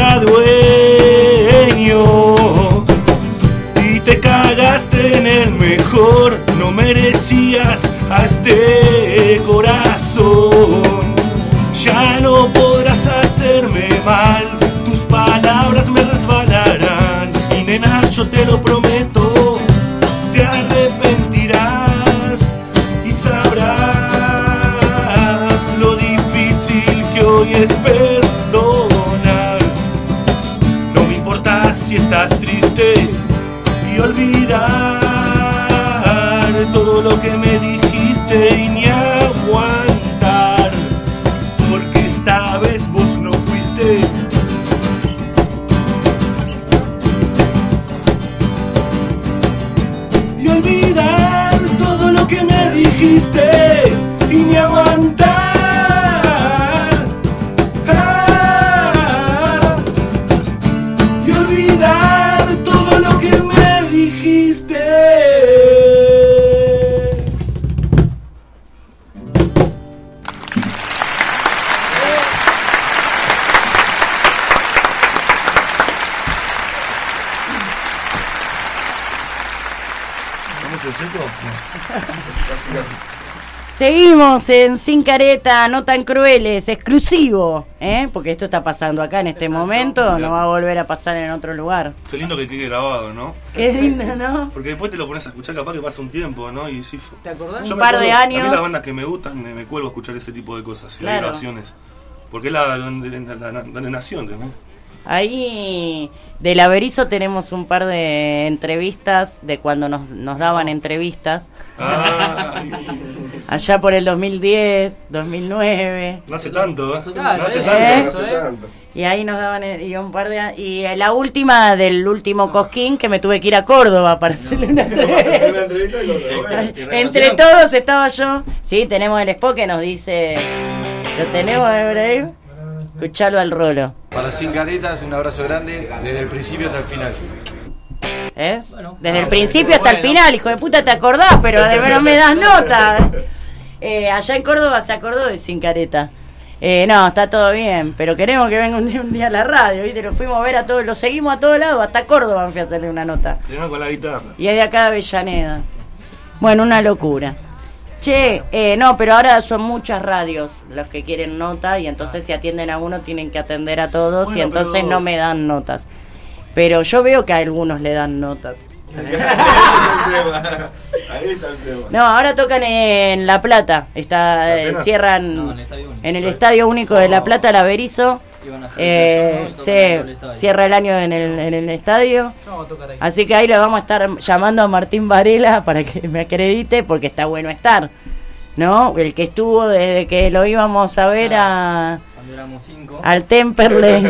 adueñó. Y te cagaste en el mejor, no merecías a este corazón. Ya no podrás hacerme mal, tus palabras me resbalarán. Y nena, yo te lo prometo, te arrepentirás y sabrás lo difícil que hoy es perdonar. No me importa si estás triste y olvidar todo lo que me dijiste y ni aguantar, porque esta vez vos no fuiste. Y olvidar todo lo que me dijiste y ni aguantar. Ah, y olvidar todo lo que me dijiste. ¿Vamos en seco? Seguimos en Sin Careta, No Tan Crueles, exclusivo, ¿eh? Porque esto está pasando acá en este Exacto. momento, no va a volver a pasar en otro lugar. Qué lindo que quede grabado, ¿no? Qué lindo, ¿no? Porque después te lo pones a escuchar, capaz que pasa un tiempo, ¿no? Y sí, ¿te acordás? Un par de años. A mí las bandas que me gustan, me, me cuelgo a escuchar ese tipo de cosas, y claro. grabaciones. Porque es la, la, la, la, la nación, ¿no? Ahí del Averizo tenemos un par de entrevistas de cuando nos, nos daban entrevistas. Ah, allá por el dos mil diez, dos mil nueve. No hace tanto, ¿eh? Claro, no hace ¿eh? tanto. ¿Eh? No hace tanto. Y ahí nos daban y un par de y la última del último Cosquín que me tuve que ir a Córdoba para hacerle una entrevista. Entre todos estaba yo. Sí, tenemos el spot que nos dice, lo tenemos, Ibrahim. Escuchalo al Rolo. Para Sin Caretas, un abrazo grande desde el principio hasta el final. ¿Eh? Bueno, desde el principio hasta el final, hijo de puta, te acordás, pero de verdad me das nota. Eh, allá en Córdoba se acordó de Sin Careta. Eh, no, está todo bien, pero queremos que venga un día, un día a la radio, ¿viste? Lo fuimos a ver a todos, lo seguimos a todos lados, hasta Córdoba fui a hacerle una nota. Le con la guitarra. Y es de acá de Avellaneda. Bueno, una locura. Che, eh, no, pero ahora son muchas radios los que quieren nota y entonces si atienden a uno tienen que atender a todos bueno, y entonces pero... no me dan notas. Pero yo veo que a algunos le dan notas. Ahí está el tema. Ahí está el tema. No, ahora tocan en La Plata. Está eh, cierran no, en, el en el Estadio Único de La Plata, el Averizo. Eh, se cierra el año en el, en el estadio. Así que ahí le vamos a estar llamando a Martín Varela para que me acredite porque está bueno estar, ¿no? El que estuvo desde que lo íbamos a ver a al Temperley,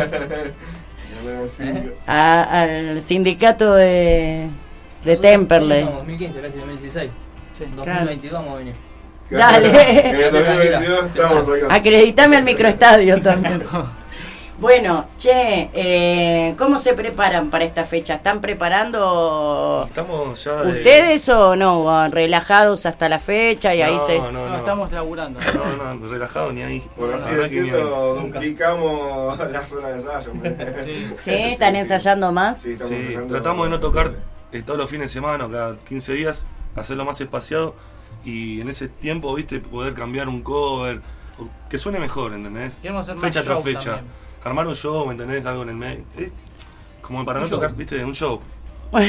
a, al sindicato de de Temperley. dos mil quince, casi dos mil dieciséis. Sí, dos mil veintidós vamos a venir. Dale. En dos mil veintidós estamos acá. Acreditame al microestadio también. Bueno, che, eh, ¿cómo se preparan para esta fecha? ¿Están preparando Estamos ya de... ustedes o no? ¿Relajados hasta la fecha y no, ahí se...? No, no, no, estamos laburando. No, no, relajados ni ahí. Por así decirlo, duplicamos la zona de ensayo. Sí, ¿Sí? ¿Están ensayando más? Sí, estamos sí, ensayando tratamos de no tocar eh, todos los fines de semana, cada quince días, hacerlo más espaciado y en ese tiempo, viste, poder cambiar un cover, o que suene mejor, ¿entendés? Queremos hacer fecha más tras show fecha. También. Armar un show, ¿me entendés? Algo en el medio. ¿Eh? Como para un no show. tocar, viste, un show. No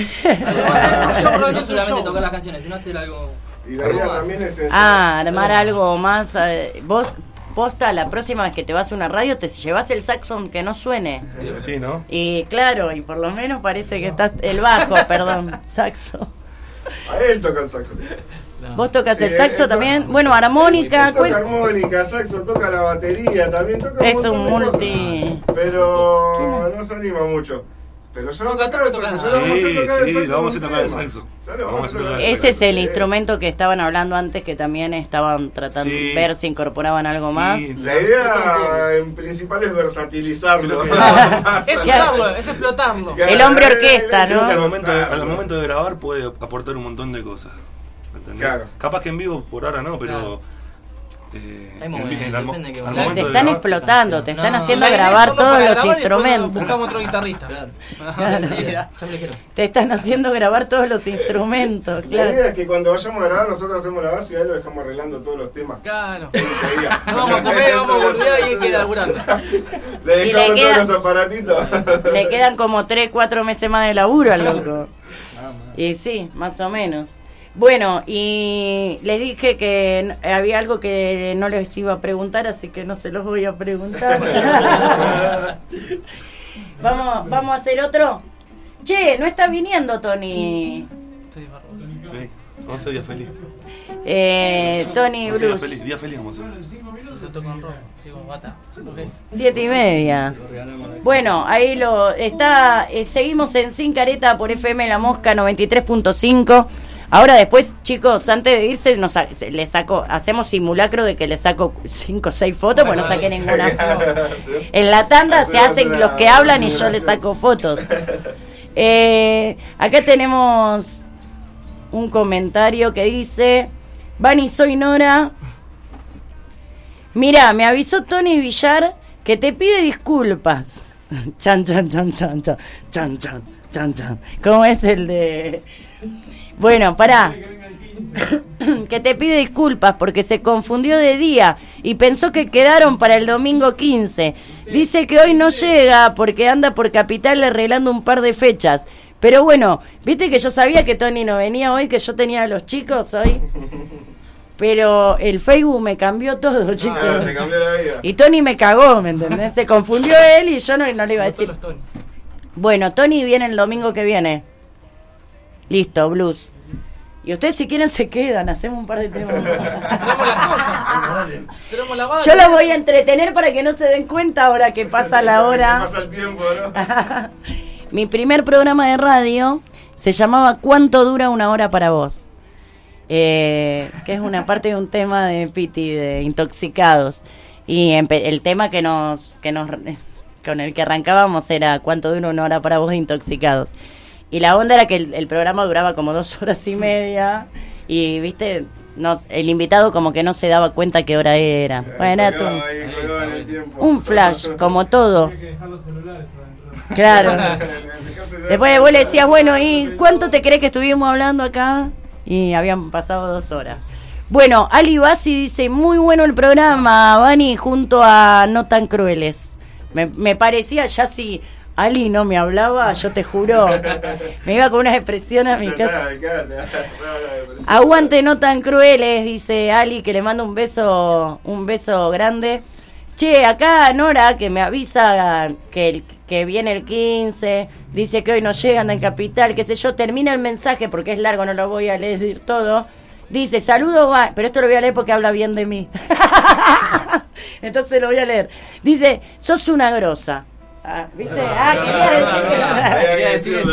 solamente tocar las canciones, sino hacer algo. Y la idea también es eso. Ah, armar algo más. Eh, vos, posta, la próxima vez que te vas a una radio, te llevas el saxo que no suene. Sí, ¿no? Y claro, y por lo menos parece que está el bajo, perdón, saxo. A él toca el saxo. No. ¿Vos tocas sí, el saxo él, también? Él, bueno, armónica. Toca armónica, saxo, toca la batería, también toca es un, un multi. Cosas, pero no se anima mucho. Pero yo toca tocar el saxo, sí, ya lo vamos a tocar sí, el saxo. Vamos a tocar el saxo. Vamos a tocar Ese es el instrumento que estaban hablando antes, que también estaban tratando sí. de ver si incorporaban algo más. Y la idea en principal es versatilizarlo. Es usarlo, es explotarlo. El hombre orquesta, creo ¿no? Que al momento, de, al momento de grabar puede aportar un montón de cosas. Claro. Capaz que en vivo por ahora no, pero claro. eh, en, en, al, al te momento te están grabar, explotando, te están no, haciendo no, grabar todos los instrumentos. Buscamos otro guitarrista. Claro. Claro. Te están haciendo grabar todos los instrumentos. Claro. La idea es que cuando vayamos a grabar nosotros hacemos la base y ahí lo dejamos arreglando todos los temas. Claro. No vamos a comer, vamos a volver y él queda laburando. Le dejamos le queda, todos los aparatitos. Le quedan como tres, cuatro meses más de laburo al loco. Y sí, más o menos. Bueno, y les dije que había algo que no les iba a preguntar, así que no se los voy a preguntar. vamos, vamos a hacer otro. Che, no está viniendo Tony. Sí, vamos a hacer día feliz. Eh, Tony Bruce. Día feliz, día feliz vamos a hacer. Siete y media. Bueno, ahí lo está. Eh, seguimos en Sin Careta por F M La Mosca noventa y tres punto cinco. Ahora después, chicos, antes de irse, nos le saco, hacemos simulacro de que le saco cinco o seis fotos, bueno, porque no saqué ninguna foto. En la tanda se hacen los que hablan y yo le saco fotos. Eh, acá tenemos un comentario que dice: Vani, soy Nora. Mira, me avisó Tony Villar que te pide disculpas. Chan, chan, chan, chan, chan, chan, chan, chan, chan. ¿Cómo es el de...? Bueno, pará. que te pide disculpas porque se confundió de día y pensó que quedaron para el domingo quince. Dice que hoy no llega porque anda por Capital arreglando un par de fechas. Pero bueno, viste que yo sabía que Tony no venía hoy, que yo tenía a los chicos hoy. Pero el Facebook me cambió todo, chicos. Ah, te cambió la vida. Y Tony me cagó, ¿me entendés? Se confundió él y yo no, no le iba a decir. Bueno, Tony viene el domingo que viene. Listo, blues. Y ustedes si quieren se quedan, hacemos un par de temas. Tenemos las cosas. Tenemos la base. Yo los voy a entretener para que no se den cuenta ahora que pasa la hora. Que pasa el tiempo, ¿no? Mi primer programa de radio se llamaba ¿Cuánto dura una hora para vos? Eh, que es una parte de un tema de Piti, de Intoxicados. Y el tema que nos, que nos con el que arrancábamos era ¿Cuánto dura una hora para vos de Intoxicados? Y la onda era que el, el programa duraba como dos horas y media. Y, viste, no, el invitado como que no se daba cuenta qué hora era. Bueno, era todo un, un flash, como todo. Claro. Después vos le decías, bueno, ¿y cuánto te crees que estuvimos hablando acá? Y habían pasado dos horas. Bueno, Ali Bassi dice, muy bueno el programa, Vani, junto a No Tan Crueles. Me, me parecía ya si Ali no me hablaba, yo te juro, me iba con unas expresiones a mi casa. Aguante No Tan Crueles, dice Ali, que le manda un beso, un beso grande. Che, acá Nora, que me avisa que, el, que viene el quince, dice que hoy no llegan en Capital, qué sé yo, termina el mensaje porque es largo, no lo voy a leer todo. Dice, saludos, va, pero esto lo voy a leer porque habla bien de mí. Entonces lo voy a leer. Dice, sos una grosa. Ah, ¿viste? Ah, quería decirlo.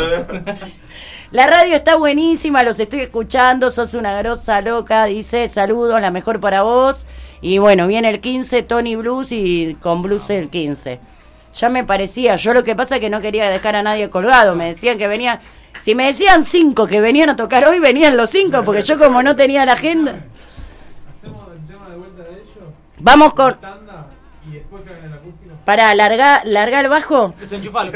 La radio está buenísima, los estoy escuchando, sos una grosa loca, dice, saludos, la mejor para vos. Y bueno, viene el quince, Tony Blues, y con Blues el quince. Ya me parecía, yo lo que pasa es que no quería dejar a nadie colgado, me decían que venía, si me decían cinco que venían a tocar hoy, venían los cinco, porque yo como no tenía la agenda. ¿Hacemos el tema de vuelta de ellos? Vamos con... Y después que hagan el acústico. Para, largar larga el bajo. Desenchufalo.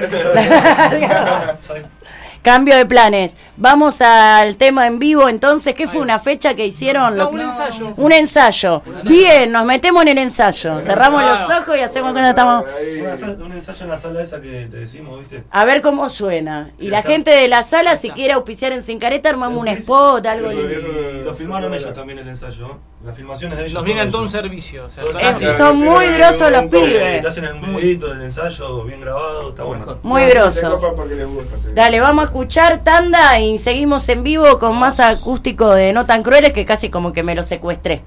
Cambio de planes. Vamos al tema en vivo entonces. ¿Qué fue una fecha que hicieron? No, un ensayo. Un ensayo. Bien, nos metemos en el ensayo. Cerramos los ojos y hacemos cuando estamos. Un ensayo en la sala esa que te decimos, ¿viste? A ver cómo suena. Y la gente de la sala, si quiere auspiciar en Sin Careta, armamos un spot, algo. Y lo filmaron ellos también el ensayo. Las filmaciones de ellos. Nos brindan todo un servicio. O sea, son, es, son muy grosos los pibes. Te hacen el videito del ensayo bien grabado, está bueno. Muy grosos. Dale, vamos a escuchar tanda y seguimos en vivo con más acústico de No Tan Crueles, que casi como que me lo secuestré.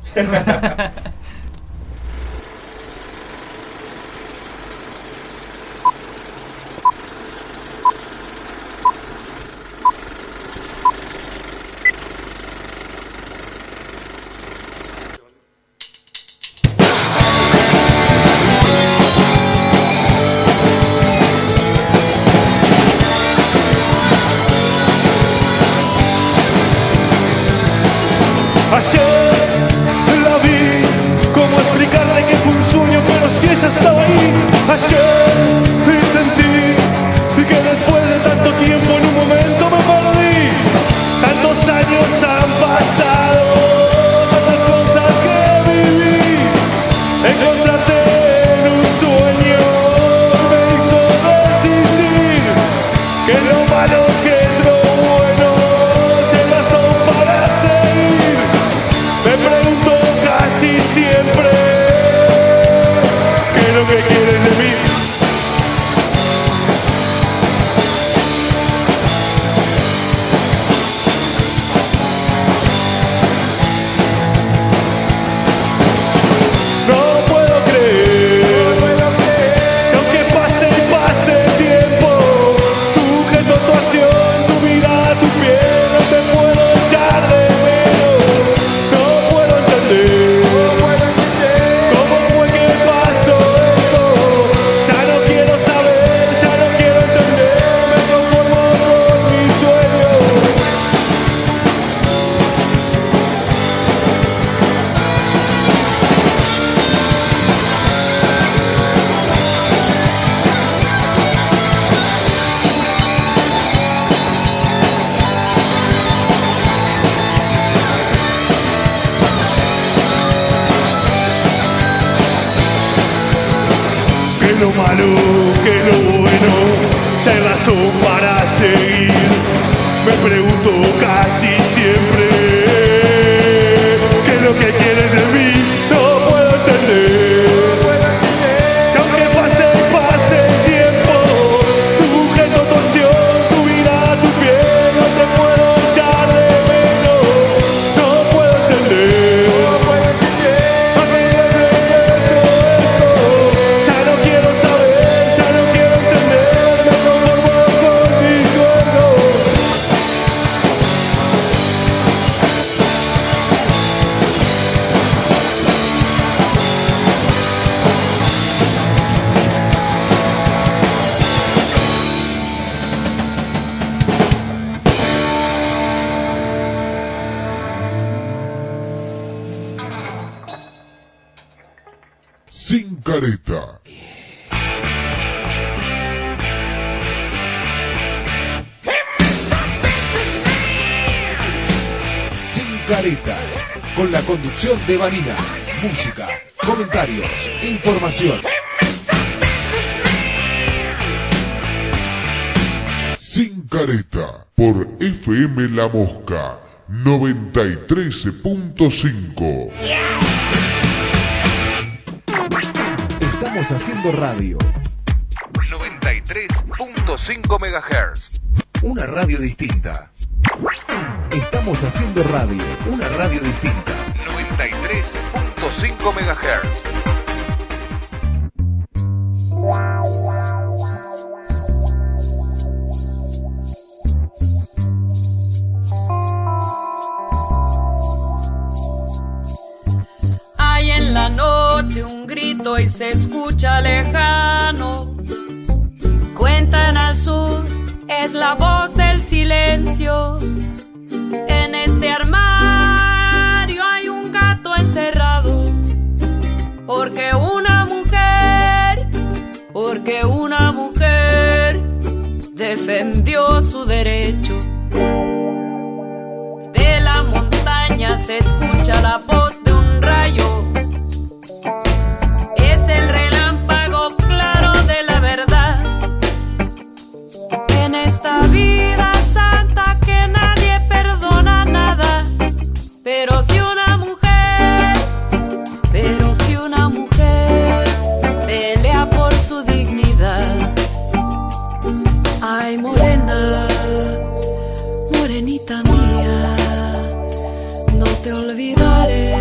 Ayer la vi lo malo que lo bueno, ya hay razón para seguir. Me pregunto casi siempre qué es lo que quieres de mí. No puedo entender, que aunque pase y pase el tiempo, tu gesto, tu acción, tu mirada, tu piel, no te puedo echar de menos. No puedo entender, ya no quiero saber, ya no quiero entender, me conformo con mis sueños. Sin careta. Sin careta, con la conducción de Vanina. Música, comentarios, información. Sin careta. Por F M La Mosca noventa y tres punto cinco. Estamos haciendo radio. noventa y tres punto cinco megahertz. Una radio distinta. Estamos haciendo radio. Una radio distinta. noventa y tres punto cinco megahertz. Hay en la noche un grito y se escucha lejano. Cuentan al sur, es la voz del silencio. En este armario hay un gato encerrado. Porque una mujer, porque una mujer defendió su derecho. De la montaña se escucha la voz de un rayo. Es el relámpago claro de la verdad. En esta vida santa que nadie perdona nada. Pero si una mujer, pero si una mujer pelea por su dignidad. Ay, morena, morenita mía, no te olvidaré.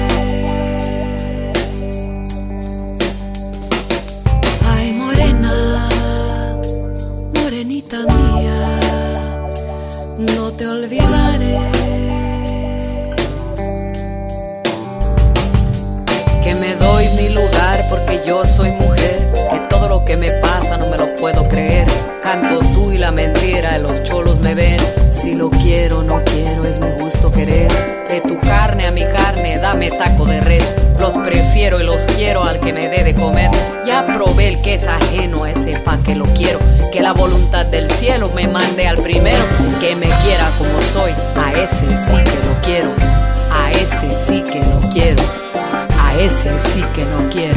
Ay, morena, morenita mía, no te olvidaré. Que me doy mi lugar porque yo soy mujer. Que todo lo que me pasa no me lo puedo creer. Canto tú y la mentira, los cholos me ven. Si lo quiero, no quiero, es mi gusto querer. De tu carne a mi carne, dame taco de res. Los prefiero y los quiero al que me dé de comer. Ya probé el que es ajeno, a ese pa' que lo quiero. Que la voluntad del cielo me mande al primero. Que me quiera como soy, a ese sí que lo quiero. A ese sí que lo quiero. A ese sí que lo quiero.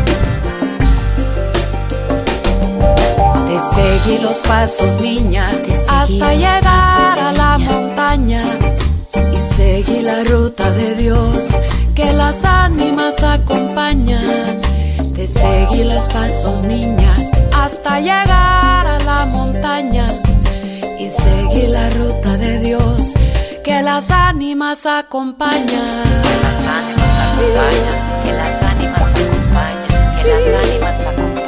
Te seguí los pasos, niña, hasta llegar a la montaña. Y seguí la ruta de Dios que las ánimas acompañan. Te seguí los pasos, niña, hasta llegar a la montaña. Y seguí la ruta de Dios que las ánimas acompañan. Que las ánimas acompañan, que las ánimas acompañan, que las ánimas acompañan.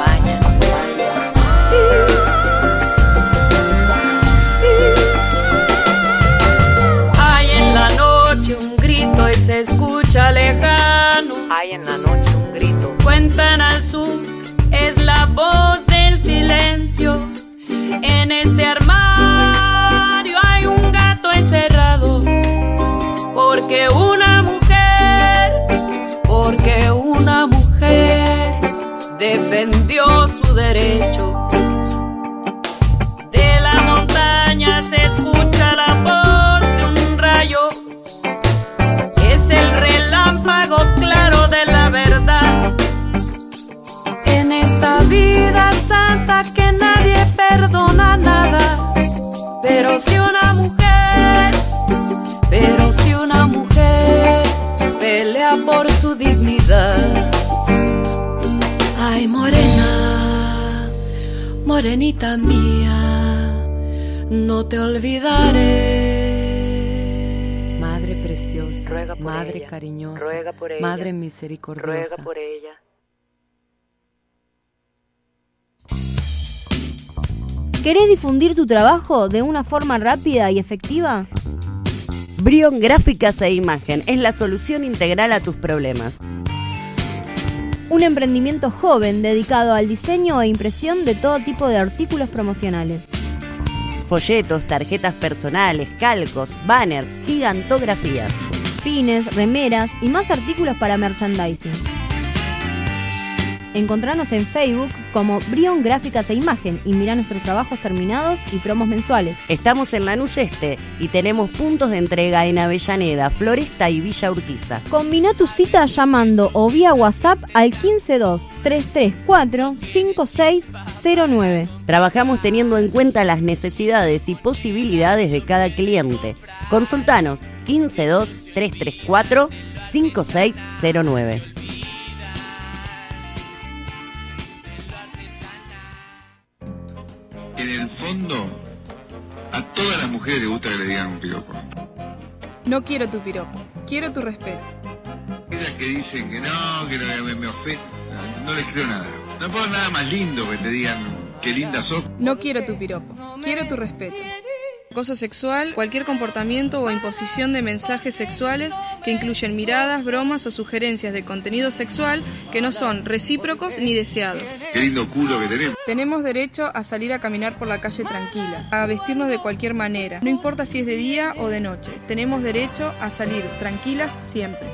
Hay en la noche un grito y se escucha lejano. Hay en la noche un grito. Cuentan al sur, es la voz del silencio. En este armario hay un gato encerrado. Porque una mujer, porque una mujer defendió su derecho. De la montaña se escucha la voz de un rayo. Es el relámpago claro de la verdad. En esta vida morenita mía, no te olvidaré. Madre preciosa, Ruega por madre ella, cariñosa, ruega por ella, madre misericordiosa. ruega por ella. ¿Querés difundir tu trabajo de una forma rápida y efectiva? Brion Gráficas e Imagen es la solución integral a tus problemas. Un emprendimiento joven dedicado al diseño e impresión de todo tipo de artículos promocionales. Folletos, tarjetas personales, calcos, banners, gigantografías, pines, remeras y más artículos para merchandising. Encontranos en Facebook como Brion Gráficas e Imagen y mirá nuestros trabajos terminados y promos mensuales. Estamos en Lanús Este y tenemos puntos de entrega en Avellaneda, Floresta y Villa Urquiza. Combina tu cita llamando o vía WhatsApp al quince dos, tres tres cuatro, cinco seis cero nueve. Trabajamos teniendo en cuenta las necesidades y posibilidades de cada cliente. Consultanos quince dos, tres tres cuatro, cinco seis cero nueve. En el fondo, a todas las mujeres les gusta que le digan un piropo. No quiero tu piropo, quiero tu respeto. Aquellas que dicen que no, que no, me, me ofende, no, no les creo nada. No puedo nada más lindo que te digan qué linda sos. No quiero tu piropo, quiero tu respeto. Acoso sexual, cualquier comportamiento o imposición de mensajes sexuales que incluyen miradas, bromas o sugerencias de contenido sexual que no son recíprocos ni deseados. Qué lindo culo que tenemos. Tenemos derecho a salir a caminar por la calle tranquilas, a vestirnos de cualquier manera, no importa si es de día o de noche. Tenemos derecho a salir tranquilas siempre.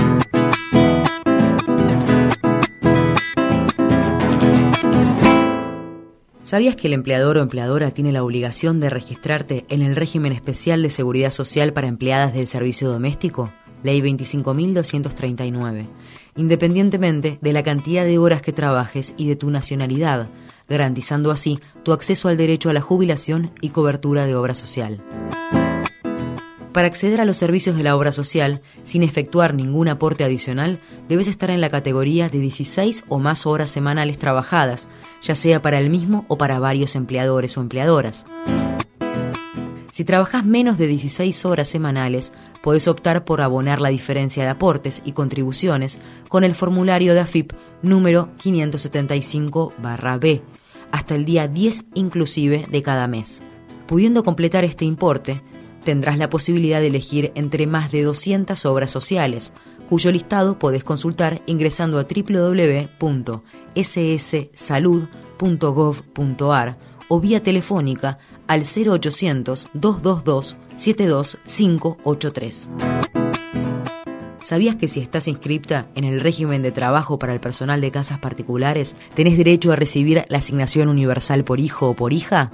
¿Sabías que el empleador o empleadora tiene la obligación de registrarte en el régimen especial de seguridad social para empleadas del servicio doméstico? Ley veinticinco mil doscientos treinta y nueve. Independientemente de la cantidad de horas que trabajes y de tu nacionalidad, garantizando así tu acceso al derecho a la jubilación y cobertura de obra social. Para acceder a los servicios de la obra social, sin efectuar ningún aporte adicional, debes estar en la categoría de dieciséis o más horas semanales trabajadas, ya sea para el mismo o para varios empleadores o empleadoras. Si trabajas menos de dieciséis horas semanales, podés optar por abonar la diferencia de aportes y contribuciones con el formulario de A F I P número quinientos setenta y cinco barra B, hasta el día diez inclusive de cada mes. Pudiendo completar este importe, tendrás la posibilidad de elegir entre más de doscientas obras sociales, cuyo listado podés consultar ingresando a doble u doble u doble u punto ese ese salud punto gov punto a r o vía telefónica al cero ochocientos, dos dos dos, siete dos cinco ocho tres. ¿Sabías que si estás inscripta en el régimen de trabajo para el personal de casas particulares, tenés derecho a recibir la asignación universal por hijo o por hija?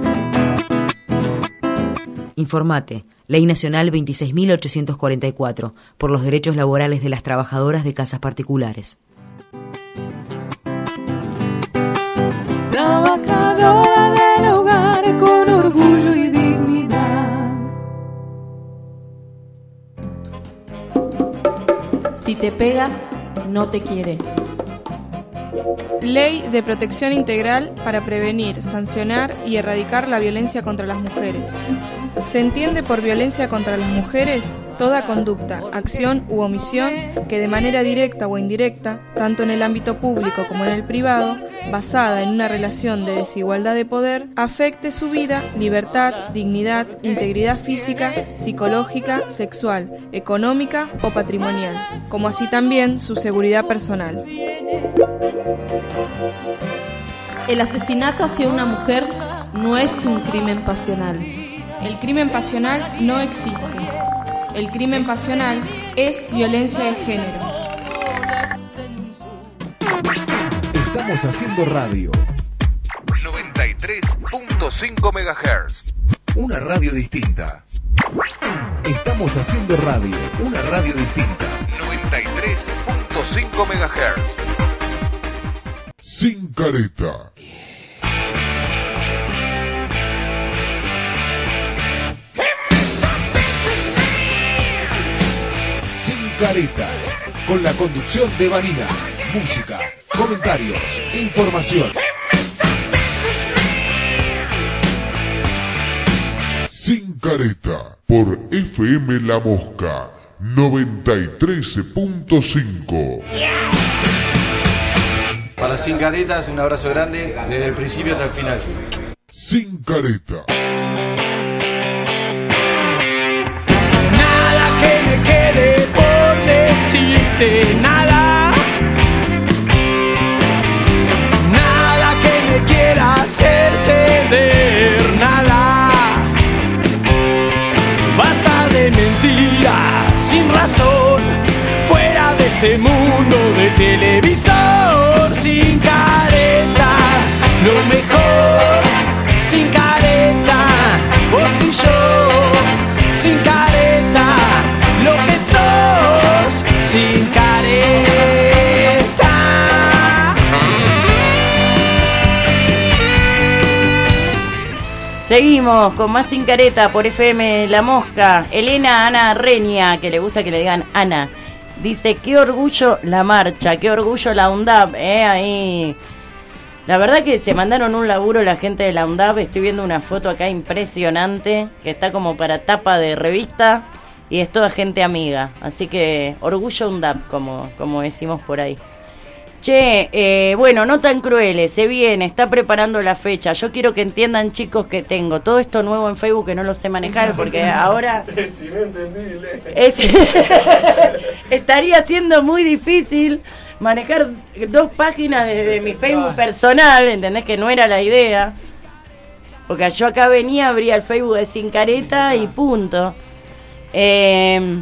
Informate, Ley Nacional veintiséis mil ochocientos cuarenta y cuatro, por los derechos laborales de las trabajadoras de casas particulares. Trabajadora del hogar con orgullo y dignidad. Si te pega, no te quiere. Ley de protección integral para prevenir, sancionar y erradicar la violencia contra las mujeres. Se entiende por violencia contra las mujeres toda conducta, acción u omisión que de manera directa o indirecta, tanto en el ámbito público como en el privado, basada en una relación de desigualdad de poder, afecte su vida, libertad, dignidad, integridad física, psicológica, sexual, económica o patrimonial, como así también su seguridad personal. El asesinato hacia una mujer no es un crimen pasional. El crimen pasional no existe. El crimen pasional es violencia de género. Estamos haciendo radio. noventa y tres punto cinco megahertz. Una radio distinta. Estamos haciendo radio. Una radio distinta. noventa y tres punto cinco megahertz. Sin careta. Sin careta. Con la conducción de Vanina. Música, comentarios, información. Sin Careta, por F M La Mosca, noventa y tres punto cinco. Para Sin Caretas, un abrazo grande desde el principio hasta el final. Sin Careta. Nada que me quede por decirte, nada. Nada que me quiera hacer ceder, nada. Basta de mentiras sin razón, fuera de este mundo de televisor. Sin careta, lo mejor. Sin careta, vos y yo. Sin careta, lo que sos. Sin careta. Seguimos con más Sin Careta por F M La Mosca. Elena Ana Reña, que le gusta que le digan Ana, dice: qué orgullo la marcha, qué orgullo la U N D A P, eh, ahí. La verdad que se mandaron un laburo la gente de la U N D A P. Estoy viendo una foto acá impresionante, que está como para tapa de revista, y es toda gente amiga. Así que orgullo U N D A P, como, como decimos por ahí. Che, eh, bueno, no tan crueles, se viene, está preparando la fecha. Yo quiero que entiendan, chicos, que tengo todo esto nuevo en Facebook que no lo sé manejar, porque ahora Es inentendible. es estaría siendo muy difícil manejar dos páginas de, de mi Facebook personal, ¿entendés? Que no era la idea. Porque yo acá venía, abría el Facebook de Sin Careta y punto. Eh...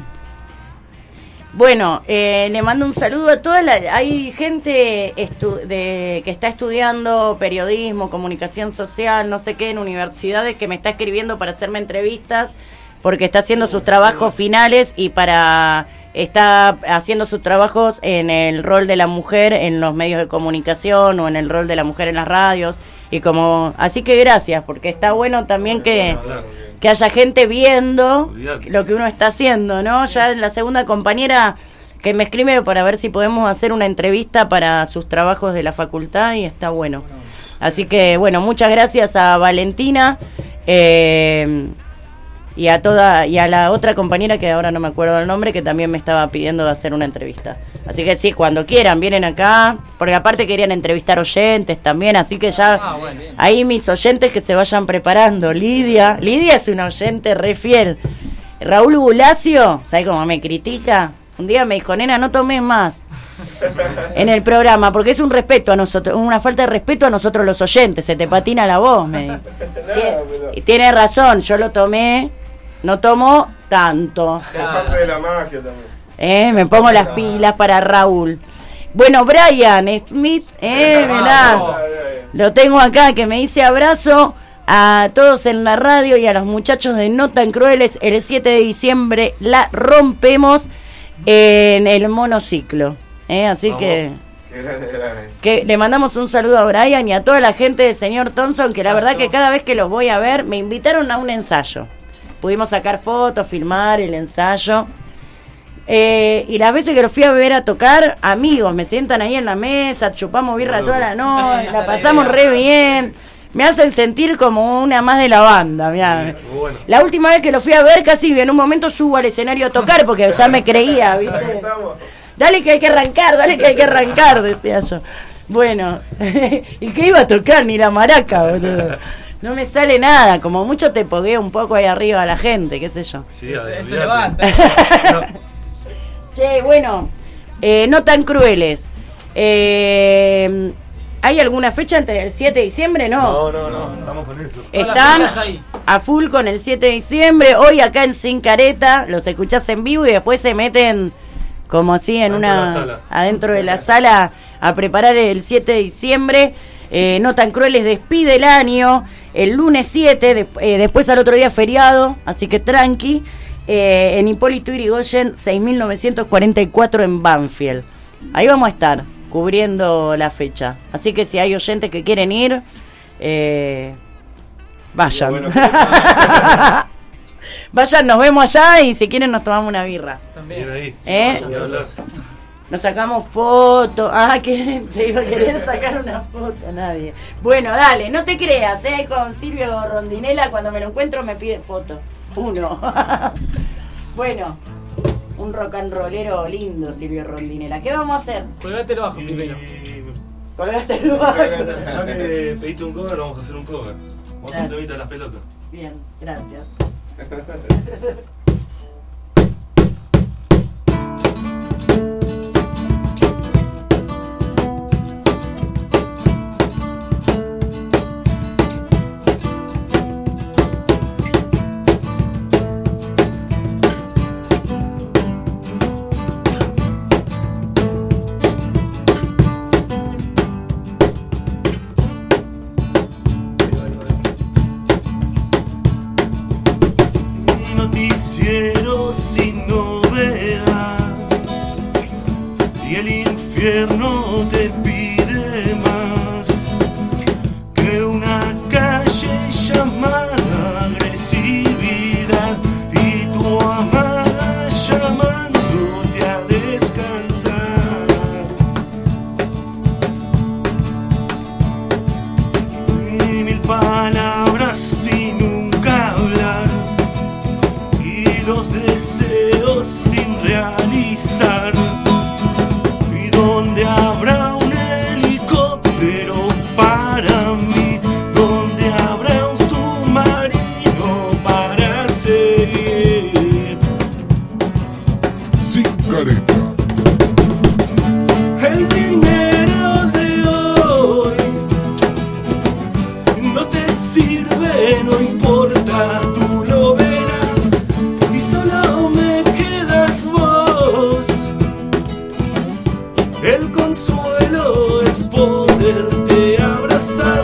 Bueno, eh, le mando un saludo a toda la... Hay gente estu- de, que está estudiando periodismo, comunicación social, no sé qué, en universidades, que me está escribiendo para hacerme entrevistas, porque está haciendo sus trabajos finales y para... Está haciendo sus trabajos en el rol de la mujer en los medios de comunicación o en el rol de la mujer en las radios. Y como... Así que gracias, porque está bueno también que... que haya gente viendo lo que uno está haciendo, ¿no? Ya la segunda compañera que me escribe para ver si podemos hacer una entrevista para sus trabajos de la facultad y está bueno. Así que, bueno, muchas gracias a Valentina eh, y a toda y a la otra compañera que ahora no me acuerdo el nombre, que también me estaba pidiendo de hacer una entrevista. Así que sí, cuando quieran, vienen acá, porque aparte querían entrevistar oyentes también, así que ya ah, bueno, ahí mis oyentes que se vayan preparando. Lidia, Lidia es una oyente re fiel. Raúl Bulacio, ¿sabes cómo me critica? Un día me dijo: nena, no tomes más en el programa, porque es un respeto a nosotros, una falta de respeto a nosotros los oyentes, se te patina la voz, me dice. Y tiene razón, yo lo tomé, no tomo tanto. Es parte de la magia también. Eh, me pongo las pilas para Raúl. Bueno, Brian Smith, eh, mirá, lo tengo acá, que me dice: abrazo a todos en la radio y a los muchachos de No Tan Crueles. El siete de diciembre la rompemos en el monociclo. Eh, así Vamos. que... que le mandamos un saludo a Brian y a toda la gente de Señor Thompson, que la verdad que cada vez que los voy a ver, me invitaron a un ensayo. Pudimos sacar fotos, filmar el ensayo. Eh, y las veces que los fui a ver a tocar, amigos, me sientan ahí en la mesa, chupamos birra toda la noche, la pasamos re bien, me hacen sentir como una más de la banda. Mirá. Bueno. La última vez que los fui a ver, casi en un momento subo al escenario a tocar, porque ya me creía, ¿viste? Dale que hay que arrancar, dale que hay que arrancar, decía yo. Bueno, ¿y qué iba a tocar? Ni la maraca, boludo. No me sale nada, como mucho te pogueo un poco ahí arriba a la gente, qué sé yo. Sí, se levanta. Che, bueno, eh, No Tan Crueles. Eh, ¿Hay alguna fecha antes del siete de diciembre? No, no, no, no, estamos con eso. Están a full con el siete de diciembre. Hoy acá en Sin Careta los escuchás en vivo y después se meten como así en adentro una de adentro de la sala a preparar el siete de diciembre. Eh, No Tan Crueles despide el año el lunes siete, de, eh, después al otro día feriado, así que tranqui. Eh, en Hipólito Yrigoyen seis mil novecientos cuarenta y cuatro en Banfield. Ahí vamos a estar cubriendo la fecha. Así que si hay oyentes que quieren ir, eh, vayan. Bueno, vayan, nos vemos allá y si quieren nos tomamos una birra. También ahí. ¿Eh? Nos sacamos fotos. Ah, que se iba a querer sacar una foto, nadie. Bueno, dale, no te creas, ¿eh? Con Silvio Rondinella, cuando me lo encuentro me pide foto. Uno. Bueno, un rock and rollero lindo, Silvio Rondinela. ¿Qué vamos a hacer? Colgate el bajo primero. Colgate el bajo. Ya que pediste un cover, vamos a hacer un cover. Vamos a hacer un temita de las pelotas. Bien, gracias. Noticiero sin novedad y el infierno te pide más que una calle llamada agresividad y tu amada llamándote a descansar. Y mil palabras y nunca hablar, los deseos sin realizar, y donde habrá un helicóptero para mí, donde habrá un submarino para seguir. Sin careta. El dinero de hoy no te sirve, no importa, tú lo verás. Solo me quedas vos. El consuelo es poderte abrazar.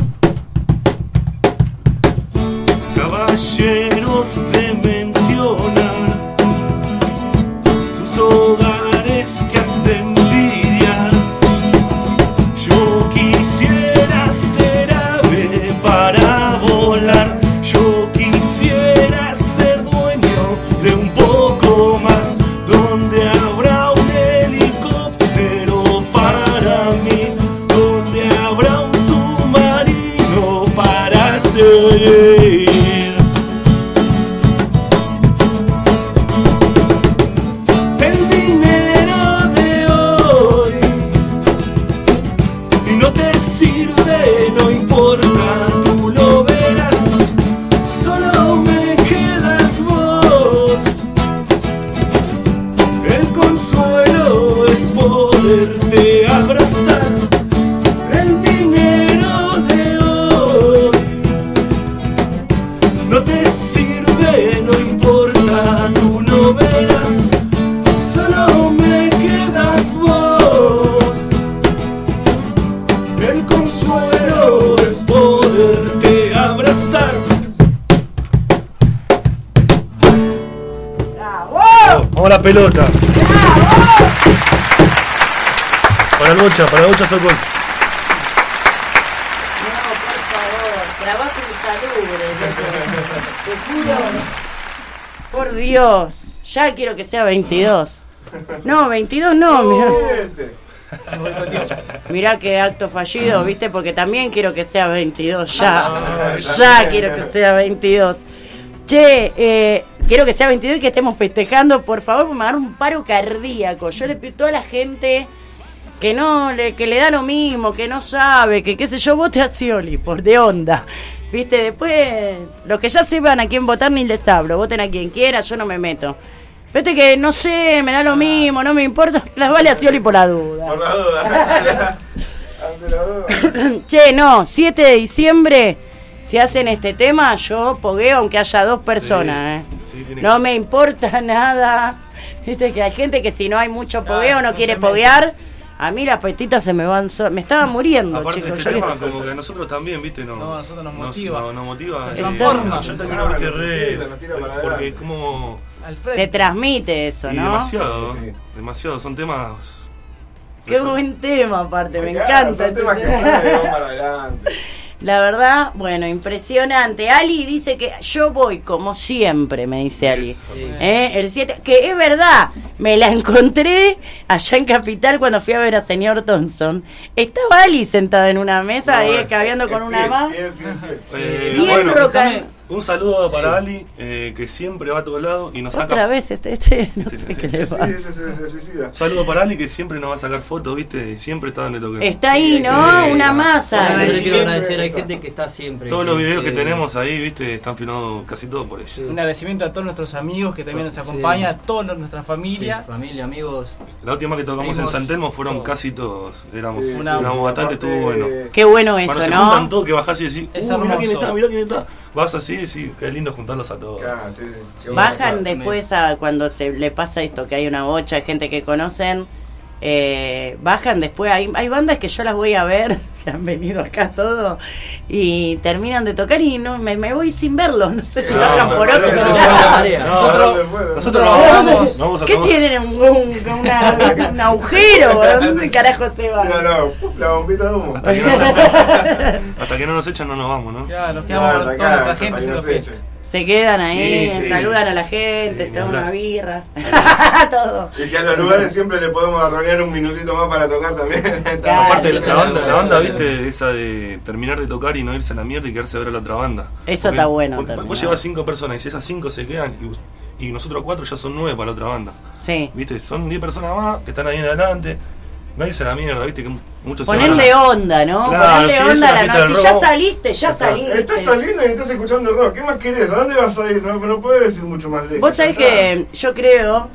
Caballeros de mencionar sus hogares que hacen envidiar. Yo quisiera ser ave para volar. Yo quisiera ser de un poco más, donde habrá un helicóptero para mí, donde habrá un submarino para seguir. El dinero de hoy y no te sirve, no importa, tú lo verás. Solo me quedas vos. El consuelo es poderte abrazar. El dinero de hoy no te sirve, no importa, tú lo verás. Solo me quedas vos. El consuelo es poderte abrazar. Vamos a la pelota. Para la bocha, para la bocha Socol. No, por favor, trabajo insalubre. Te juro. Por Dios, ya quiero que sea veintidós. No, veintidós no, mirá. Mirá qué acto fallido, ¿viste? Porque también quiero que sea veintidós ya. Ya quiero que sea veintidós. Che, eh, quiero que sea veintidós y que estemos festejando. Por favor, me va a dar un paro cardíaco. Yo le pido a toda la gente que no le, que le da lo mismo, que no sabe, que qué sé yo, vote a Scioli, por de onda. Viste, después los que ya sepan a quién votar ni les hablo. Voten a quien quiera, yo no me meto. Viste que no sé, me da lo mismo, no me importa. Las vale a Scioli por la duda. Por la duda. Ante la duda. Che, no, siete de diciembre. Si hacen este tema, yo pogueo aunque haya dos personas, ¿eh? Sí, sí, no me importa nada. Viste que hay gente que si no hay mucho pogueo Claro, no, no quiere se mete. poguear. A mí las petitas se me van so me estaba muriendo, Aparte chicos. de este Yo tema, le- como que a nosotros también, viste, nos, No, a nosotros nos motiva. Nos, nos motiva. Nos eh, transforma. Yo termino, Ah, viste, nos re. incita, nos tira para Porque adelante. es como. Se transmite eso, Y ¿no? demasiado, Sí, sí. demasiado. Son temas. Qué buen tema, aparte, me Claro, encanta. son este temas que tema. suenan y van para adelante. La verdad, bueno, impresionante. Ali dice que yo voy como siempre, me dice Ali. ¿Eh? El siete, que es verdad, me la encontré allá en Capital cuando fui a ver a señor Thompson. Estaba Ali sentada en una mesa ahí escabeando con una más. Eh, Bien bueno, roca- Un saludo para Ali, eh, que siempre va a todos lados y nos saca. Otra vez este, este no sé qué le pasa. Sí, ese se, se suicida. Un saludo para Ali, que siempre nos va a sacar fotos, ¿viste? Siempre está donde toque. Está ahí, ¿no? Sí, Una sí. masa. Yo le quiero agradecer, hay gente que está siempre. Todos los videos que eh, tenemos ahí, ¿viste? Están filmados casi todos por ellos. Un agradecimiento a todos nuestros amigos que también nos acompañan, a toda nuestra familia. Sí, familia, amigos. La última que tocamos Primos, en San Telmo fueron todos. casi todos. Éramos, Sí, éramos sí, bastante, aparte- estuvo bueno. Qué bueno eso, Cuando se ¿no? juntan todos, que bajás y decís, Es uh, mirá hermoso. quién está, mirá quién está. Vas así y decís, qué lindo juntarlos a todos. Ah, sí, sí. Qué Bajan bueno. después a cuando se le pasa esto, que hay una bocha de gente que conocen. Eh, bajan después, hay, hay bandas que yo las voy a ver, que han venido acá todo, y terminan de tocar y no me, me voy sin verlos, no sé si No, bajan por otro no, lado. no, Nosotros, nosotros nos vamos, vamos. vamos a ¿Qué tomar- tienen? ¿Un, un, una- un agujero? ¿Dónde carajo se van? No, no, la bombita de humo. Hasta que, no, hasta que no nos echan no nos vamos, ¿no? Ya, nos quedamos Claro, con acá, toda nuestra hasta gente que haciendo nos fiesta. echen. Se quedan ahí, Sí, sí. saludan a la gente, Sí, se dan ni una hablar. birra. Todo. Y si a los lugares siempre le podemos arroñar un minutito más para tocar también. Claro. Aparte, la sí, banda, sí, la banda, sí. viste, esa de terminar de tocar y no irse a la mierda y quedarse a ver a la otra banda. Eso está bueno porque también, vos ¿no? llevas cinco personas y si esas cinco se quedan y, y nosotros cuatro ya son nueve para la otra banda. Sí. Viste, son diez personas más que están ahí en adelante. No irse a la mierda, viste, que muchos se van Ponerle a- onda, ¿no? Claro, Ponerle sí, onda es a una la fiesta del noche. Si ya rock. saliste, ya saliste. Estás saliendo y estás escuchando rock. ¿Qué más querés? ¿A dónde vas a ir? No, no puedes ir mucho más lejos. Vos sabés que yo creo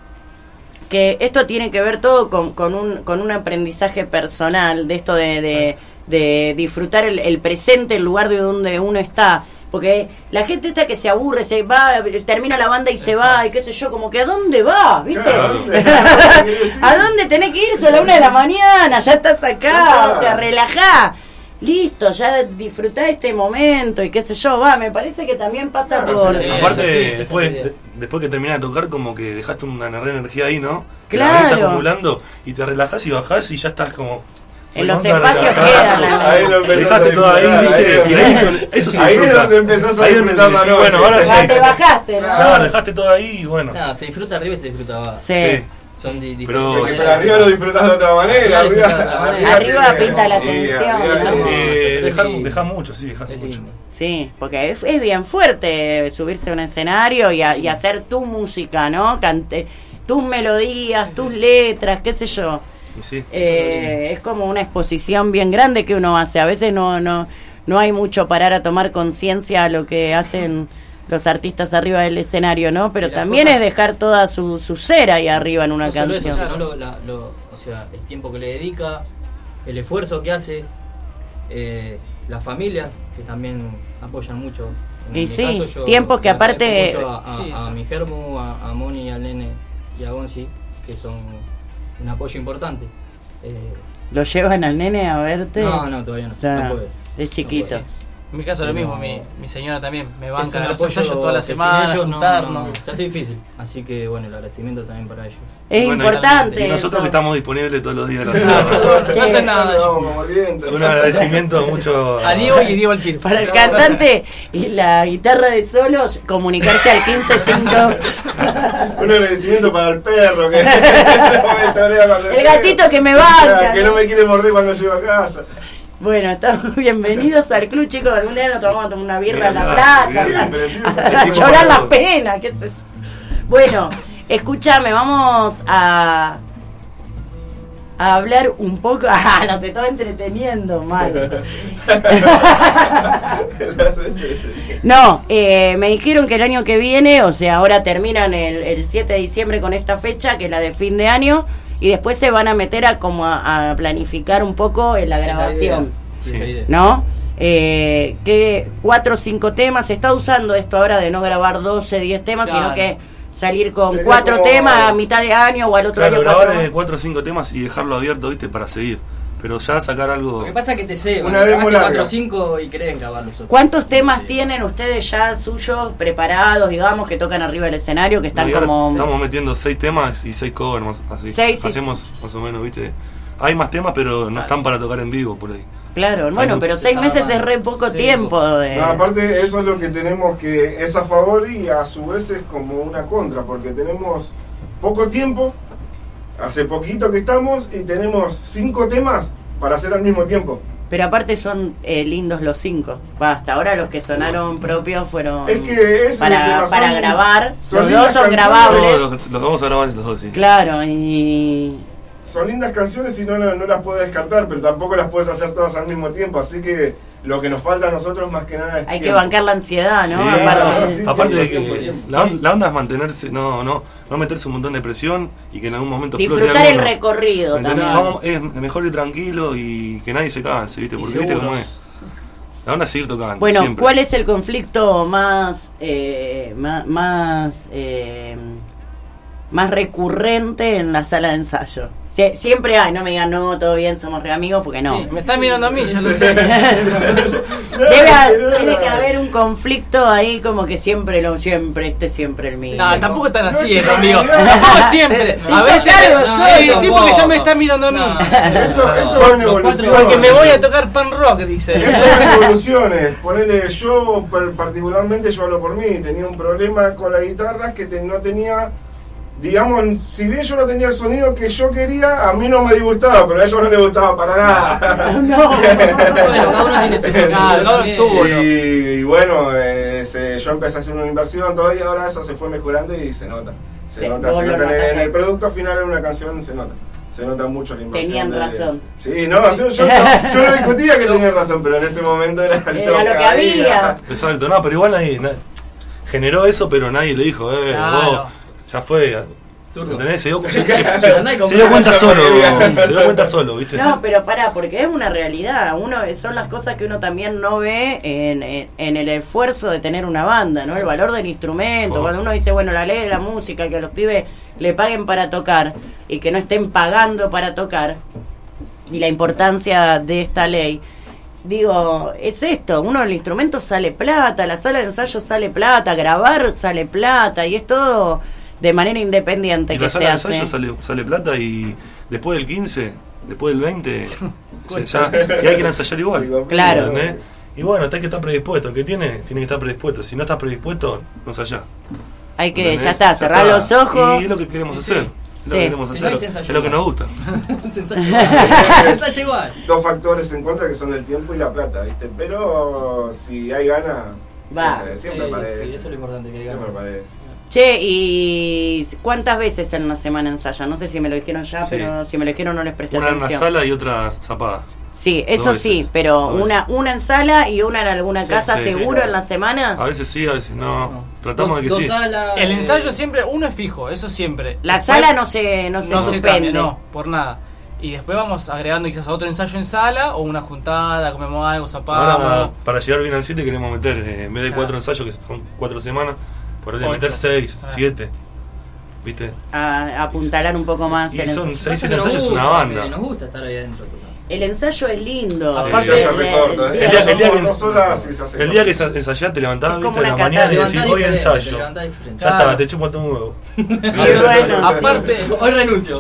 que esto tiene que ver todo con, con, un, con un aprendizaje personal, de esto de, de, de disfrutar el, el presente, el lugar de donde uno está. Porque la gente esta que se aburre, se va, termina la banda y se va, y qué sé yo, como que ¿a dónde va? ¿Viste? Claro. ¿A dónde tenés que ir? Son las una de la mañana, ya estás acá, o sea, relajá. Listo, ya disfrutá este momento y qué sé yo, va, me parece que también pasa por... sí, Aparte, esa sí, esa después, es la idea. de- después que terminás de tocar, como que dejaste una re energía ahí, ¿no? Que Claro. la venís acumulando y te relajás y bajás y ya estás como. En los recontra espacios relajado. quedan. Ahí lo empezás Dejaste a todo ahí, disfrutar, ¿viste? ahí- Y ahí con- eso se ahí es disfruta. donde empezás a Ahí es donde disfrutar la decís, noche. bueno, ahora Ya sí. te bajaste, ¿no? Claro, dejaste todo ahí y bueno. Nada, se disfruta arriba y se disfruta abajo. Sí. Sí. Son di- Pero- diferentes Porque maneras por arriba de lo disfrutar. disfrutás de otra manera. Arriba Arriba, disfrutás de otra arriba, Arriba tenés- pinta la sí, atención, arriba ¿no? tenés- Eh, sí. dejás dejás mucho, sí, dejás Es mucho. lindo. Sí, porque es, es bien fuerte subirse a un escenario y, a- y hacer tu música, ¿no? Cante, tus melodías, tus letras, qué sé yo. Y sí. Eh, es como una exposición bien grande que uno hace. A veces no no no hay mucho parar a tomar conciencia a lo que hacen los artistas arriba del escenario, ¿no? Pero Y las también cosas- es dejar toda su, su ser ahí arriba en una No solo eso, canción. sino lo, la- lo- o sea, el tiempo que le dedica, el esfuerzo que hace, eh, la familia, que también apoyan mucho. En Y mi sí, caso, yo tiempos que le agradezco aparte- mucho a, a- Sí, a mi germu, a, a Moni, al nene y a Gonzi, que son un apoyo importante. Eh, ¿Lo llevan al nene a verte? no, no, todavía no. Ya, no puede. es chiquito. No puede. En mi caso lo Pero- mismo, mi, mi señora también me Es banca un en los apoyo ensayos toda la que sin semana, ellos no- juntarnos. no, se hace difícil. Así que bueno, el agradecimiento también para ellos. Es Bueno, importante. Y nosotros eso. que estamos disponibles todos los días de la No, semana. no, no hacen nada. Vamos como el viento. Un agradecimiento mucho A Diego y Diego Alquil. Para el cantante y la guitarra de solos, comunicarse al quince cinco. Un agradecimiento para el perro que no me torea cuando El llego. gatito que me banca. Que no me quiere morder cuando llego a casa. Bueno, estamos bienvenidos al club, chicos. Algún día nos tomamos a tomar una birra en la Bien, plaza. Siempre, siempre. A llorar las penas. ¿Qué es eso? Bueno, escúchame, vamos a, a hablar un poco. Ah, nos estaba entreteniendo, mal. No, eh, me dijeron que el año que viene, o sea, ahora terminan el, el siete de diciembre con esta fecha, que es la de fin de año, y después se van a meter a como a, a planificar un poco en la Es la grabación, idea. Sí, es la idea. ¿no? Eh, que cuatro o cinco temas, se está usando esto ahora de no grabar doce, diez temas, Claro. sino que salir con Sería cuatro como- temas a mitad de año o al otro Claro, año grabar cuatro de más. cuatro o cinco temas y dejarlo abierto, ¿viste? Para seguir. Pero ya sacar algo. Lo que pasa es que te ceban. Una demo larga. cuatro o cinco y querés grabar los otros. ¿Cuántos temas Sí. tienen ustedes ya suyos preparados, digamos, que tocan arriba del escenario, que están Y ahora como... Estamos metiendo seis temas y seis covers más así. Seis, sí. Hacemos más o menos, ¿viste? Hay más temas, pero no están para tocar en vivo por ahí. Claro, bueno, Hay pero mucho- seis Ah, meses vale. es re poco Sí, tiempo. De... No, aparte, eso es lo que tenemos que es a favor y a su vez es como una contra, porque tenemos poco tiempo, hace poquito que estamos y tenemos cinco temas para hacer al mismo tiempo. Pero aparte son eh, lindos los cinco. Va, hasta ahora los que sonaron propios fueron Es que ese para, es el tema, para son- grabar. son Los lindas dos son canciones. grabables. No, los, los vamos a grabar los dos, sí. Claro, y Son lindas canciones y no, no, no las puedes descartar, pero tampoco las puedes hacer todas al mismo tiempo, así que lo que nos falta a nosotros más que nada es hay que tiempo. bancar la ansiedad, ¿no? Sí, Aparte, sí, aparte de tiempo, que tiempo, la, on- la onda es mantenerse, no, no, no meterse un montón de presión y que en algún momento explote disfrutar el alguno. recorrido ¿Me entendés? también. Vamos, es mejor ir tranquilo y que nadie se canse, ¿viste? Porque viste cómo es. La onda es seguir tocando. Bueno, siempre. ¿cuál es el conflicto más eh, más más, eh, más recurrente en la sala de ensayo? Sie- siempre hay, no me digan no, todo bien, somos re amigos, porque no. Sí, me están mirando a mí, ya lo sé. Debe ha- tiene que haber un conflicto ahí como que siempre lo siempre este siempre el mismo. No, tampoco están así, no, amigo. Tampoco siempre. Sí, A sos veces. cargo Sí, solo, sí, vos. porque ya me están mirando a mí. Eso, eso va en evolución. Porque me voy a tocar pan rock, dice. Eso es evoluciones. Ponele, yo per- particularmente, yo hablo por mí, tenía un problema con la guitarra que te- no tenía, digamos, si bien yo no tenía el sonido que yo quería, a mí no me disgustaba, pero a ellos no les gustaba para nada. No, Bueno, cada uno tiene su Nada, no lo tuvo, y, ¿no? y bueno, eh, se- yo empecé a hacer una inversión todavía, ahora eso se fue mejorando y se nota. Se Sí, nota, vos se lo nota en, el, notas, en ¿eh? el producto final de una canción, se nota. Se nota mucho la inversión. Tenían de- razón. Sí, no, yo, yo, yo, yo no discutía que tenían razón, pero en ese momento era, Era lo que había. Exacto, no, pero igual nadie, na- generó eso, pero nadie le dijo, eh, Claro. vos, ya fue. Zurdo. ¿Entendés? Se dio, se, Andá se- y se- comprá se dio cuenta esa solo, porquería. se dio cuenta solo, ¿viste? No, pero pará, porque es una realidad. Uno son las cosas que uno también no ve en, en, en el esfuerzo de tener una banda, ¿no? El valor del instrumento. Oh. Cuando uno dice, bueno, la ley de la música, que a los pibes le paguen para tocar y que no estén pagando para tocar, y la importancia de esta ley. Digo, es esto, uno el instrumento sale plata, la sala de ensayo sale plata, grabar sale plata, y es todo de manera independiente Y que la se sala de hace. ensayo sale, sale plata y después del quince, después del veinte, se- ya, y hay que ir a ensayar igual. Claro. ¿Entendés? Y bueno, hay que estar predispuesto. El que tiene, tiene que estar predispuesto. Si no estás predispuesto, no ensayás. Hay que, ¿Entendés? ya está, Ya cerrar está. los ojos. Y es lo que queremos hacer. Es Sí. lo que queremos Si hacer. no, hay ensayo es lo que igual. nos gusta. Se ensaya igual. Se ensaya igual. Dos factores en contra que son el tiempo y la plata, ¿viste? Pero si hay gana, Va. siempre, siempre Sí, aparece. sí, eso es lo importante que Siempre digamos. aparece. Che, ¿y cuántas veces en una semana ensayan? No sé si me lo dijeron ya, Sí. pero si me lo dijeron no les presté Una en una atención. sala y otra zapada. Sí, eso Dos sí, veces. pero Dos veces. una una en sala y una en alguna Sí, casa sí, seguro sí. en la semana. A veces sí, a veces no. No. Tratamos Dos- de que dos sí. salas, El eh, ensayo siempre, uno es fijo, eso siempre. La Después, sala no se no se no se suspende. cambia, no, por nada. Y después vamos agregando quizás otro ensayo en sala o una juntada, comemos algo, zapamos. Ahora, para llegar bien al siete queremos meter, eh, en vez de Claro. cuatro ensayos, que son cuatro semanas, por ahí Ocho. meter seis, Ah. siete. ¿Viste? A, a apuntalar un poco más Y el son ensayo. seis, Pasa siete que nos ensayos, es una gusta, banda. que Nos gusta estar ahí adentro tocando. El ensayo es lindo. Sí. Aparte, Se hace el- recorto, el ¿eh? día- El día- el día que- Dos horas y se hace El día que corto. ensa- ensayás te levantás, Es viste, como a la una mañana y catarsis. decís, Levantás hoy diferente, te ensayo. levantás diferente. Ya Claro. está, te chupo todo un huevo. Y bueno, Aparte, Hoy renuncio,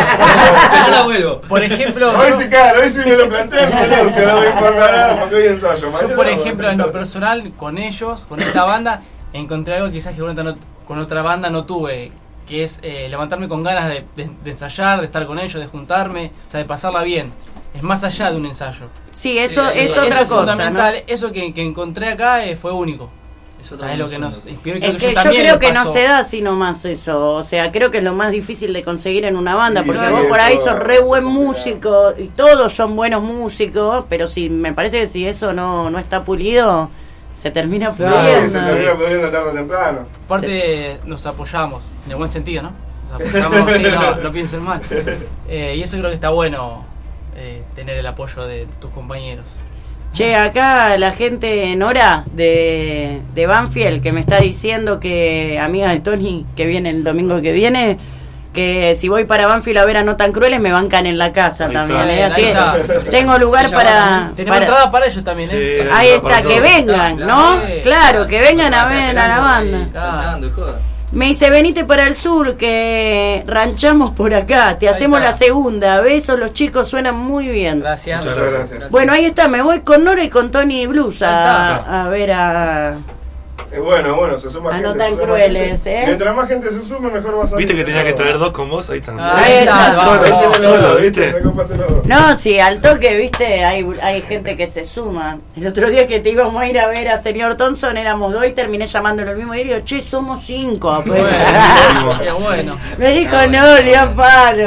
mañana no la vuelvo. por ejemplo, Hoy sí, claro, hoy sí me lo planteé, renuncio, no me importa nada porque hoy ensayo. yo mañana por no. ejemplo en lo personal, con ellos, con esta banda, encontré algo que quizás que con otra, no- con otra banda no tuve, que es eh, levantarme con ganas de, de- de ensayar, de estar con ellos, de juntarme, o sea, de pasarla bien. Es más allá de un ensayo. sí, eso Sí, es eso otra Eso es cosa, ¿no? fundamental, eso que, que encontré acá eh, fue único. Es O otra sea, es lo que dimensión, nos inspiró y creo Es que, que yo yo también creo me que no pasó. se da así nomás eso, o sea, creo que es lo más difícil de conseguir en una banda, Sí, porque sí, vos por ahí eso- sos re eso buen es complicado. músico y todos son buenos músicos, pero si me parece que si eso no, no está pulido, se termina Claro, Sí, puliendo. se termina pudriendo tarde o temprano. Aparte nos apoyamos, en el buen sentido, ¿no? Nos apoyamos, sí, no, no piensen mal. Eh, y eso creo que está bueno, eh, tener el apoyo de tus compañeros. Che, acá la gente Nora de, de Banfield que me está diciendo que, amiga de Tony, que viene el domingo que viene, que si voy para Banfield a ver a No Tan Crueles me bancan en la casa Ahí también. está. ¿eh? Así Ahí que está. tengo lugar Ella para... va Tenemos para- entrada para ellos también, ¿eh? Sí. Ahí para está, que todos. vengan, ¿no? Sí. Claro, que vengan a ver a la banda. Saltando, joda. Me dice, venite para el sur, que ranchamos por acá, te Ahí hacemos está. la segunda. Besos, los chicos suenan muy bien. Gracias. Muchas Muchas gracias. gracias. Bueno, ahí está, me voy con Nora y con Tony Blues Ahí a, está. a ver a, Es bueno, es bueno, se suma Ah, gente. no tan se suma crueles, gente. ¿eh? Mientras más gente se sume, mejor va a salir. Viste que tenía que traer dos con vos, ahí están. Ahí está. Solo, Vamos, solo, vamos, ¿viste? No, sí, al toque, viste, hay, hay gente que se suma. El otro día que te íbamos a ir a ver a señor Thompson, éramos dos y terminé llamándolo el mismo día y digo, che, somos cinco. Pues. Bueno, qué bueno. Me dijo, no, le da palo.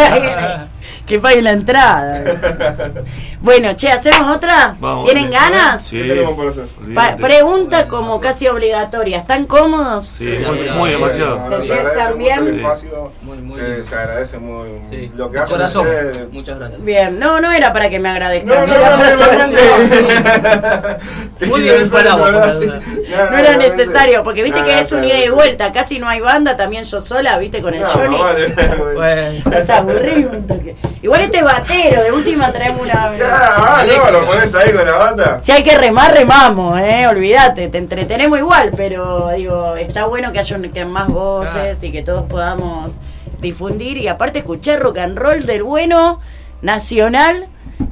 Que pague la entrada. Bueno, che, ¿hacemos otra? Vamos, ¿Tienen dale. ganas? Sí. ¿Qué tenemos para hacer? Pa- pregunta como casi obligatoria. ¿Están cómodos? Sí, muy, muy demasiado. Bueno, ¿Se se agradece sientan mucho el bien? espacio. Muy, muy se, lindo. se agradece muy. Sí. Lo que De hacen corazón. ustedes. Muchas gracias. Bien, no, no era para que me agradezcan. No, no, era no, para no, saber realmente. si- Muy bien parado, por la verdad. No era necesario, porque viste que es un ida y vuelta, casi no hay banda, también yo sola, viste, con el No, Johnny. vale. Bueno. Es aburrido un toque. Igual este batero, de última traemos una. Ah, no, lo pones ahí con la banda. Si hay que remar, remamos, eh, olvídate, te entretenemos igual, pero digo, está bueno que haya un- que más voces y que todos podamos difundir y aparte escuchar rock and roll del bueno, nacional,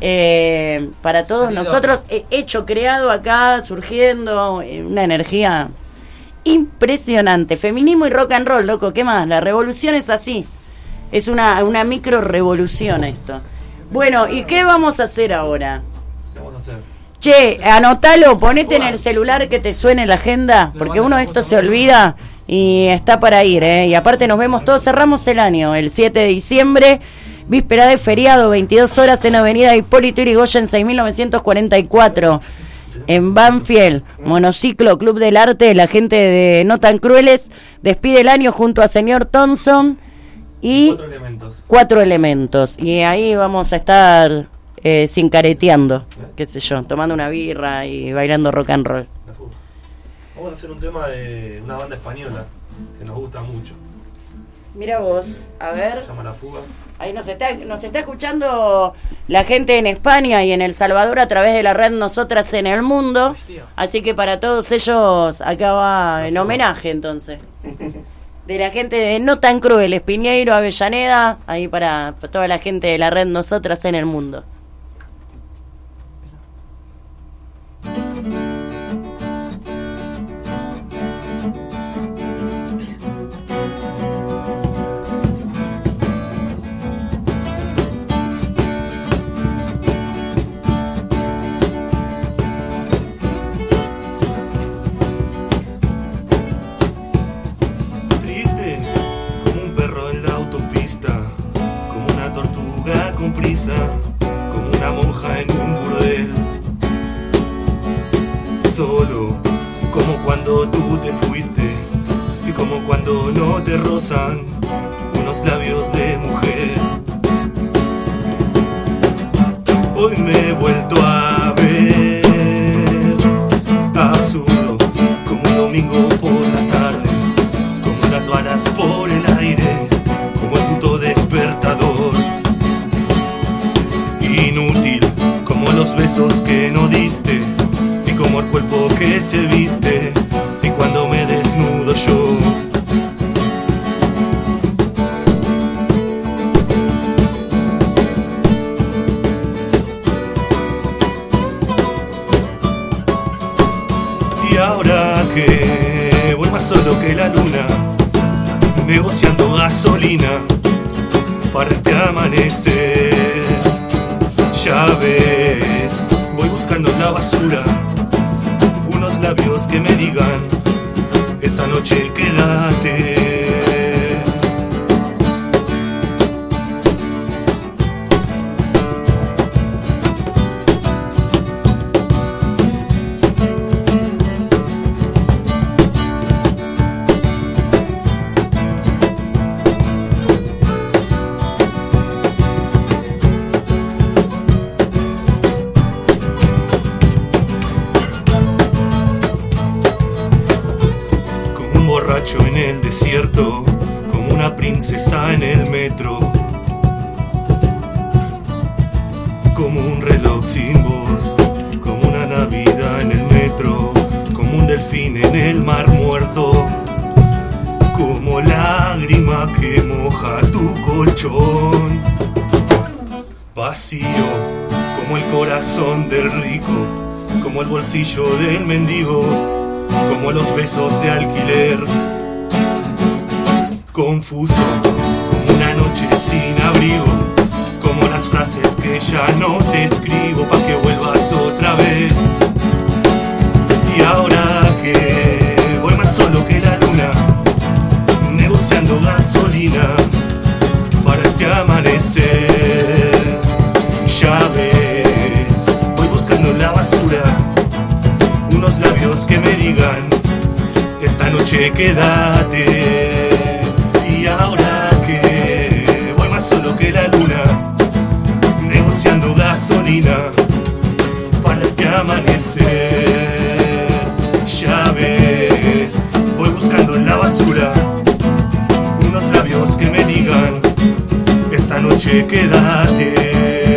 eh, para todos Salido. nosotros, eh, hecho, creado acá, surgiendo, eh, una energía impresionante. Feminismo y rock and roll, loco, ¿qué más? La revolución es así, es una, una micro revolución esto. Bueno, ¿y qué vamos a hacer ahora? ¿Qué vamos a hacer? Che, anotalo, ponete en el celular que te suene la agenda, porque uno de estos se olvida y está para ir, ¿eh? Y aparte nos vemos todos, cerramos el año, el siete de diciembre, víspera de feriado, veintidós horas en Avenida Hipólito Yrigoyen, seis mil novecientos cuarenta y cuatro, en Banfield, Monociclo, Club del Arte, la gente de No Tan Crueles, despide el año junto a señor Thompson y Cuatro elementos. cuatro elementos, y ahí vamos a estar eh, sin careteando, qué sé yo, tomando una birra y bailando rock and roll. Vamos a hacer un tema de una banda española que nos gusta mucho. Mira vos, a ver, Se llama La Fuga. ahí nos está, nos está escuchando la gente en España y en El Salvador a través de la red Nosotras en el Mundo, así que para todos ellos acá va en homenaje entonces. De la gente de No Tan Crueles, Piñeiro, Avellaneda, ahí para, para toda la gente de la red Nosotras en el Mundo. Triste, como un perro en la autopista, como una tortuga con prisa, como una monja en un burdel. Solo, como cuando tú te fuiste, y como cuando no te rozan unos labios de mujer. Hoy me he vuelto a ver, absurdo, como un domingo por la tarde, como las balas por el aire, como el puto despertador. Inútil, como los besos que no diste, y como el cuerpo que se viste, y cuando me desnudo yo. Y ahora que voy más solo que la luna, negociando gasolina para este amanecer. Ya ves, voy buscando en la basura unos labios que me digan, esta noche quédate. En el desierto, como una princesa en el metro, como un reloj sin voz, como una Navidad en el metro, como un delfín en el mar muerto, como lágrima que moja tu colchón, vacío, como el corazón del rico, como el bolsillo del mendigo, como los besos de alquiler. Confuso, como una noche sin abrigo, como las frases que ya no te escribo pa' que vuelvas otra vez. Y ahora que voy más solo que la luna, negociando gasolina para este amanecer. Ya ves, voy buscando en la basura unos labios que me digan esta noche quédate. Y ahora que voy más solo que la luna, negociando gasolina para este amanecer. Ya ves, voy buscando en la basura unos labios que me digan esta noche quédate.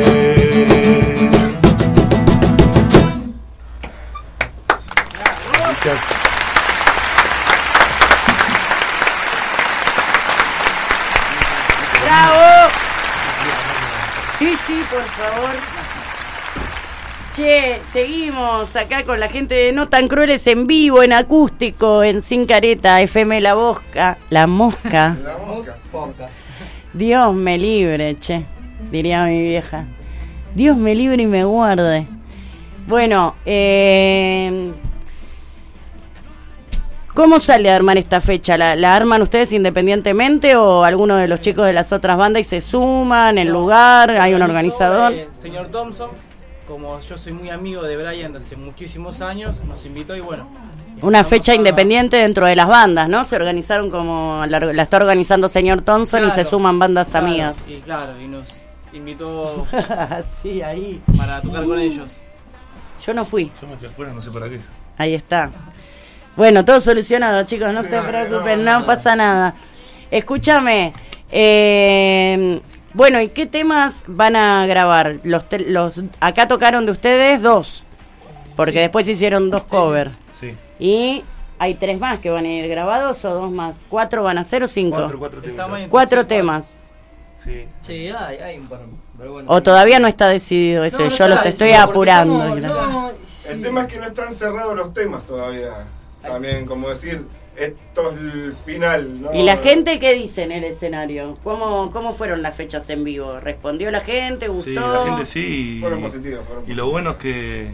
¡Bravo! Sí, sí, por favor. Che, seguimos acá con la gente de No Tan Crueles en vivo, en acústico, en Sin Careta, F M La Mosca. La Mosca. La mosca. Dios me libre, che, diría mi vieja. Dios me libre y me guarde. Bueno, eh... ¿cómo sale a armar esta fecha? ¿La, ¿La arman ustedes independientemente o alguno de los chicos de las otras bandas y se suman, el No, lugar, hay un organizó, organizador? eh, señor Thompson, como yo soy muy amigo de Brian de hace muchísimos años, nos invitó y bueno. Una fecha a... independiente dentro de las bandas, ¿no? Se organizaron como la, la está organizando señor Thompson, claro, y se suman bandas, claro, amigas. Y claro, y nos invitó sí, ahí para tocar uh. con ellos. Yo no fui. Yo me fui afuera, no sé para qué. Ahí está. Bueno, todo solucionado, chicos, no sí, se preocupen, no, no, no pasa nada. Escúchame, eh, bueno, ¿y qué temas van a grabar? Los, te, los acá tocaron de ustedes dos, porque sí, después hicieron dos covers. Sí. Y hay tres más que van a ir grabados o dos más. ¿Cuatro van a ser o cinco? Cuatro, cuatro temas. Cuatro temas. Sí. Sí, hay, hay un par. Pero bueno, o todavía no está decidido eso, no, no yo los estoy apurando. Estamos, no, el sí. tema es que no están cerrados los temas todavía. También, como decir, esto es el final, ¿no? ¿Y la gente qué dice en el escenario? ¿Cómo, cómo fueron las fechas en vivo? ¿Respondió la gente? ¿Gustó? Sí, la gente sí. Y, fueron positivos. Fueron y lo bueno es que...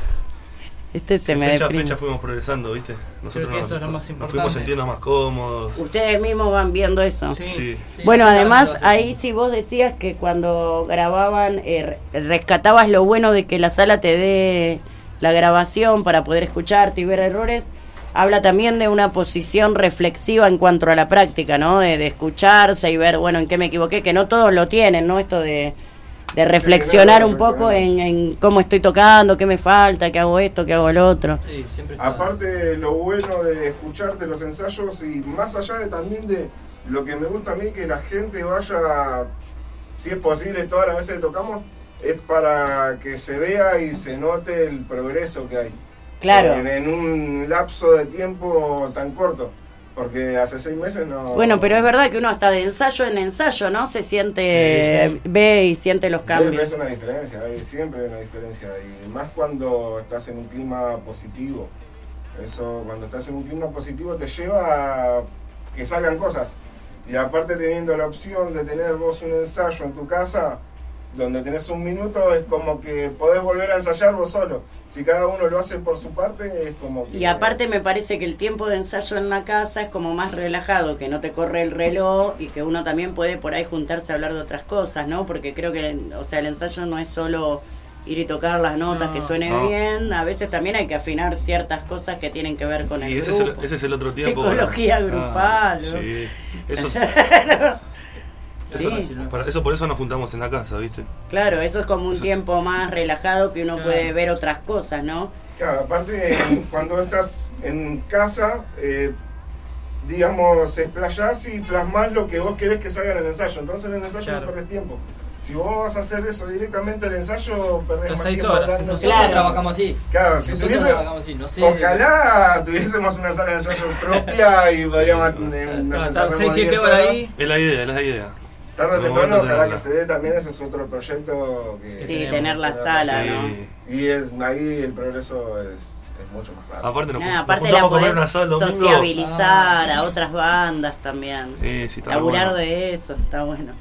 Este se me fecha a deprime. fecha fuimos progresando, ¿viste? Nosotros nos, eso es lo nos, más nos fuimos sintiendo más cómodos. Ustedes mismos van viendo eso. Sí. Sí. Sí, bueno, además, ahí sí vos decías que cuando grababan, eh, rescatabas lo bueno de que la sala te dé la grabación para poder escucharte y ver errores. Habla también de una posición reflexiva en cuanto a la práctica, ¿no? De, de escucharse y ver, bueno, en qué me equivoqué, que no todos lo tienen, ¿no? Esto de, de reflexionar sí, un poco en, en cómo estoy tocando, qué me falta, qué hago esto, qué hago lo otro. Sí, siempre está. Aparte, lo bueno de escucharte los ensayos y más allá de también de lo que me gusta a mí, que la gente vaya, si es posible, todas las veces que tocamos, es para que se vea y se note el progreso que hay. Claro. En, en un lapso de tiempo tan corto, porque hace seis meses no... Bueno, pero es verdad que uno hasta de ensayo en ensayo, ¿no? Se siente, sí, sí. ve y siente los cambios. Es una diferencia, hay siempre una diferencia, y más cuando estás en un clima positivo. Eso, cuando estás en un clima positivo te lleva a que salgan cosas. Y aparte teniendo la opción de tener vos un ensayo en tu casa, donde tenés un minuto, es como que podés volver a ensayar vos solo. Si cada uno lo hace por su parte, es como que... Y aparte me parece que el tiempo de ensayo en la casa es como más relajado, que no te corre el reloj y que uno también puede por ahí juntarse a hablar de otras cosas, ¿no? Porque creo que, o sea, el ensayo no es solo ir y tocar las notas, no, que suene no. bien, a veces también hay que afinar ciertas cosas que tienen que ver con el y ese grupo. Es el, ese es el otro tiempo. Psicología para... grupal. Ah, sí, eso es... Sí. Eso, para eso, por eso nos juntamos en la casa, ¿viste? Claro, eso es como un eso tiempo más relajado que uno claro. puede ver otras cosas, ¿no? Claro, aparte cuando estás en casa, eh, digamos, explayás y plasmás lo que vos querés que salga en el ensayo. Entonces en el ensayo claro. no perdés tiempo. Si vos vas a hacer eso directamente en el ensayo, perdés más tiempo hablando. Nosotros claro. trabajamos así. Claro, si Nosotros tuviese, trabajamos así. No sé, ojalá tuviésemos una sala de ensayo propia y podríamos... Estar seis siete horas ahí. Es la idea, es la idea. Tarde o temprano, ojalá que se dé también, ese es otro proyecto que... Sí, tener la sala, sí. ¿no? Y es, ahí el progreso es, es mucho más rápido. Aparte nos, Nah, nos aparte juntamos la a comer podés un asado el domingo. sociabilizar a otras bandas también. Eh, sí, está Laburar bueno. de eso, está bueno.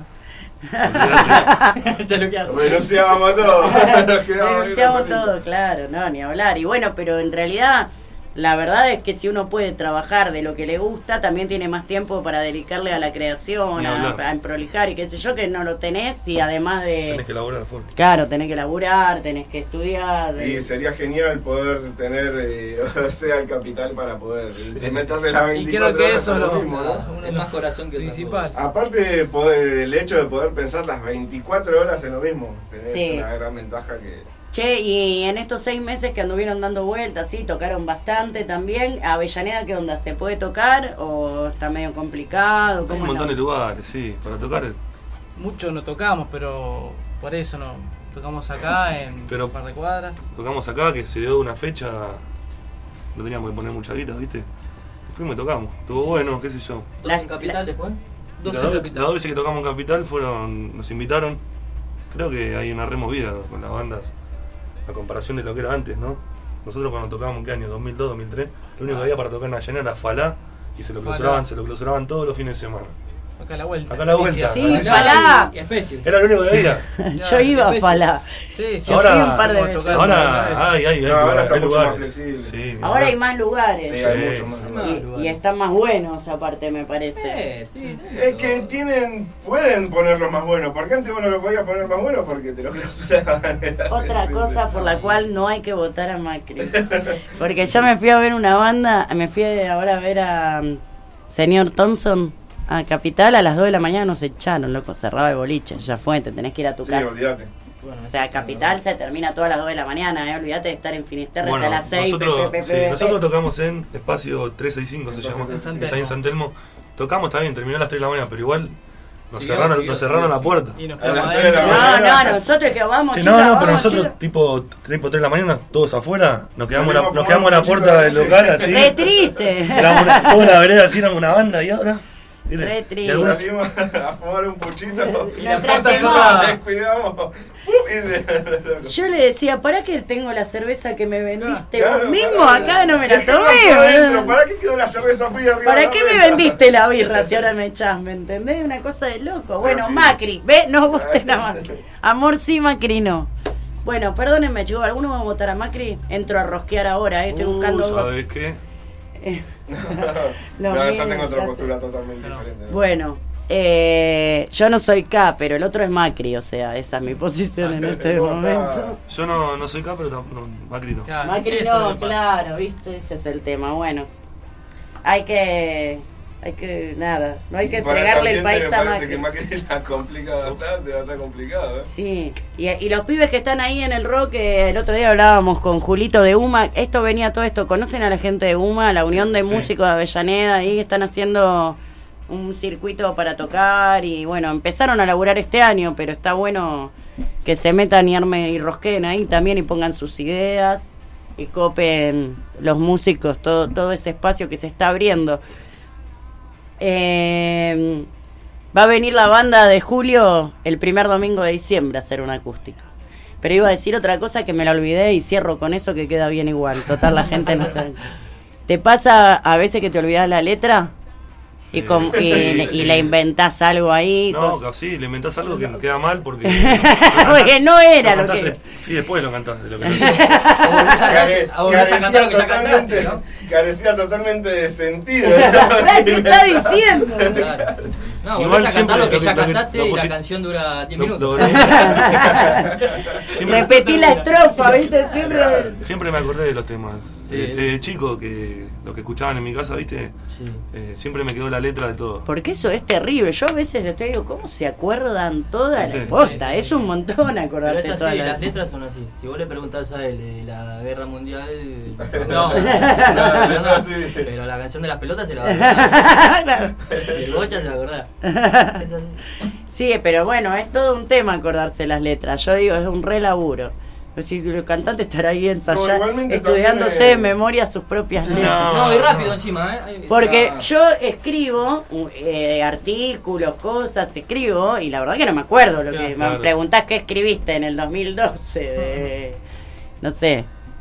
Renunciábamos a todo. Nos quedábamos ahí Renunciamos con todo, claro, no, ni hablar. Y bueno, pero en realidad la verdad es que si uno puede trabajar de lo que le gusta, también tiene más tiempo para dedicarle a la creación, Ni a, hablar. a prolijar y qué sé yo, que no lo tenés y además de... Tenés que laburar full. Claro, tenés que laburar, tenés que estudiar. Y sería genial poder tener, eh, o sea, el capital para poder meterle las veinticuatro horas a lo mismo, ¿no? Es más corazón que principal. Aparte de poder, el hecho de poder pensar las veinticuatro horas en lo mismo, tenés Sí. una gran ventaja que... Che, y en estos seis meses que anduvieron dando vueltas, sí, tocaron bastante también. ¿Avellaneda qué onda? ¿Se puede tocar o está medio complicado? Hay ¿Cómo un montón es de la- lugares, sí, para tocar. Mucho no tocamos, pero por eso no. Tocamos acá en Pero- un par de cuadras. Tocamos acá, que se dio una fecha, no teníamos que poner mucha guita, ¿viste? Y fuimos y tocamos, estuvo Sí. bueno, qué sé yo. ¿Dos en Capital después? Y Dos Las en dos, Capital. las dos veces que tocamos en Capital fueron, nos invitaron. Creo que hay una removida con las bandas, a comparación de lo que era antes, ¿no? Nosotros cuando tocábamos, ¿en qué año? ¿dos mil dos, dos mil tres? Lo único que había para tocar en Avellaneda era Falá, y se lo Falá. clausuraban, se lo clausuraban todos los fines de semana. Acá a la vuelta. Acá a la vuelta. Sí, Falá. Falá. Y Especie. Era lo único que había. Yo iba a Falá. Sí, sí. Yo Ahora- fui un par de Vamos a veces. tocar. Ahora, ay, ay, hay, No, ahora lugares, está hay mucho más lugares. flexible. Sí, Ahora hay más lugares. Sí, hay Sí. mucho más lugares. Y, y están más buenos aparte, me parece. Eh, sí. Es que tienen, pueden ponerlo más bueno, porque antes vos no lo podías poner más bueno porque te lo clausuraban. Era Otra así, cosa simple. por la cual no hay que votar a Macri. Porque yo me fui a ver una banda, me fui ahora a ver a um, señor Thompson a Capital a las dos de la mañana, nos echaron, loco, cerraba el boliche, ya fue, te tenés que ir a tu Sí, casa. olvídate. O sea, Capital se termina todas las dos de la mañana, eh, olvídate de estar en Finisterre Bueno, hasta las seis. nosotros, pe, pe, sí, pe, pe, nosotros pe. tocamos en Espacio trescientos sesenta y cinco, se llama, En San que está ahí en San Telmo. Tocamos, está bien, terminó a las tres de la mañana, pero igual nos Siguió, cerraron, siguió, nos cerraron siguió, la puerta. Y nos A las quedamos tres de la adentro. No, mañana. no, nosotros que vamos, Che, chicos, no, no, pero vamos, nosotros chicos. tipo, tipo tres de la mañana, todos afuera, nos quedamos, la, Salimos nos a quedamos a la fumar un puerta del puchito local de así. Re triste. Éramos una, toda la vereda así, éramos una banda y ahora... ¿viste? Re Y triste. algunas- Salimos a fumar un puchito. Y la Nuestra puerta tema- cerrada. Descuidamos. ¡Pum! Y de- Yo le decía, ¿para qué tengo la cerveza que me vendiste Claro, vos mismo? pará. Acá no me la ¿Qué tomé. pasó adentro? boludo. ¿Para qué quedó la cerveza fría arriba de ¿Para la qué me mesa? vendiste la birra si ahora me echás? ¿Me entendés? Una cosa de loco. Bueno, sí. Macri, ve, no voten a Macri. Amor sí, Macri no. Bueno, perdónenme, chicos, ¿alguno va a votar a Macri? Entro a rosquear ahora, eh, estoy Uh, buscando. ¿sabes qué? Eh, No, los yo tengo otra míos, postura totalmente diferente. ¿no? Bueno, eh, yo no soy K, pero el otro es Macri, o sea, esa es mi posición en este Vota. momento. Yo no, no soy acá, pero tam- no, Macri no. Claro, Macri eso no, le pasa. claro, viste, ese es el tema. Bueno, hay que, hay que, nada, no hay que Y para entregarle el esta país gente a me parece Macri. que Macri la complica bastante, va a estar complicado, ¿eh? Sí, y, y los pibes que están ahí en el rock, eh, el otro día hablábamos con Julito de UMA, esto venía todo esto, ¿conocen a la gente de UMA, la Unión de Sí. Músicos de Avellaneda? Ahí están haciendo un circuito para tocar y bueno, empezaron a laburar este año, pero está bueno que se metan y armen y rosqueen ahí también y pongan sus ideas y copen los músicos todo, todo ese espacio que se está abriendo. Eh, va a venir la banda de Julio el primer domingo de diciembre a hacer una acústica. Pero iba a decir otra cosa que me la olvidé y cierro con eso que queda bien igual. Total, la gente no sabe. ¿Te pasa a veces que te olvidas la letra? Y, con, y, Sí, y sí. le inventás algo ahí. No, cos- sí, le inventás algo que queda mal porque... Porque no era lo cantás que- de- Sí, después lo cantás. De lo que Care- a volver a cantar lo que ya totalmente, cantaste, ¿no? carecía totalmente de sentido. ¿Qué está diciendo? Claro. No, Igual volvés a siempre cantar lo que lo ya que- lo que- cantaste lo y la posi- canción dura diez lo- minutos. lo- Siempre- Repetí la estrofa, ¿viste? Siempre. Siempre me acordé de los temas. Sí. De, de chico, que lo que escuchaban en mi casa, ¿viste? Sí. Eh, siempre me quedó la letra de todo. Porque eso es terrible. Yo a veces te digo, ¿cómo se acuerdan toda la Sí. posta? Sí, sí, Es sí. un montón Pero acordarte es toda así, la... las letras son así. Si vos le preguntás a él de la guerra mundial, No. no, No, no, sí. pero la canción de las pelotas se la va a acordar. El bocha se la va a acordar. Es así. Sí, pero bueno, es todo un tema acordarse las letras. Yo digo, es un re laburo. Es decir, el cantante estará ahí No, ensayando, igualmente estudiándose también, eh, de memoria sus propias letras. No, y rápido encima, ¿eh? Porque Ah. yo escribo eh, artículos, cosas, escribo, y la verdad que no me acuerdo lo que Claro. me preguntás qué escribiste en el dos mil doce. De, no sé,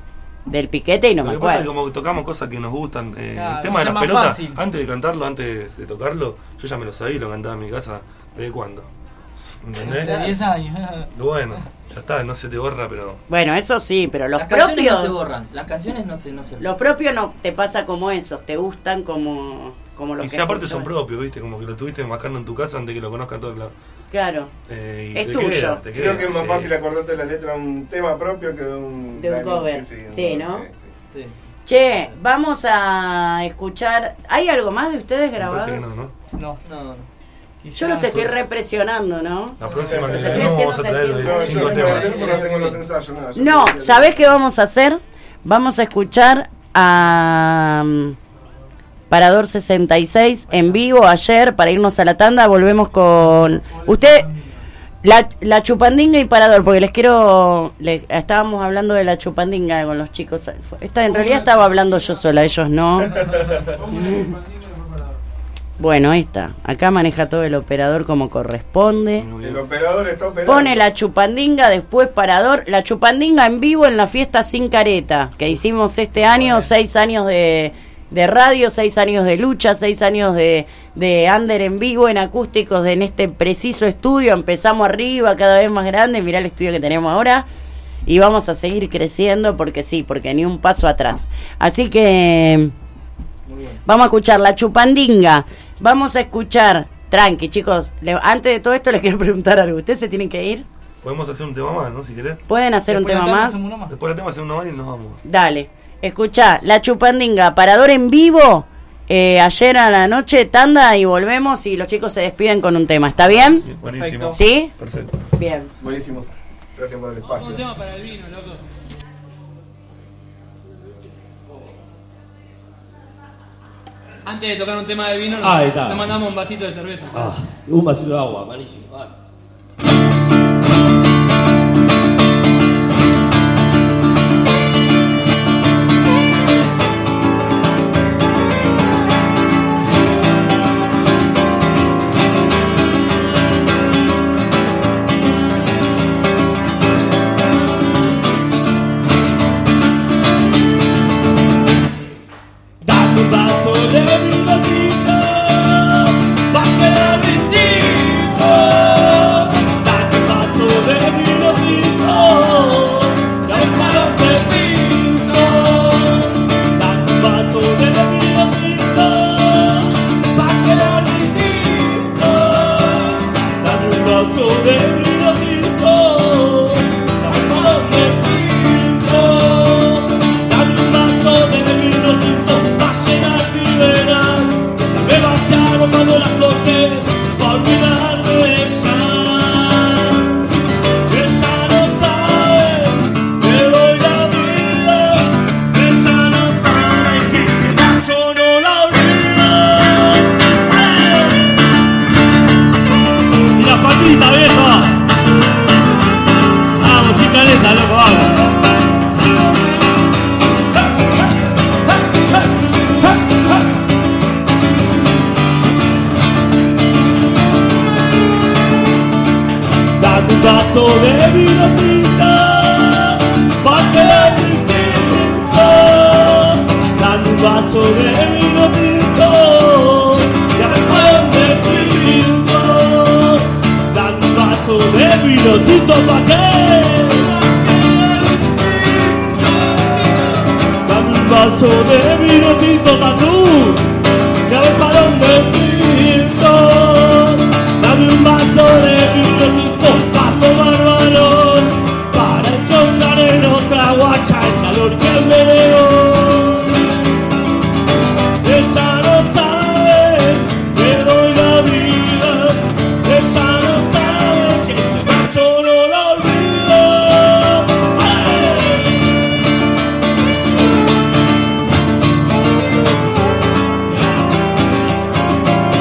del piquete y no Lo me que pasa es acuerdo. que como tocamos cosas que nos gustan, eh, Claro, el tema de es las más pelotas, fácil. antes de cantarlo, antes de tocarlo, yo ya me lo sabía y lo cantaba en mi casa. ¿Desde cuándo? ¿Entendés? Hace diez años. Bueno, ya está, no se te borra, pero... Bueno, eso sí, pero los Las canciones propios... no se borran. Las canciones no se, no se borran. Los propios no te pasa como esos, te gustan como, como los Y que si aparte escuchas. son propios, ¿viste? Como que lo tuviste mascando en tu casa antes que lo conozcan todos lados. Claro. Eh, y Es te tuyo. queda, te queda, Creo que es más sí. fácil acordarte la letra de un tema propio que de un... De un remix, cover. sí, un Sí, cover, ¿no? sí, sí. Sí. Che, vamos a escuchar... ¿Hay algo más de ustedes grabados? Entonces que no, ¿no? No. No, no. Yo los estoy represionando, ¿no? La próxima que Los tenemos estoy vamos a haciendo traer sentir- los No, cinco yo sé temas. que porque no tengo los ensayos, nada. yo No, creo que- ¿sabés qué vamos a hacer? Vamos a escuchar a um, Parador sesenta y seis en vivo ayer para irnos a la tanda. Volvemos con... Usted... La, la chupandinga y Parador, porque les quiero... Les, estábamos hablando de la chupandinga con los chicos. Esta, en realidad estaba hablando yo sola, ellos no. Bueno, ahí está. Acá maneja todo el operador como corresponde. El operador está operando. Pone la chupandinga, después Parador. La chupandinga en vivo en la fiesta Sin Careta, que hicimos este año, seis años de, de radio, seis años de lucha, seis años de, de under en vivo, en acústicos, en este preciso estudio. Empezamos arriba, cada vez más grande. Mirá el estudio que tenemos ahora. Y vamos a seguir creciendo porque sí, porque ni un paso atrás. Así que vamos a escuchar la chupandinga. Vamos a escuchar, tranqui chicos, le- antes de todo esto les quiero preguntar algo. ¿Ustedes se tienen que ir? Podemos hacer un tema más, ¿no? Si querés. ¿Pueden hacer un tema más? Después del tema hacemos uno más y nos vamos. Dale, escuchá, la chupandinga, Parador en vivo, eh, ayer a la noche, tanda y volvemos y los chicos se despiden con un tema. ¿Está bien? Buenísimo. ¿Sí? Perfecto. Bien. Buenísimo. Gracias por el espacio. Un tema para el vino, loco. Antes de tocar un tema de vino, nos, Ahí está. nos mandamos un vasito de cerveza. Ah, un vasito de agua, malísimo. Ah. Dame un vaso de vino tinto, pa' quedar distinto. Dame un vaso de vino tinto, ya ves pa' dónde pinto. Dame un vaso de vino tinto, pa' quedar distinto. Dame un vaso de vino tinto, ya ves pa' dónde pinto. Dame un vaso de vino tinto pa' llenar mi vena. Déjame vaciarlo cuando las corte pa' olvidarme de ella. Ella no sabe que doy la vida. Ella no sabe que este macho no la olvida. Y la palmita, vieja. Vamos, sin caleta, loco, vamos. Dame un vaso de vino tinto, pa' quedar distinto. Dame un vaso de vino tinto, ya ves pa' dónde pinto. Dame un vaso de vino tinto, pa' qué. Dame un vaso de vino tinto, pa' tú, ya ves pa' dónde pinto. Dame un vaso de vino tinto pa' tomar valor, para encontrar en otra guacha el calor que me dio. Ella no sabe que doy la vida. Ella no sabe que este macho no la olvido. ¡Ay!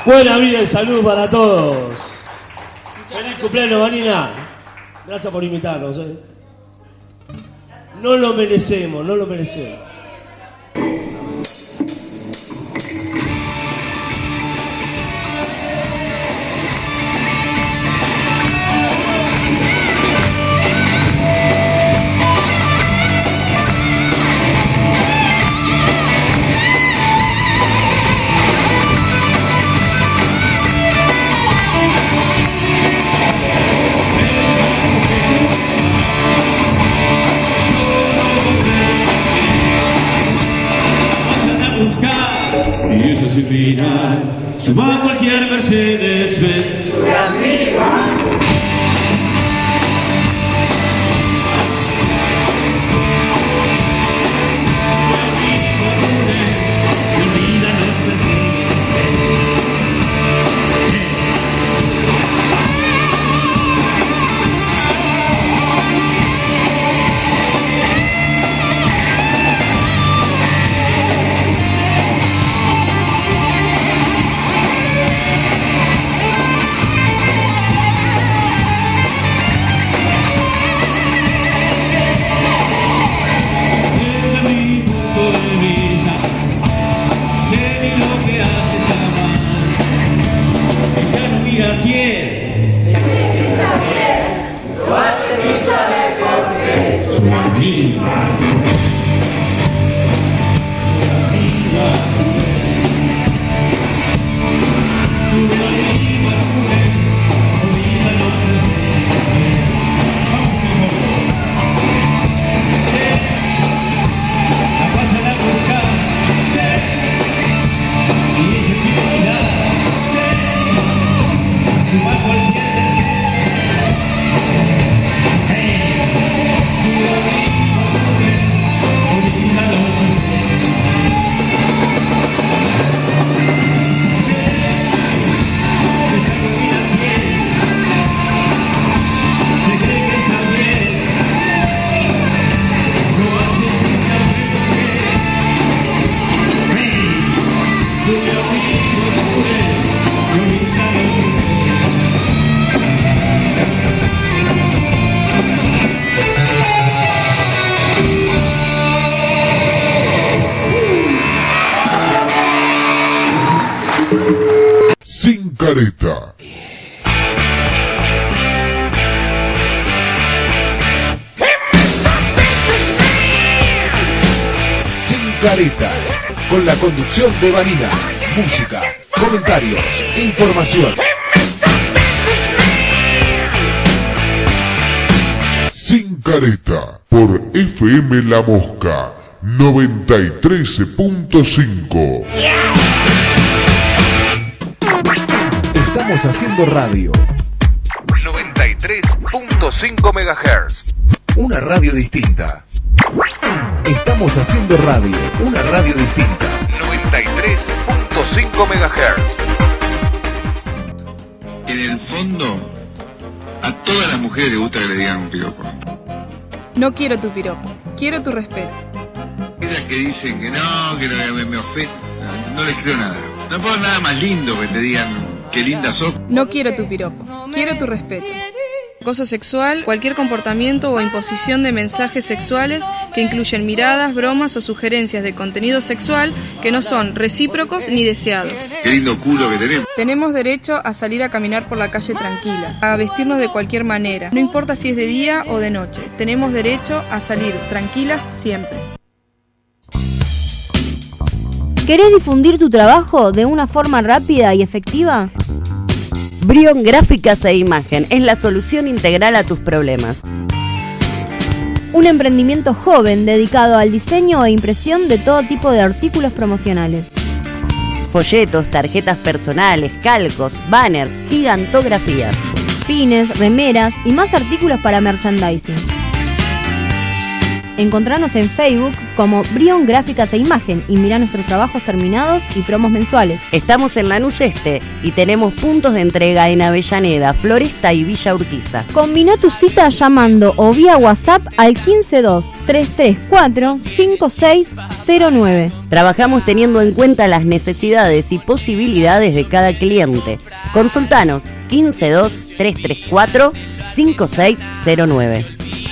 Buena vida y salud para todos. Feliz cumpleaños, Vanina. Gracias por invitarnos. ¿eh? No lo merecemos, no lo merecemos. Sin mirar, suba cualquier Mercedes Benz. Soy amiga. Sin careta. Sin careta, con la conducción de Vanina, música, comentarios, información. Sin careta, por F M La Mosca noventa y tres punto cinco. Estamos haciendo radio. noventa y tres punto cinco megahertz. Una radio distinta. Estamos haciendo radio. Una radio distinta. noventa y tres punto cinco megahertz. En el fondo, a todas las mujeres les gusta que le digan un piropo. No quiero tu piropo, quiero tu respeto. Aquellas que dicen que no, que no, me, me ofende, no, no les creo nada. No puedo nada más lindo que te digan qué linda sos. No quiero tu piropo, quiero tu respeto. Acoso sexual, cualquier comportamiento o imposición de mensajes sexuales que incluyen miradas, bromas o sugerencias de contenido sexual que no son recíprocos ni deseados. Qué lindo culo que tenemos. Tenemos derecho a salir a caminar por la calle tranquilas, a vestirnos de cualquier manera, no importa si es de día o de noche. Tenemos derecho a salir tranquilas siempre. ¿Querés difundir tu trabajo de una forma rápida y efectiva? Brion Gráficas e Imagen es la solución integral a tus problemas. Un emprendimiento joven dedicado al diseño e impresión de todo tipo de artículos promocionales. Folletos, tarjetas personales, calcos, banners, gigantografías, pines, remeras y más artículos para merchandising. Encontranos en Facebook como Brion Gráficas e Imagen y mirá nuestros trabajos terminados y promos mensuales. Estamos en Lanús Este y tenemos puntos de entrega en Avellaneda, Floresta y Villa Urquiza. Combina tu cita llamando o vía WhatsApp al quince dos, tres tres cuatro, cinco seis cero nueve. Trabajamos teniendo en cuenta las necesidades y posibilidades de cada cliente. Consultanos quince dos, tres tres cuatro, cinco seis cero nueve.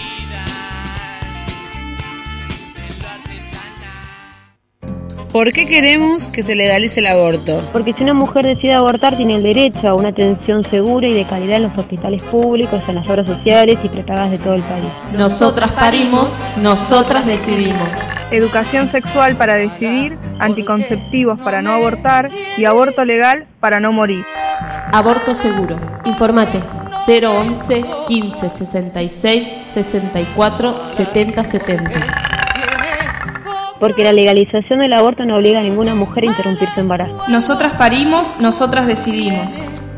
¿Por qué queremos que se legalice el aborto? Porque si una mujer decide abortar tiene el derecho a una atención segura y de calidad en los hospitales públicos, en las obras sociales y prepagadas de todo el país. Nosotras parimos, nosotras decidimos. Educación sexual para decidir, anticonceptivos para no abortar y aborto legal para no morir. Aborto seguro. Informate cero once, quince, sesenta y seis, sesenta y cuatro, setenta, setenta. Porque la legalización del aborto no obliga a ninguna mujer a interrumpir su embarazo. Nosotras parimos, nosotras decidimos.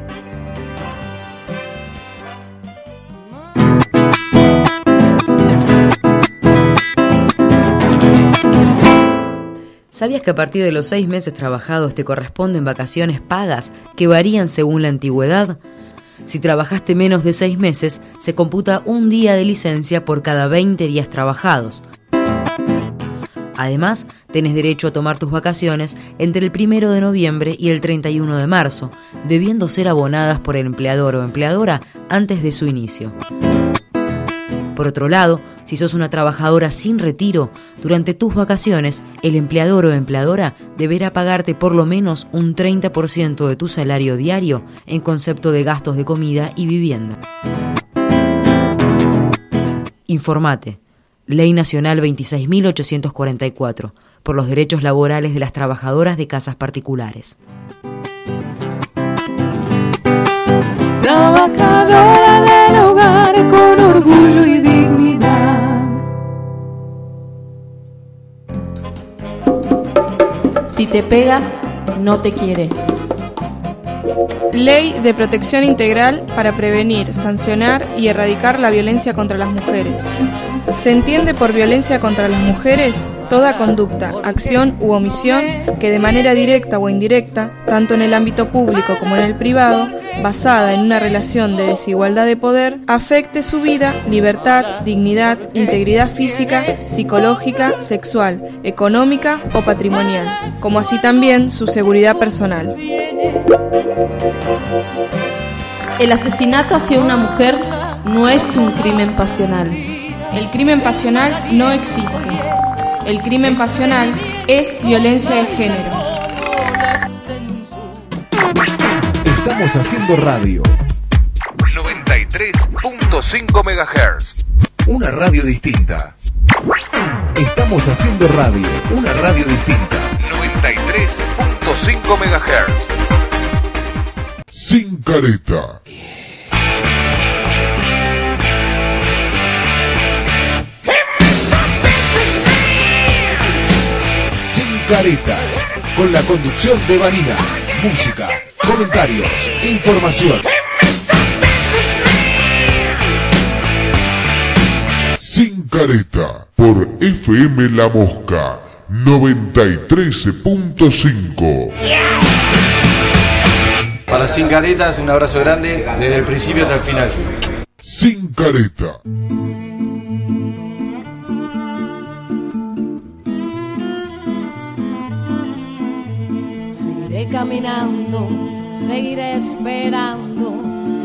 ¿Sabías que a partir de los seis meses trabajados te corresponden vacaciones pagas que varían según la antigüedad? Si trabajaste menos de seis meses, se computa un día de licencia por cada veinte días trabajados. Además, tenés derecho a tomar tus vacaciones entre el primero de noviembre y el treinta y uno de marzo, debiendo ser abonadas por el empleador o empleadora antes de su inicio. Por otro lado, si sos una trabajadora sin retiro, durante tus vacaciones, el empleador o empleadora deberá pagarte por lo menos un treinta por ciento de tu salario diario en concepto de gastos de comida y vivienda. Informate. Ley Nacional veintiséis mil ochocientos cuarenta y cuatro, por los derechos laborales de las trabajadoras de casas particulares. Trabajadora del hogar con orgullo y dignidad. Si te pega, no te quiere. Ley de Protección Integral para prevenir, sancionar y erradicar la violencia contra las mujeres. Se entiende por violencia contra las mujeres toda conducta, acción u omisión que de manera directa o indirecta, tanto en el ámbito público como en el privado, basada en una relación de desigualdad de poder, afecte su vida, libertad, dignidad, integridad física, psicológica, sexual, económica o patrimonial, como así también su seguridad personal. El asesinato hacia una mujer no es un crimen pasional. El crimen pasional no existe. El crimen pasional es violencia de género. Estamos haciendo radio. noventa y tres punto cinco megahertz. Una radio distinta. Estamos haciendo radio. Una radio distinta. noventa y tres punto cinco megahertz. Sin careta. Careta, con la conducción de Vanina, música, comentarios, información. Sin careta, por F M La Mosca, noventa y tres punto cinco. Para Sin Caretas, un abrazo grande desde el principio hasta el final. Sin careta. Seguiré caminando, seguiré esperando,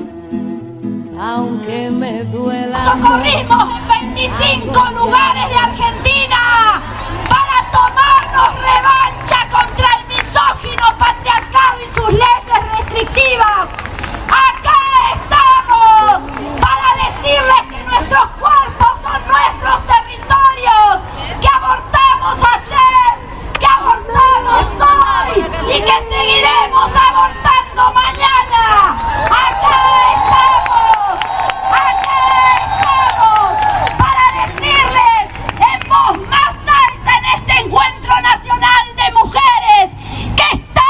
aunque me duela. ¡Socorrimos en veinticinco lugares de Argentina para tomarnos revancha contra el misógino patriarcado y sus leyes restrictivas! ¡Acá estamos para decirles que nuestros cuerpos son nuestros territorios, que abortamos ayer, que abortamos hoy y que seguiremos abortando mañana! ¡Acá estamos! ¡Acá estamos! Para decirles en voz más alta en este encuentro nacional de mujeres que estamos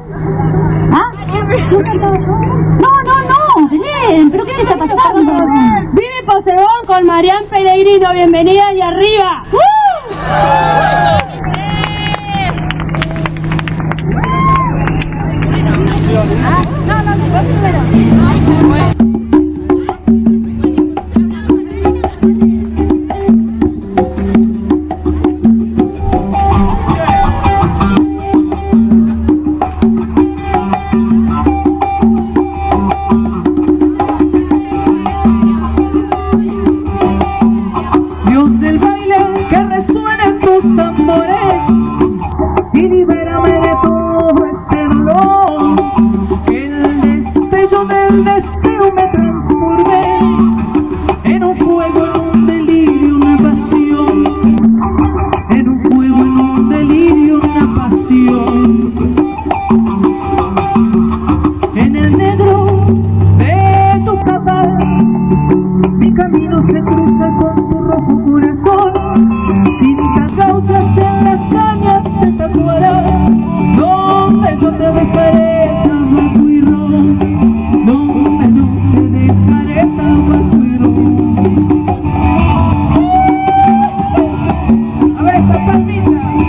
¿Ah? No, no, no, Belén, ¿pero qué te está pasando? Vive Poseidón con Marián Pellegrino, bienvenida y arriba. ¡Uh! No, no, no, no. Dios del baile, que resuenen tus tambores y libérame de todo este dolor. Que el destello del deseo me transforme en un fuego, en un delirio, una pasión. En un fuego, en un delirio, una pasión. En el negro de tu capa mi camino se cruza con tu rojo corazón. Cinitas gauchas en las cañas de Tacuara, donde yo te dejaré tabaco y ron, donde yo te dejaré tabaco y ron. A ver esa palmita.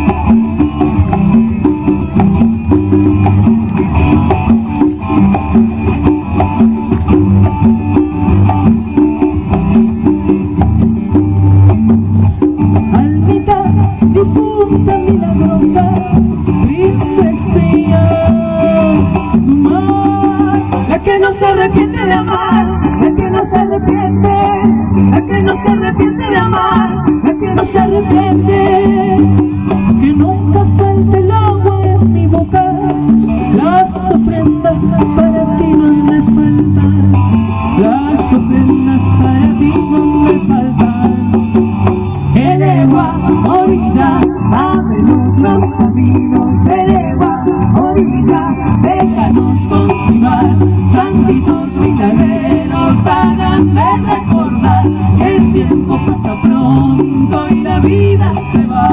Difunta milagrosa, princesilla del mar, la que no se arrepiente de amar, la que no se arrepiente, la que no se arrepiente de amar, la que no se arrepiente, que nunca falte el agua en mi boca, las ofrendas para ti no han de faltar, las ofrendas para ti no han de faltar. Elegua, orilla, ábrenos los caminos. Elegua, orilla, déjanos continuar. Santitos milagreros, háganme recordar que el tiempo pasa pronto y la vida se va.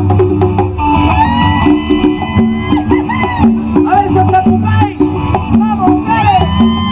A ver, esos Zapucay, vamos, mujeres.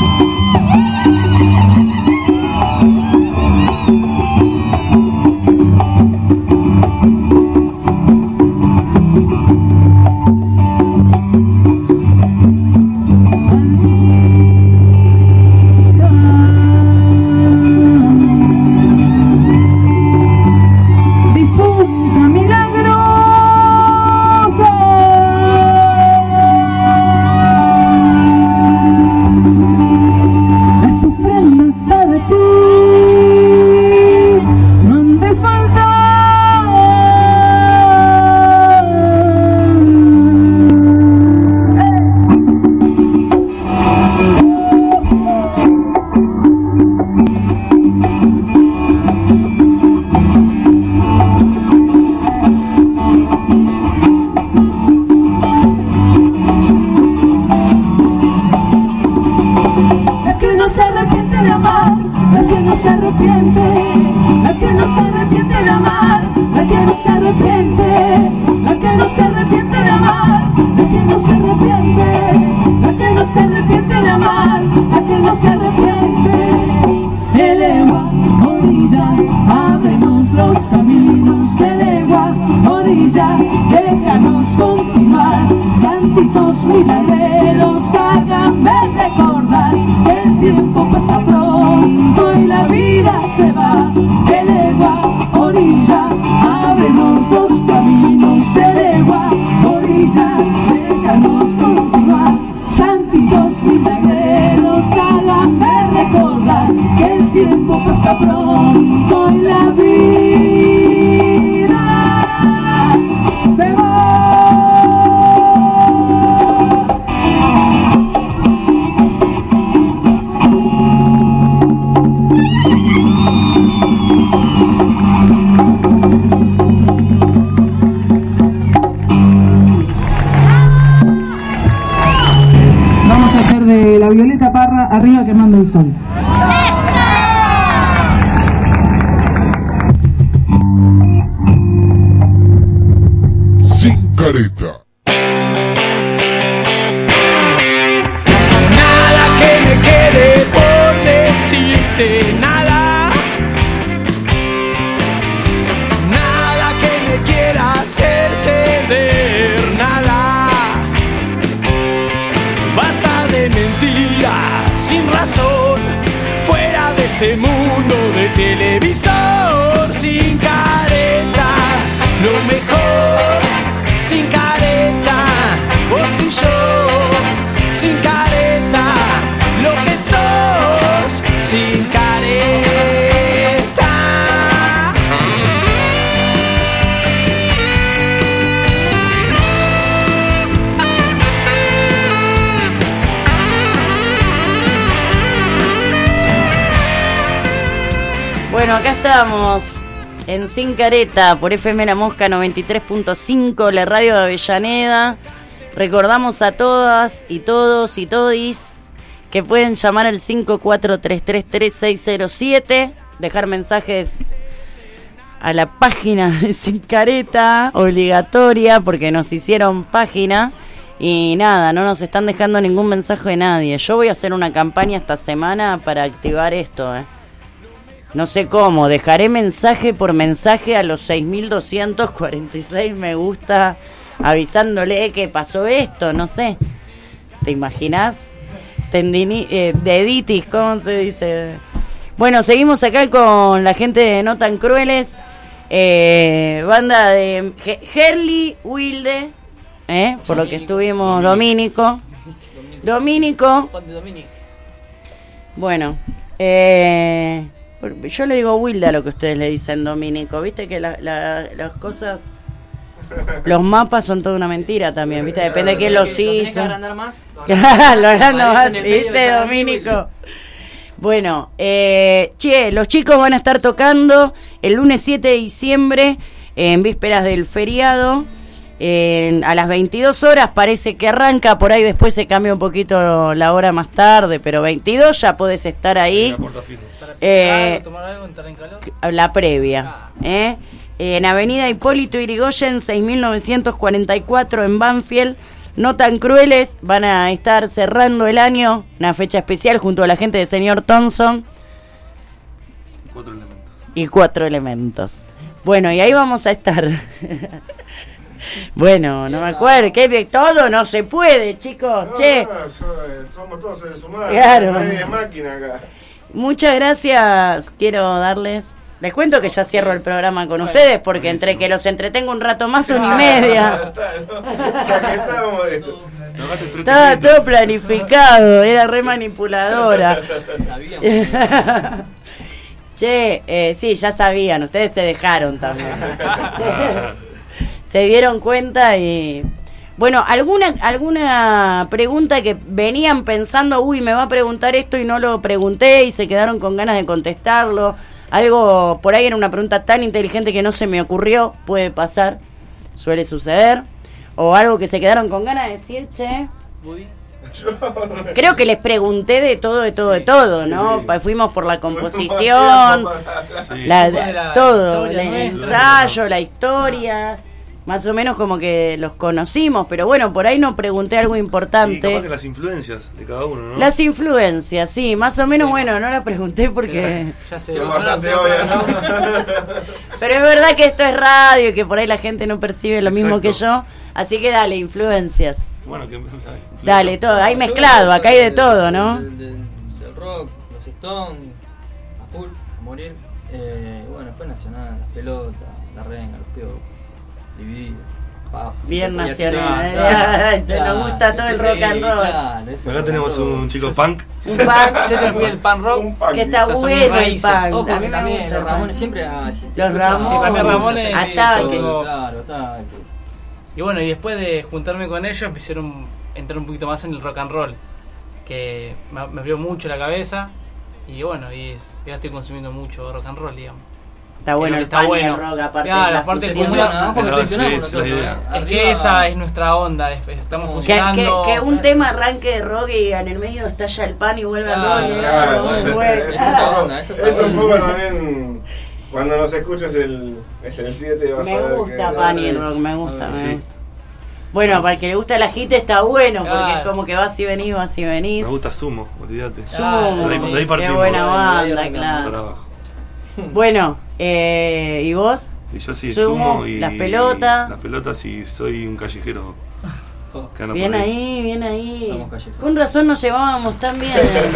Arriba quemando el sol. Sin careta. sin razón, fuera de este mundo de televisor, sin careta, lo mejor, sin careta, vos y yo, sin careta, lo que sos, sin careta. Bueno, acá estamos en Sin Careta por F M La Mosca noventa y tres punto cinco, la radio de Avellaneda. Recordamos a todas y todos y todis que pueden llamar al cinco cuatro tres tres tres seis cero siete, dejar mensajes a la página de Sin Careta, obligatoria, porque nos hicieron página. Y nada, no nos están dejando ningún mensaje de nadie. Yo voy a hacer una campaña esta semana para activar esto, eh. No sé cómo, dejaré mensaje por mensaje a los seis mil doscientos cuarenta y seis me gusta, avisándole que pasó esto, no sé. ¿Te imaginas? Tendini, eh, deditis, ¿cómo se dice? Bueno, seguimos acá con la gente de No Tan Crueles, eh, banda de Herli Wilde, eh, por lo que estuvimos, Domínico. Domínico. Bueno, eh... yo le digo Wilde a lo que ustedes le dicen Domínico, viste que la, la, las cosas, los mapas son toda una mentira también, viste, depende de quién los hizo. ¿Lo tenés que agrandar más? Lo agrando más, dice Domínico. Bueno, eh, che, los chicos van a estar tocando el lunes siete de diciembre, eh, en vísperas del feriado, eh, a las veintidós horas parece que arranca, por ahí después se cambia un poquito la hora más tarde, pero veintidós ya podés estar ahí. Eh, la previa, ¿eh? En Avenida Hipólito Yrigoyen seis mil novecientos cuarenta y cuatro en Banfield. No Tan Crueles van a estar cerrando el año, una fecha especial junto a la gente de Señor Thompson. Cuatro elementos. Y cuatro elementos. Bueno, y ahí vamos a estar. Bueno, no me acuerdo, que de todo no se puede, chicos, no, che. No, somos todos seres humanos, claro. No hay máquina acá. Muchas gracias, quiero darles... Les cuento que ya cierro el programa con ustedes, porque entre que los entretengo un rato más, una y media. Ya que estamos... Estaba todo planificado, era re manipuladora. Che, eh, sí, ya sabían, ustedes se dejaron también. Se dieron cuenta y... Bueno, alguna alguna pregunta que venían pensando, uy, me va a preguntar esto y no lo pregunté y se quedaron con ganas de contestarlo. Algo, por ahí era una pregunta tan inteligente que no se me ocurrió, puede pasar, suele suceder. O algo que se quedaron con ganas de decir, che. Creo que les pregunté de todo, de todo, sí, de todo, ¿no? Sí, sí. Fuimos por la composición, sí. la, la, todo, el ensayo, la historia... Más o menos como que los conocimos, pero bueno, por ahí no pregunté algo importante. Sí, capaz que las influencias de cada uno, ¿no? Las influencias, sí, más o menos, sí. Bueno, no la pregunté porque... Ya sé, bastante obvio, ¿no? Pero es verdad que esto es radio y que por ahí la gente no percibe lo Exacto. mismo que yo, así que dale, influencias. Bueno, que... Dale, todo, hay mezclado, acá hay de todo, ¿no? El, el, el rock, los Stones, a full, a morir. Eh, bueno, después nacional, las pelotas, la renga, los piojos. Dividido, pa, bien nacional, claro, se nos gusta todo el rock sí, and roll. Claro, acá tenemos un chico punk. Un punk, yo se fui el punk rock, un punk. Que está bueno el punk. Ojo, a mí también, los Ramones siempre. Ah, si los Ramones, sí, también Ramones, ataque. Claro, ataque. Y bueno, y después de juntarme con ellos, me hicieron entrar un poquito más en el rock and roll, que me, me abrió mucho la cabeza. Y bueno, y ya estoy consumiendo mucho rock and roll, digamos. Está bueno el está bueno. Rock, aparte claro, de la aparte fusión. funcionamos nosotros. Es que esa es nuestra onda, estamos funcionando. Que, que, que un tema arranque de rock y en el medio estalla el pan y vuelve claro, al rock. Claro, claro, bueno. Eso, eso, onda, eso, eso un poco también, cuando nos escuches el siete vas me a ver gusta pan y el rock, me gusta, me sí. gusta. Bueno, para el que le gusta la hit está bueno, claro. Porque es como que vas y venís, vas y venís. Me gusta Sumo, olvídate. Sumo, de ahí, de ahí partimos. Qué buena banda, claro. Bueno, eh, ¿y vos? Y yo sí, Sumo, Sumo y las pelotas. Las pelotas y soy un callejero Bien ahí, bien ahí. Con razón nos llevábamos tan bien.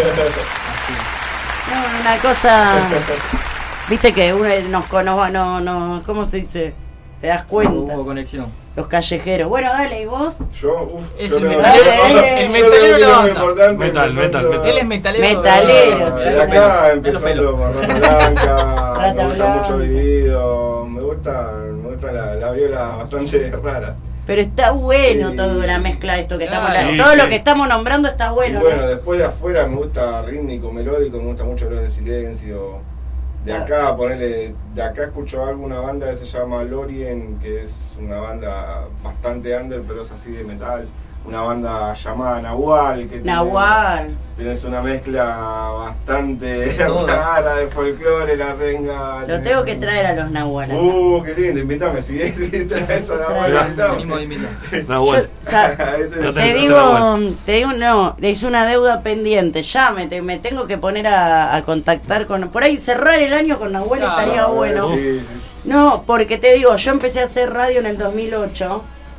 No, una cosa. Viste que uno nos conoce, no, no, ¿cómo se dice? Te das cuenta. Hubo conexión. Los callejeros. Bueno, dale, ¿y vos? Yo, uff. Es el metalero, el metalero lo anda. Metal, metal, metal. Él es metalero. Metalero, sí. Acá empezando por Rata Blanca, me gusta mucho Dividido, me gusta, me gusta la, la viola bastante rara. Pero está bueno sí. Toda la mezcla de esto que estamos hablando. Sí, todo sí. Lo que estamos nombrando está bueno. Y bueno, ¿no? Después de afuera me gusta rítmico, melódico, me gusta mucho hablar de silencio. De acá, ponele, de acá escucho alguna banda que se llama Lorien, que es una banda bastante under, pero es así de metal. Una banda llamada Nahual, que Nahual. Tiene, tienes una mezcla bastante rara de folclore, la renga. Lo tengo que traer a los Nahual. Uh, qué lindo, invítame, si, si traes a Nahual, invítame. Nahual. Te digo, te digo, no, es una deuda pendiente, ya me, te, me tengo que poner a, a contactar con, por ahí cerrar el año con Nahual claro, estaría bueno. Sí, sí. No, porque te digo, yo empecé a hacer radio en el dos mil ocho.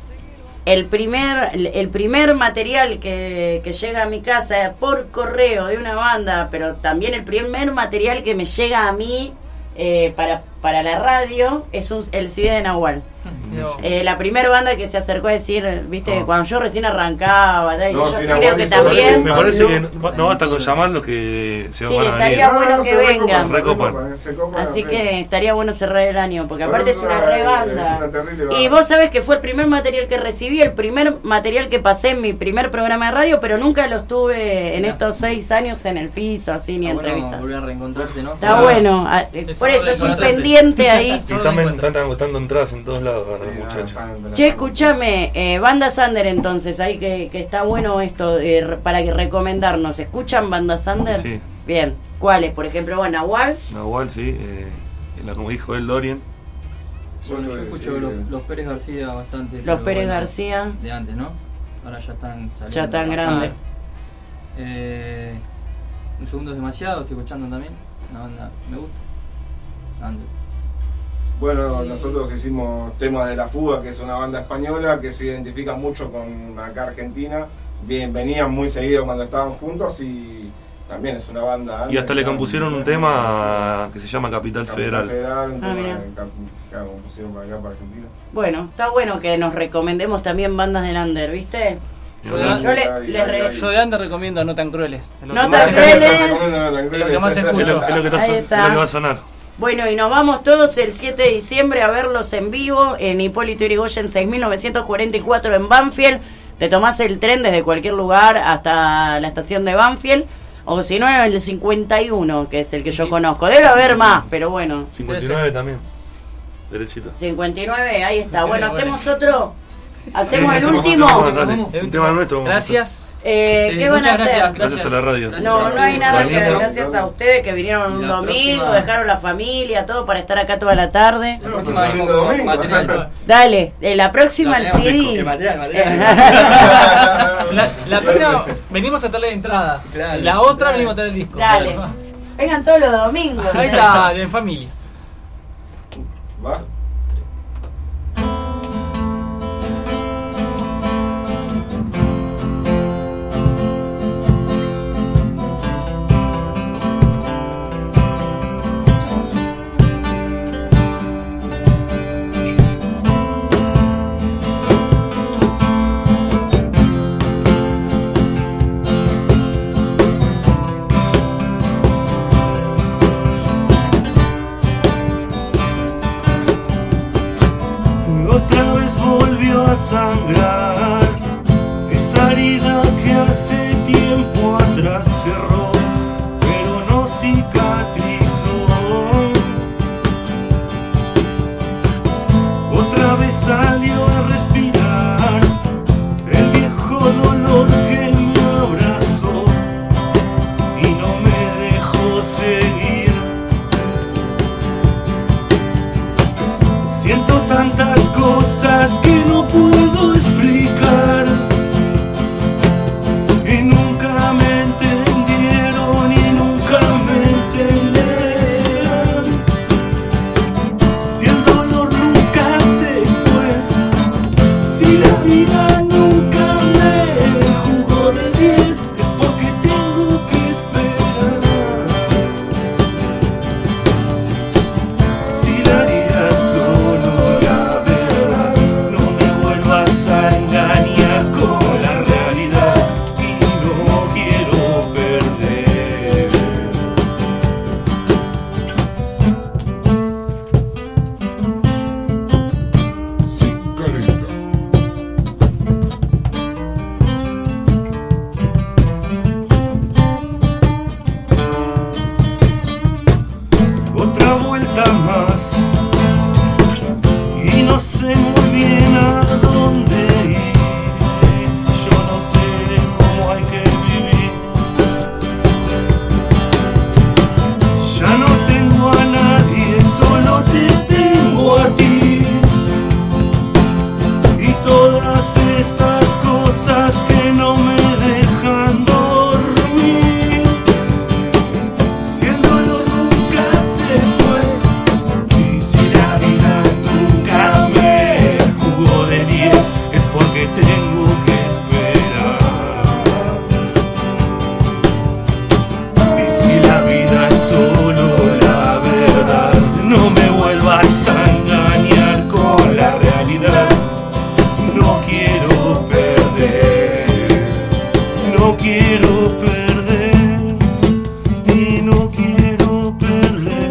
El primer, el primer material que, que llega a mi casa por correo de una banda, pero también el primer material que me llega a mí eh, para, para la radio es un, el C D de Nahual. No. Eh, la primera banda que se acercó a decir, viste, no. Cuando yo recién arrancaba, ¿no? Yo sí, creo que también. Me parece que no, no basta con llamarlos que se sí, van a venir. Estaría bueno que vengan. Recopan. Así que estaría bueno cerrar el año, porque aparte es una re banda. Y vos sabés que fue el primer material que recibí, el primer material que pasé en mi primer programa de radio, pero nunca los tuve en estos seis años en el piso, así ni entrevistas. Volver a reencontrarse, ¿no? Está bueno, por eso es un pendiente ahí. Sí, también están agotando entradas en todos lados. Muchachos. Che, escúchame, eh, Banda Sander entonces, ahí que, que está bueno esto eh, para que recomendarnos. ¿Escuchan Banda Sander? Sí. Bien, ¿cuáles? Por ejemplo, bueno, Nahual. Nahual, sí, eh, la, como dijo él, Lorien. Bueno, yo escucho sí, los, los Pérez García bastante. Los Pérez bueno, García. De antes, ¿no? Ahora ya están saliendo. Ya están grandes. Eh, un segundo es demasiado, estoy escuchando también. Una banda, me gusta. Antes. Bueno, nosotros hicimos Temas de la Fuga, que es una banda española que se identifica mucho con acá Argentina. Bien, venían muy seguido cuando estaban juntos y también es una banda. Y hasta le compusieron un tema que se llama Capital, Capital Federal. Federal, un ah, tema que compusieron para acá, para Argentina. Bueno, está bueno que nos recomendemos también bandas de Lander, ¿viste? Yo, yo, yo, le, le re... yo de Lander recomiendo No Tan Crueles. No Tan Crueles. Es lo que más escucho. Es lo, es lo que, está, es lo que va a sonar. Bueno, y nos vamos todos el siete de diciembre a verlos en vivo en Hipólito Yrigoyen seis mil novecientos cuarenta y cuatro en Banfield. Te tomás el tren desde cualquier lugar hasta la estación de Banfield. O si no, el cincuenta y uno, que es el que yo conozco. Debe haber más, pero bueno. cincuenta y nueve también. Derechito. cincuenta y nueve, ahí está. Bueno, hacemos otro. Hacemos sí, el hacemos último. Tema, dale. Un tema nuestro. Gracias. Eh, sí, ¿Qué van a hacer? Gracias, gracias a la radio. Gracias no, no hay nada que hacer. Gracias a ustedes que vinieron un domingo, próxima... dejaron la familia, todo para estar acá toda la tarde. La próxima venimos con material. Dale, eh, la próxima el C D. El material, el material. la, la próxima venimos a traerle entradas. Claro, la otra claro. venimos a traer el disco. Dale. Claro. Vengan todos los domingos. Ahí está, en familia. ¿Va? Sangrar esa herida que hace tiempo atrás cerró, pero no cicatrizó. Otra vez salió a respirar el viejo dolor que me abrazó y no me dejó seguir. Siento tantas cosas que no puedo explicar. quiero perder, y no quiero perder.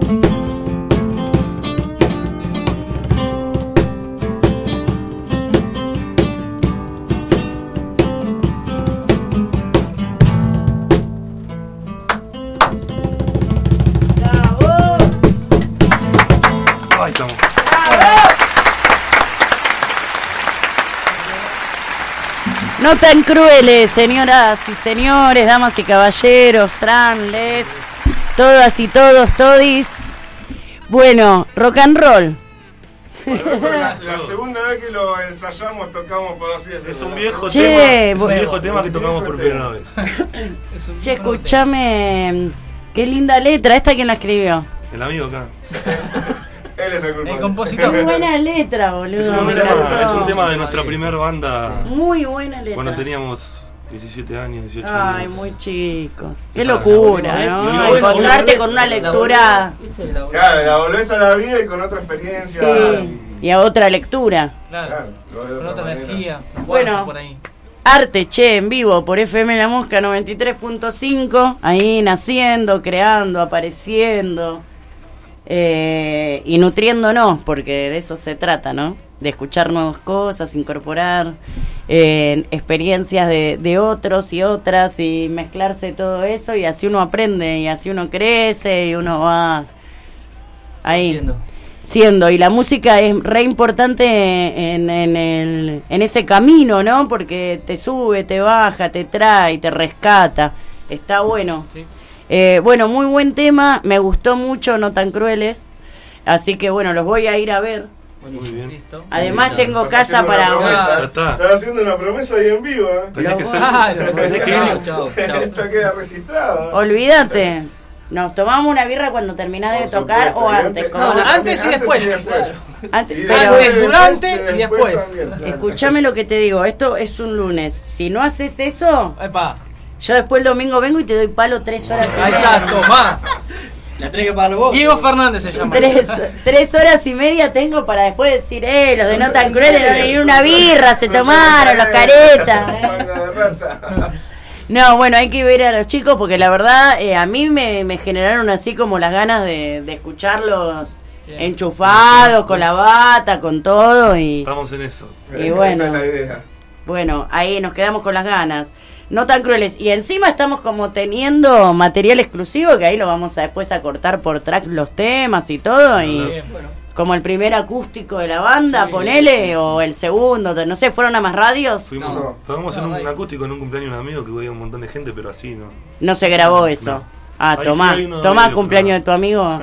Ahí estamos. No tan crueles, señoras y señores, damas y caballeros, tranles, todas y todos, todis. Bueno, rock and roll. La, la segunda vez que lo ensayamos tocamos por así decirlo. Es un viejo Che, tema, es un bueno. viejo tema que tocamos por primera vez. Che, escuchame, qué linda letra, ¿esta quién la escribió? El amigo acá. Él es el culpable. El compositor. Qué buena letra, boludo. Es un, me tema, encantó. es un tema de nuestra primera banda. Muy buena letra. Cuando teníamos diecisiete años, dieciocho Ay, años. muy chicos. Qué Esa- locura, ¿no? Y luego- Encontrarte luego- con una lectura. Claro, la volvés a la vida y con otra experiencia. Sí. Y a otra lectura. Claro, con otra energía, fuerza Bueno, por ahí. Arte, che, en vivo por F M La Mosca noventa y tres punto cinco. Ahí naciendo, creando, apareciendo. Eh, y nutriéndonos, porque de eso se trata, ¿no? De escuchar nuevas cosas, incorporar eh, experiencias de, de otros y otras y mezclarse todo eso, y así uno aprende y así uno crece y uno va ahí Siendo. siendo. Y la música es re importante en, en, el, en ese camino, ¿no? Porque te sube, te baja, te trae, te rescata. Está bueno. Sí. Eh, bueno, muy buen tema, me gustó mucho, No tan crueles, así que bueno, los voy a ir a ver. Muy bien. Además tengo Estás casa haciendo para una promesa. Ya está. Estás haciendo una promesa ahí en vivo, ¿eh? Tenés que ser. Claro, tenés que chao, ir. chao, chao. Esto queda registrado. Olvídate, nos tomamos una birra cuando terminás de Por tocar supuesto, o y antes. antes- como- No, no, también, antes y después. Antes- Y pero- Antes, durante después, y después. también, claro. Escuchame lo que te digo, esto es un lunes. Si no haces eso, Epa, yo después el domingo vengo y te doy palo tres horas y ahí media. está, tomá. La tenés que pagar vos. Diego Fernández se llama. Tres, tres horas y media tengo para después decir, eh, los de No tan crueles, no le dieron una birra, se tomaron los caretas. eh. Manga de rata. No, bueno, hay que ver a los chicos porque la verdad eh, a mí me, me generaron así como las ganas de, de escucharlos Bien. enchufados, con la bata, con todo y, Estamos en eso. y bueno, Esa es la idea. bueno, ahí nos quedamos con las ganas. No tan crueles. Y encima estamos como teniendo material exclusivo que ahí lo vamos a después a cortar por track los temas y todo y Bien, bueno. como el primer acústico de la banda, Sí. ponele, o el segundo, no sé, ¿fueron a más radios? Fuimos, No. fuimos en No, un, ahí. acústico en un cumpleaños de un amigo que había un montón de gente, pero así, ¿no? No se grabó eso. No. Ah, Ahí tomá, sí hay uno tomá medio, cumpleaños pero- de tu amigo.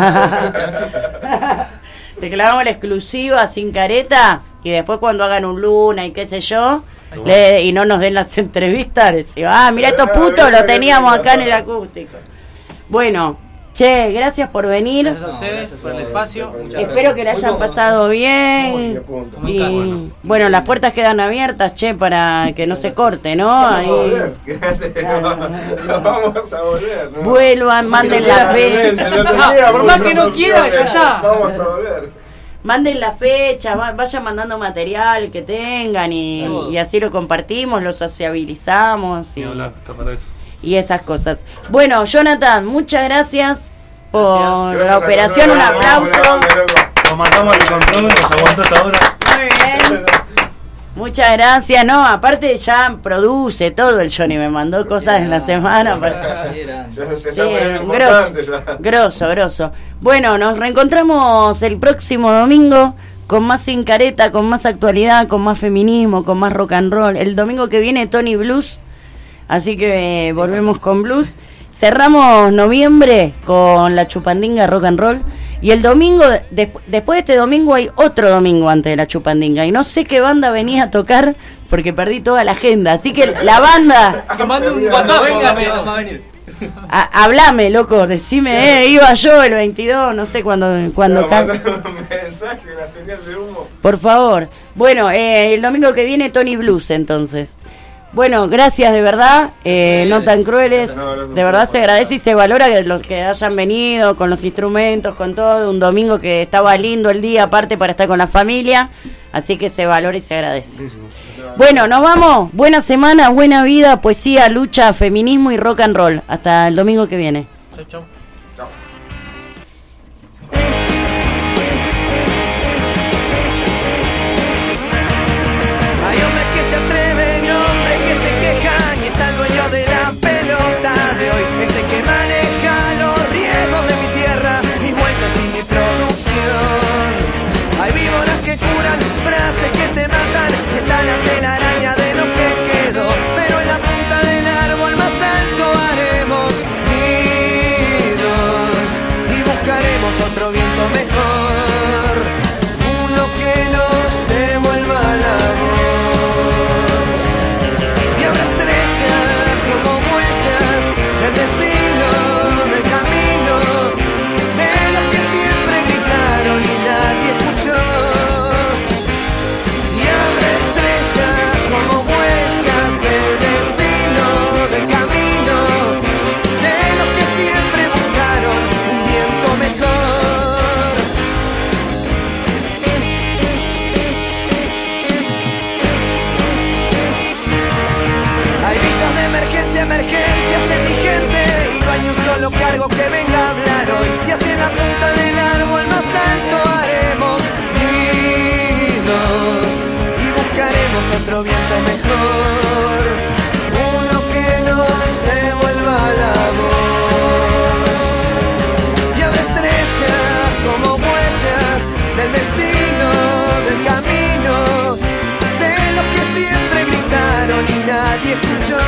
Te clavamos la exclusiva sin careta y después cuando hagan un luna y qué sé yo, le- y no nos den las entrevistas, le decimos, ah, mira estos putos, lo teníamos acá en el acústico. Bueno, che, gracias por venir. Gracias a ustedes por el espacio. Espero que la hayan pasado bien. Muy a punto. Como en casa. Y bueno, las puertas quedan abiertas, che, para que no se corte, ¿no? Vamos a Ahí. volver. Quédate, no, no vamos a volver. ¿no? Vuelvan, manden la fecha. No te Ah, queda por más muchas que no quiera, ya opciones. está. Vamos a volver. Manden la fecha, va- vayan mandando material que tengan y, Todo. y así lo compartimos, lo sociabilizamos y, Ni hablar, está para eso. y esas cosas. Bueno, Jonathan, muchas gracias por Gracias la a operación, un todos. Vamos, aplauso. vamos, loco. Nos matamos el control, nos aguantó hasta ahora. Muy bien. Muchas gracias, no, aparte ya produce todo el Johnny, me mandó cosas en la semana. para- Ya se Sí, está poniendo grosso, importante ya. grosso, grosso. Bueno, nos reencontramos el próximo domingo con más Sin Careta, con más actualidad, con más feminismo, con más rock and roll. El domingo que viene Tony Blues, así que eh, volvemos con blues. Cerramos noviembre con la chupandinga rock and roll. Y el domingo, de- después de este domingo hay otro domingo antes de la chupandinga. Y no sé qué banda venía a tocar porque perdí toda la agenda. Así que la banda... Que mande un WhatsApp. Venga, venga, vamos a venir. A- hablame, loco, decime, eh, iba yo el veintidós, no sé cuándo cuando No, can- mandame un mensaje, la señal de humo. Por favor. Bueno, eh, el domingo que viene Tony Blues, entonces. Bueno, gracias de verdad, eh, no tan crueles, de verdad se agradece y se valora que los que hayan venido con los instrumentos, con todo, un domingo que estaba lindo el día aparte para estar con la familia, así que se valora y se agradece. Bueno, nos vamos, buena semana, buena vida, poesía, lucha, feminismo y rock and roll, hasta el domingo que viene. Chau, chau. Hay hombres que se atreven, hombres que se quejan y está el dueño de la pelota de hoy, ese que maneja los riesgos de mi tierra, mis vueltas y mi producción. Hay víboras que curan, frases que te matan, y está la telaraña de lo que quedó, pero en la punta del árbol más alto haremos nidos y buscaremos otro viento mejor, uno que nos devuelva la voz. Y habrá estrellas como huellas del destino, del camino, de los que siempre gritaron y nadie escuchó. Y habrá estrellas como huellas del destino, del camino, de los que siempre buscaron un viento mejor. Hay villas de emergencia, emergencias en mi gente, y no hay un solo cargo que venga a hablar hoy. Y así en la punta del árbol más alto haremos nidos y buscaremos otro viento mejor, uno que nos devuelva la voz. Y habrá estrellas como huellas del destino, del camino, de los que siempre gritaron y nadie escuchó.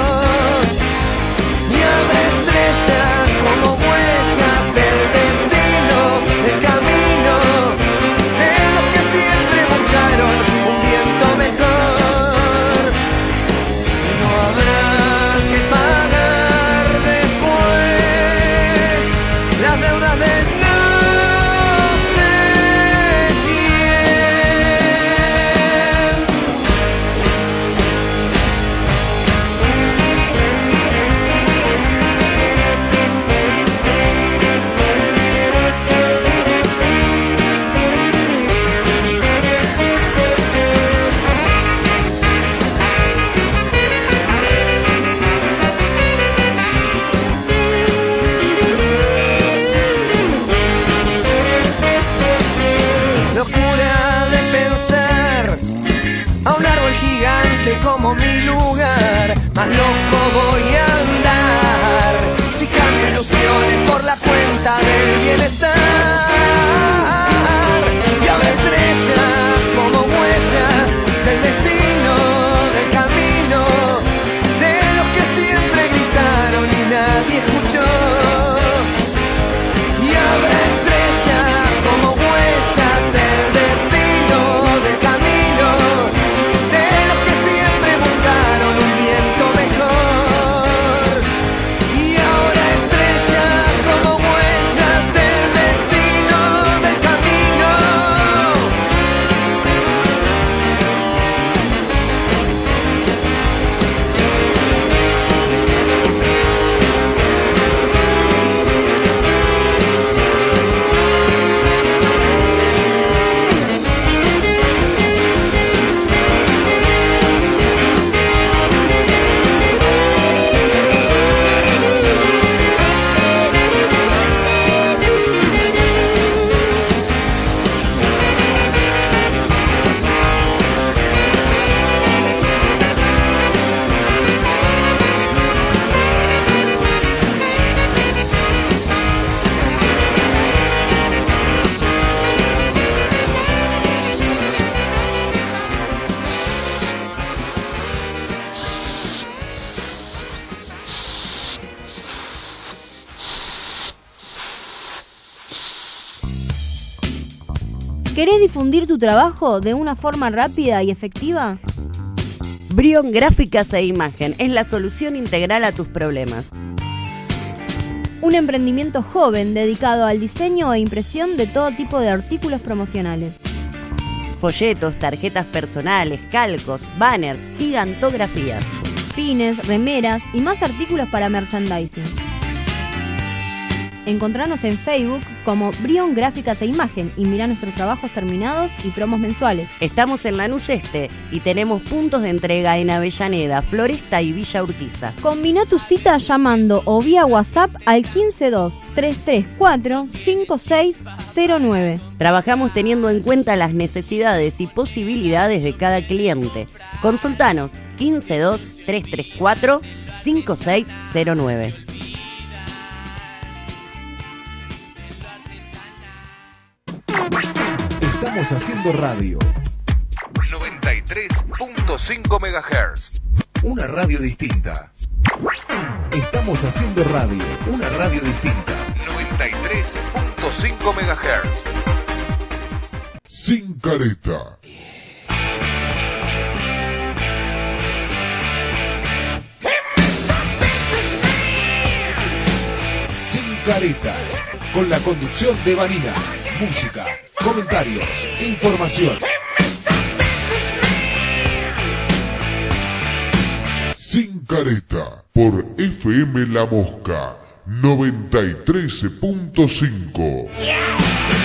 Y habrá estrellas como huellas del destino, del camino, de los que siempre buscaron un viento mejor. Y no habrá que pagar después las deudas de no sé quién. Locura de pensar a un árbol gigante como mi lugar, más loco voy a andar si cambio ilusiones por la cuenta del bienestar. Y habrá estrellas como huellas del destino, del camino, de los que siempre gritaron y nadie escuchó. Y habrá estrellas como huellas del destino, del camino, de los que siempre buscaron un viento mejor. Y ahora estrellas como huellas del destino, del camino. ¿Querés difundir tu trabajo de una forma rápida y efectiva? Brion Gráficas e Imagen es la solución integral a tus problemas. Un emprendimiento joven dedicado al diseño e impresión de todo tipo de artículos promocionales. folletos, tarjetas personales, calcos, banners, gigantografías, pines, remeras y más artículos para merchandising. Encontranos en Facebook como Brion Gráficas e Imagen y mirá nuestros trabajos terminados y promos mensuales. Estamos en Lanús Este y tenemos puntos de entrega en Avellaneda, Floresta y Villa Urquiza. Combina tu cita llamando o vía WhatsApp al uno dos, tres tres cuatro, cinco seis cero nueve. Trabajamos teniendo en cuenta las necesidades y posibilidades de cada cliente. Consultanos uno dos, tres tres cuatro, cinco seis cero nueve. Estamos haciendo radio. noventa y tres punto cinco megahertz. Una radio distinta. Estamos haciendo radio. Una radio distinta. noventa y tres punto cinco megahertz. Sin careta. Sin careta. Con la conducción de Vanina. Música, comentarios, información. Sin careta. Por F M La Mosca noventa y tres punto cinco. Yeah.